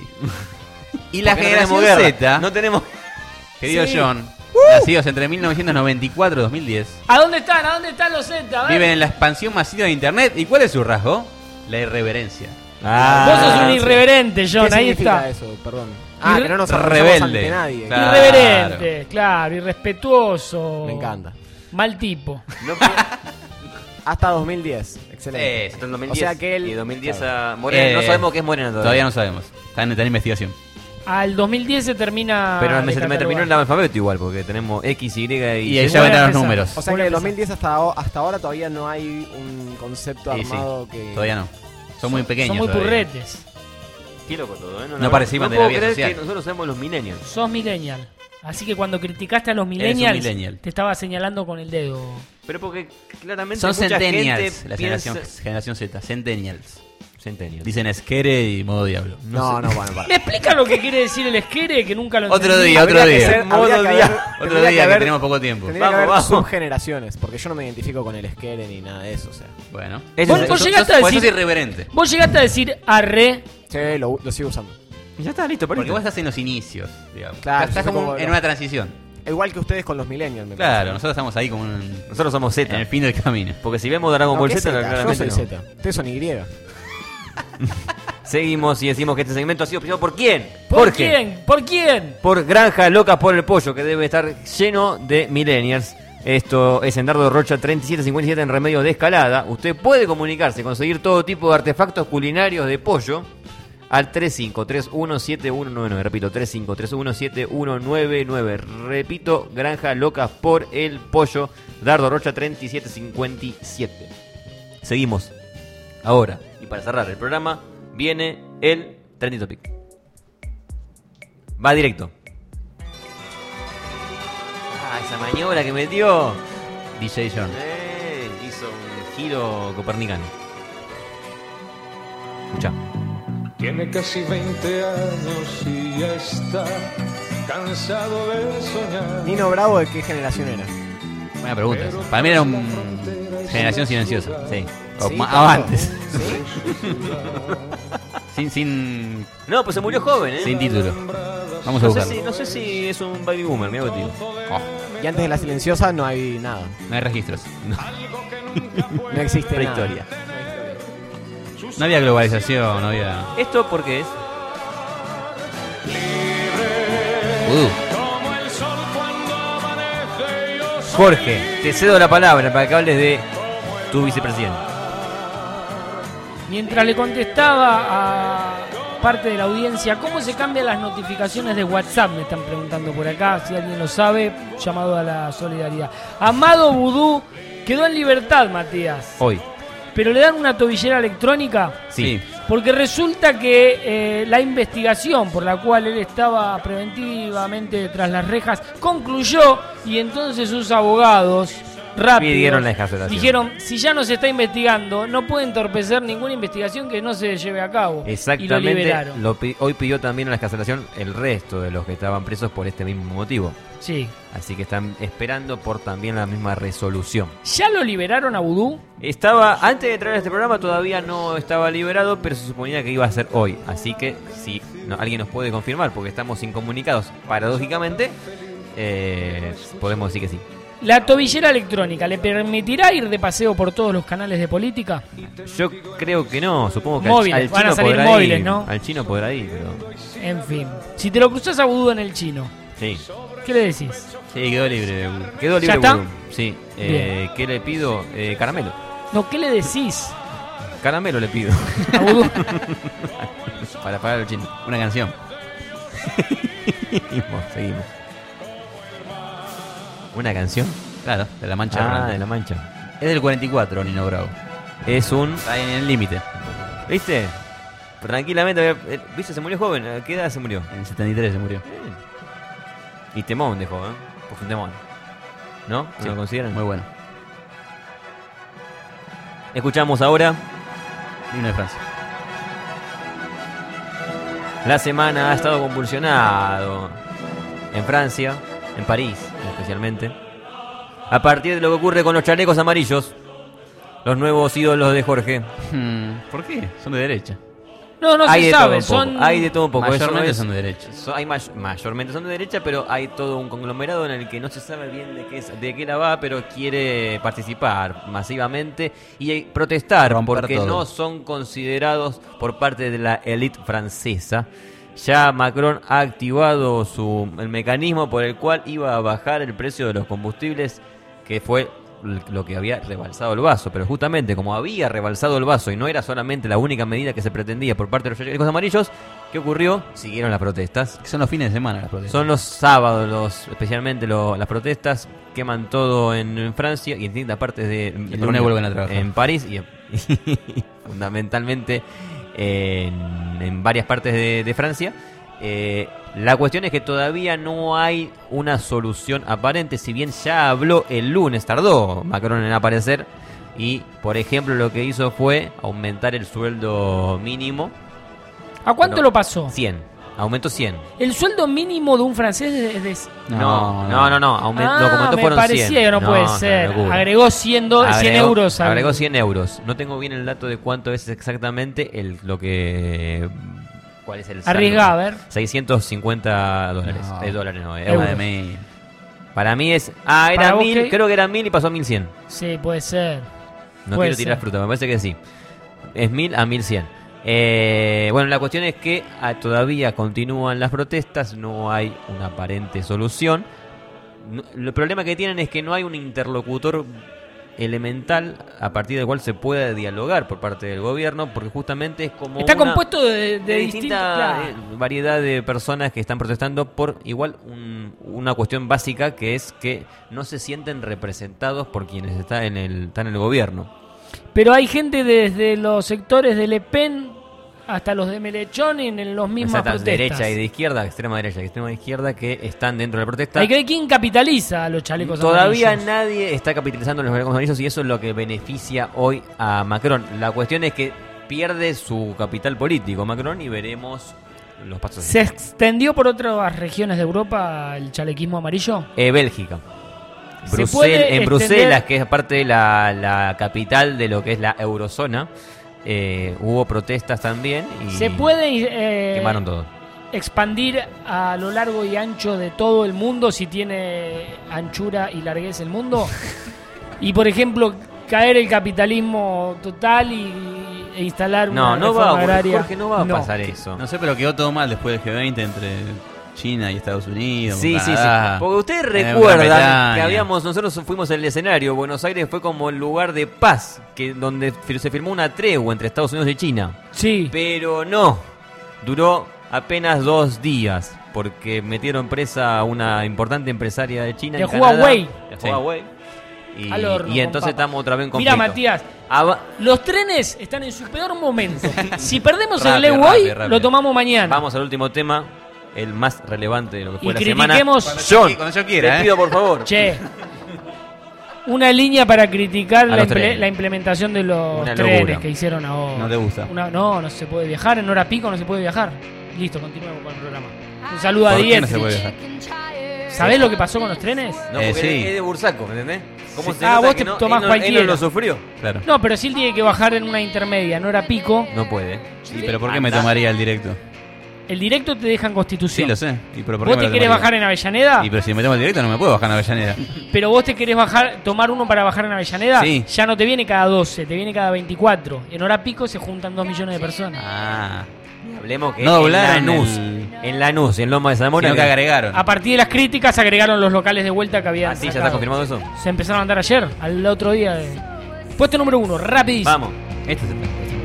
Y la Porque no generación tenemos guerra. Z, No tenemos... querido Sí. John, nacidos entre mil novecientos noventa y cuatro y dos mil diez, ¿A dónde están? ¿A dónde están los Z? A ver. viven en la expansión masiva de Internet. ¿Y cuál es su rasgo? La irreverencia. Vos sos un irreverente, John, ¿Qué ahí significa está. eso? Perdón. Ah, Irre- que no nos Rebelde. arrodillamos ante nadie. Claro. Irreverente, claro, irrespetuoso. Me encanta. Mal tipo. No puedo- Hasta dos mil diez. Excelente. Eh, Hasta el dos mil O diez. sea que él- Y dos mil diez claro. a Morena. no Eh, sabemos qué es Morena todavía. Todavía no sabemos. Está en, está en investigación. Al dos mil diez se termina. Pero de me, se me catalogar. terminó el alfabeto igual, porque tenemos X, Y y... Y ahí Z. ya vendrán los empezar. números. O sea que Buena de dos mil diez hasta, o- hasta ahora todavía no hay un concepto Y sí, armado que... todavía no. Son muy pequeños. Son muy todavía. purretes. Qué loco todo, ¿eh? No la- participan no de la puedo vida creer social. que nosotros somos los millennials. Sos millennial. Así que cuando criticaste a los un millennials, millennial. te estaba señalando con el dedo. Pero porque claramente Son mucha centennials. gente La piensa... generación, generación Z. Centennials. Centennials. Dicen esquere y modo diablo. No, no, bueno, para. ¿Me explica lo que quiere decir el esquere que nunca lo Otro entendí? día, otro Habría que día. ser- Modo habría que día. haber- Otro tendría día que haber- tenemos poco tiempo. Tendría que Vamos, haber vamos. subgeneraciones, porque yo no me identifico con el esquere ni nada de eso, o sea. Bueno. Ese Vos- es- vos Sos- llegaste sos- a pues sos decir- irreverente. Vos llegaste a decir arre. Sí, lo, lo sigo usando. Ya está listo, Porque Palito. vos estás en los inicios, digamos. Claro, estás yo soy como como en los- una transición. Igual que ustedes con los millennials, me Claro, parece. nosotros estamos ahí como en, Nosotros somos Z. en el fin del camino. Porque si vemos Dragon No, Ball ¿qué Z, Z? Yo claramente soy no. Z. Ustedes son Y. Seguimos y decimos que este segmento ha sido auspiciado por quién. ¿Por Jorge. quién? ¿Por quién? Por Granja Locas por el Pollo, que debe estar lleno de millennials. Esto es en Dardo Rocha treinta y siete cincuenta y siete en Remedios de Escalada. Usted puede comunicarse, conseguir todo tipo de artefactos culinarios de pollo al tres cinco tres uno siete uno nueve nueve. Repito, tres cinco tres uno siete uno nueve nueve. Repito, Granja Locas por el Pollo, Dardo Rocha treinta y siete cincuenta y siete. Seguimos. Ahora, y para cerrar el programa, viene el Trending Topic. Va directo. Ah, esa maniobra que metió. D J John. Eh, hizo un giro copernicano. Escucha. Tiene casi veinte años y ya está cansado de soñar. Nino Bravo, ¿de qué generación era? Buena pregunta. esa. Para mí era un generación silenciosa. Sí. O Sí, ma- tanto. antes. ¿Sí? Sin, sin, No, pues se murió joven, ¿eh? sin título. Vamos a No sé, buscarlo. si, no sé si es un baby boomer, mira que te digo. Y antes de la silenciosa no hay nada. No hay registros. No, No existe nada. Prehistoria. no había globalización, no había. ¿Esto por qué es? Uh, Jorge, te cedo la palabra para que hables de tu vicepresidente. Mientras le contestaba a parte de la audiencia, ¿cómo se cambian las notificaciones de WhatsApp? Me están preguntando por acá, si alguien lo sabe, llamado a la solidaridad. Amado Vudú quedó en libertad, Matías, Hoy. pero le dan una tobillera electrónica Sí. porque resulta que eh, la investigación por la cual él estaba preventivamente tras las rejas concluyó y entonces sus abogados rápido Pidieron la excarcelación. dijeron, si ya no se está investigando, no puede entorpecer ninguna investigación que no se lleve a cabo. Y lo Exactamente. liberaron. Lo pi- hoy pidió también a la excarcelación el resto de los que estaban presos por este mismo motivo. Sí. Así que están esperando por también la misma resolución. ¿Ya lo liberaron a Vudú? Estaba, antes de traer este programa todavía no estaba liberado, pero se suponía que iba a ser hoy. Así que si no, alguien nos puede confirmar, porque estamos incomunicados, paradójicamente, eh, podemos decir que sí. ¿La tobillera electrónica le permitirá ir de paseo por todos los canales de política? Yo creo que no, supongo que Móviles, al, al van a chino salir podrá móviles, ir. ¿no? Al chino podrá ir, pero... En fin. Si te lo cruzas a Vudú en el chino, Sí. ¿qué le decís? Sí, quedó libre. Quedó libre. ¿Ya está? Vudú. Sí. Eh, ¿Qué le pido? Eh, caramelo. No, ¿qué le decís? Caramelo le pido. A Vudú. Para pagar el chino. Una canción. seguimos, seguimos. ¿Una canción? Claro, de La Mancha. Ah, Errante. de La Mancha. Es del cuarenta y cuatro, Nino Bravo. Es un... Está en el límite. ¿Viste? Tranquilamente. eh, ¿Viste? Se murió joven. ¿A qué edad se murió? En el setenta y tres se murió. Y temón dejó, ¿eh? Pues un temón. ¿No? ¿Se Sí, lo consideran? muy bueno. Escuchamos ahora. Himno de Francia. La semana ha estado convulsionado en Francia, en París especialmente, a partir de lo que ocurre con los chalecos amarillos, los nuevos ídolos de Jorge. Hmm, ¿Por qué? Son de derecha. No, no Hay se de sabe. todo un poco, Son... hay de todo un poco. Eso Mayormente es- son de derecha. so- hay may- mayormente son de derecha, pero hay todo un conglomerado en el que no se sabe bien de qué es, de qué la va, pero quiere participar masivamente y eh, protestar Romper porque todo. no son considerados por parte de la élite francesa. Ya Macron ha activado su el mecanismo por el cual iba a bajar el precio de los combustibles, que fue lo que había rebalsado el vaso, pero justamente como había rebalsado el vaso y no era solamente la única medida que se pretendía por parte de los chalecos amarillos, ¿qué ocurrió? Siguieron las protestas. Son los fines de semana las protestas. Son los sábados, los, especialmente lo- las protestas, queman todo en, en Francia y en distintas partes de... El lunes vuelven a trabajar. En París y, y fundamentalmente en, en varias partes de, de Francia. Eh, la cuestión es que todavía no hay una solución aparente, si bien ya habló el lunes, tardó Macron en aparecer y, por ejemplo, lo que hizo fue aumentar el sueldo mínimo. ¿A cuánto No, lo pasó? cien, aumentó cien. El sueldo mínimo de un francés es de... No, no, no, no, aument- Ah, lo que aumentó me fueron parecía cien. que no puede es ser. una locura. Agregó cien, do- cien Agregó- euros al- Agregó cien euros. No tengo bien el dato de cuánto es exactamente el, lo que... ¿Cuál es el saldo? Arriesgá, a ver. seiscientos cincuenta dólares. No. Eh, dólares no, Euros. euros. Para mí es... Ah, ¿Para era vos mil, qué? creo que era mil y pasó a mil cien. Sí, puede ser. No Puede quiero tirar ser. fruta, me parece que sí. Es mil a mil cien. Eh, bueno, la cuestión es que ah, todavía continúan las protestas, no hay una aparente solución. No- el problema que tienen es que no hay un interlocutor elemental a partir del cual se pueda dialogar por parte del gobierno, porque justamente es como Está una- compuesto de, de de distinta distintas... eh, variedad de personas que están protestando por igual un- una cuestión básica, que es que no se sienten representados por quienes están en el, están en el gobierno. Pero hay gente desde los sectores de Le Pen hasta los de Melechón y en los mismos Exacto, protestas. derecha y de izquierda, extrema derecha y extrema izquierda, que están dentro de la protesta. Hay que ver quién capitaliza a los chalecos Todavía amarillos. nadie está capitalizando los chalecos amarillos y eso es lo que beneficia hoy a Macron. La cuestión es que pierde su capital político Macron y veremos los pasos. ¿Se extendió por otras regiones de Europa el chalequismo amarillo? Eh, Bélgica. ¿Se Brusel- puede en extender- Bruselas, que es parte de la, la capital de lo que es la eurozona, eh, hubo protestas también y ¿Se puede eh, quemaron todo. expandir a lo largo y ancho de todo el mundo si tiene anchura y larguez el mundo? Y, por ejemplo, caer el capitalismo total y, e instalar No, una no va, reforma porque, agraria. Jorge, no va a No. pasar eso. No sé, pero quedó todo mal después del G veinte entre China y Estados Unidos. Sí, sí, sí. Canadá, Porque ustedes eh, recuerdan Gran Bretaña. que habíamos, nosotros fuimos el escenario, Buenos Aires fue como el lugar de paz, que donde fir- se firmó una tregua entre Estados Unidos y China. Sí. Pero no, duró apenas dos días, porque metieron presa a una importante empresaria de China. De en Canadá, Huawei. de Sí. Huawei. Y, Al horno, y entonces con papa. estamos otra vez en Mira, conflicto. Matías, Ava- los trenes están en su peor momento. Si perdemos Rápido, el Leu rápido, hoy, rápido. lo tomamos mañana. Vamos al último tema, el más relevante de lo que fue Y la semana. critiquemos- Cuando yo John, qui- cuando yo quiera, te ¿eh? pido por favor. Che, una línea para criticar la, los imple- trenes. la implementación de los Una trenes locura. que hicieron ahora. No te gusta. Una- no, no se puede viajar. En hora pico no se puede viajar. Listo, continuemos con el programa. Un saludo a ¿Por qué Diez. no se puede viajar? ¿Sabés lo que pasó con los trenes? No, Eh, porque sí. es de Bursaco, ¿me entendés? ¿Cómo Sí. se Ah, nota vos que te no, tomás él no, él cualquiera. no lo sufrió? Claro. No, pero sí él tiene que bajar en una intermedia, en hora pico. No puede. ¿Y pero por qué me tomaría el directo? El directo te deja en Constitución. Sí, lo sé. ¿Y pero por ¿Vos qué te me querés lo bajar en Avellaneda? Y pero si me metemos el directo no me puedo bajar en Avellaneda. Pero vos te querés bajar, tomar uno para bajar en Avellaneda, Sí. ya no te viene cada doce, te viene cada veinticuatro. En hora pico se juntan dos millones de personas. Ah. Hablemos que No en doblaron Lanús, el- en Lanús y en Loma de Zamora. Sino que agregaron. A partir de las críticas agregaron los locales de vuelta que habían. Ah, sí, ya sacado. está confirmado eso. Se empezaron a andar ayer, al otro día. De... Puesto número uno, rapidísimo. Vamos. Este es el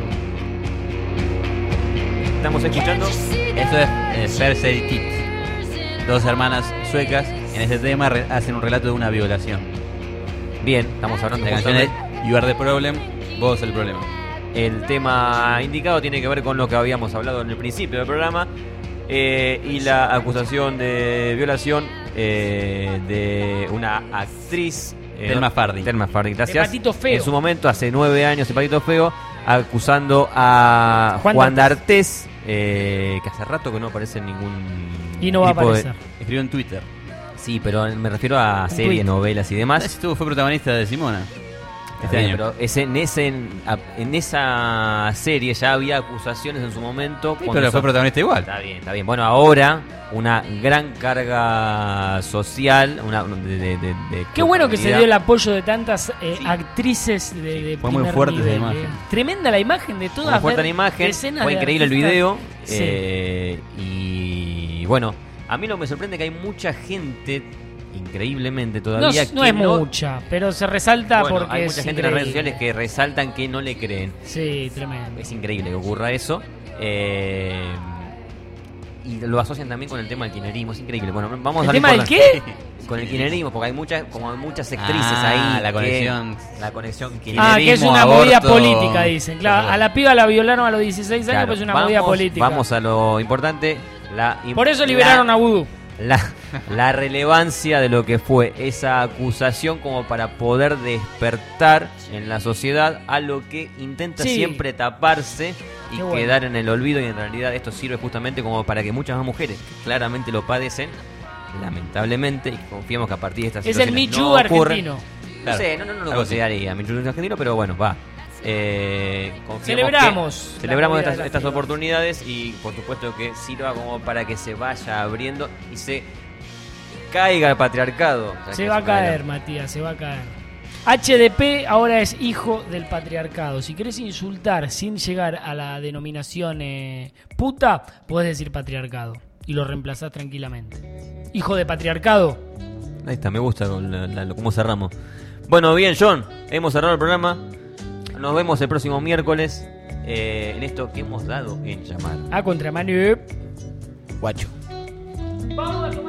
Estamos escuchando. Esto es eh, Cersei Kids. Dos hermanas suecas en este tema re- hacen un relato de una violación. Bien, estamos hablando La canción es justamente- You Are the Problem, vos el problema. El tema indicado tiene que ver con lo que habíamos hablado en el principio del programa eh, y la acusación de violación eh, de una actriz. eh, Thelma Fardy. Thelma Fardy, gracias. Patito Feo. En su momento, hace nueve años, de Patito Feo, acusando a Juan Juan, D'Artes. D'Artes, eh, que hace rato que no aparece en ningún. Y no va a tipo de- aparecer. Escribió en Twitter. Sí, pero me refiero a Un series, tweet. novelas y demás. Estuvo, fue protagonista de Simona. Este Está bien, año. pero ese, en, ese, en, en esa serie ya había acusaciones en su momento. Sí, cuando pero fue so- protagonista igual. Está bien, está bien. Bueno, ahora una gran carga social. Una, de, de- de- de Qué bueno que se culpabilidad. dio el apoyo de tantas eh, actrices de, de Fue muy primer fuerte esa nivel, imagen. eh. Tremenda la imagen de todas. Muy fuerte ver la imagen, decenas fue de increíble el artistas. video. Sí. eh, y bueno, a mí lo que me sorprende es que hay mucha gente, increíblemente No, todavía, no que es mucha, pero se resalta Bueno, porque hay es mucha gente en las redes increíble. sociales que resaltan que no le creen. Sí, tremendo. Es increíble que ocurra eso. Eh, y lo asocian también con el tema del kirchnerismo. Es increíble. Bueno, vamos ¿El a tema del darle qué? importancia- Con el kirchnerismo, porque hay muchas, como hay muchas actrices Ah, ahí. la que- conexión. La conexión Ah, que es Kirchnerismo, una movida aborto. política, dicen. Claro, a la piba la violaron a los dieciséis años, Claro, pero es una vamos, movida política. Vamos a lo importante. La, Por eso liberaron la- a Vudú. La, la relevancia de lo que fue esa acusación como para poder despertar en la sociedad a lo que intenta Sí. siempre taparse y Qué bueno. quedar en el olvido, y en realidad esto sirve justamente como para que muchas más mujeres que claramente lo padecen, lamentablemente, y confiamos que a partir de estas Es el situaciones Me Too no ocurren. argentino. No Claro. sé, no, no, no lo Algo así. consideraría Me Too argentino, pero bueno, va. Eh, confiamos Celebramos que- la celebramos movida de estas, las estas pibas. oportunidades, y por supuesto que sirva como para que se vaya abriendo y se caiga el patriarcado. O sea, Se que va a es una de caer, Matías, se va a caer. H D P ahora es hijo del patriarcado. Si querés insultar sin llegar a la denominación eh, puta, podés decir patriarcado. Y lo reemplazás tranquilamente. Hijo de patriarcado. las- Ahí está, me gusta con la- la- cómo cerramos. Bueno, bien, John, hemos cerrado el programa. Nos vemos el próximo miércoles eh, en esto que hemos dado en llamar. A contramano. Guacho. Vamos a tomar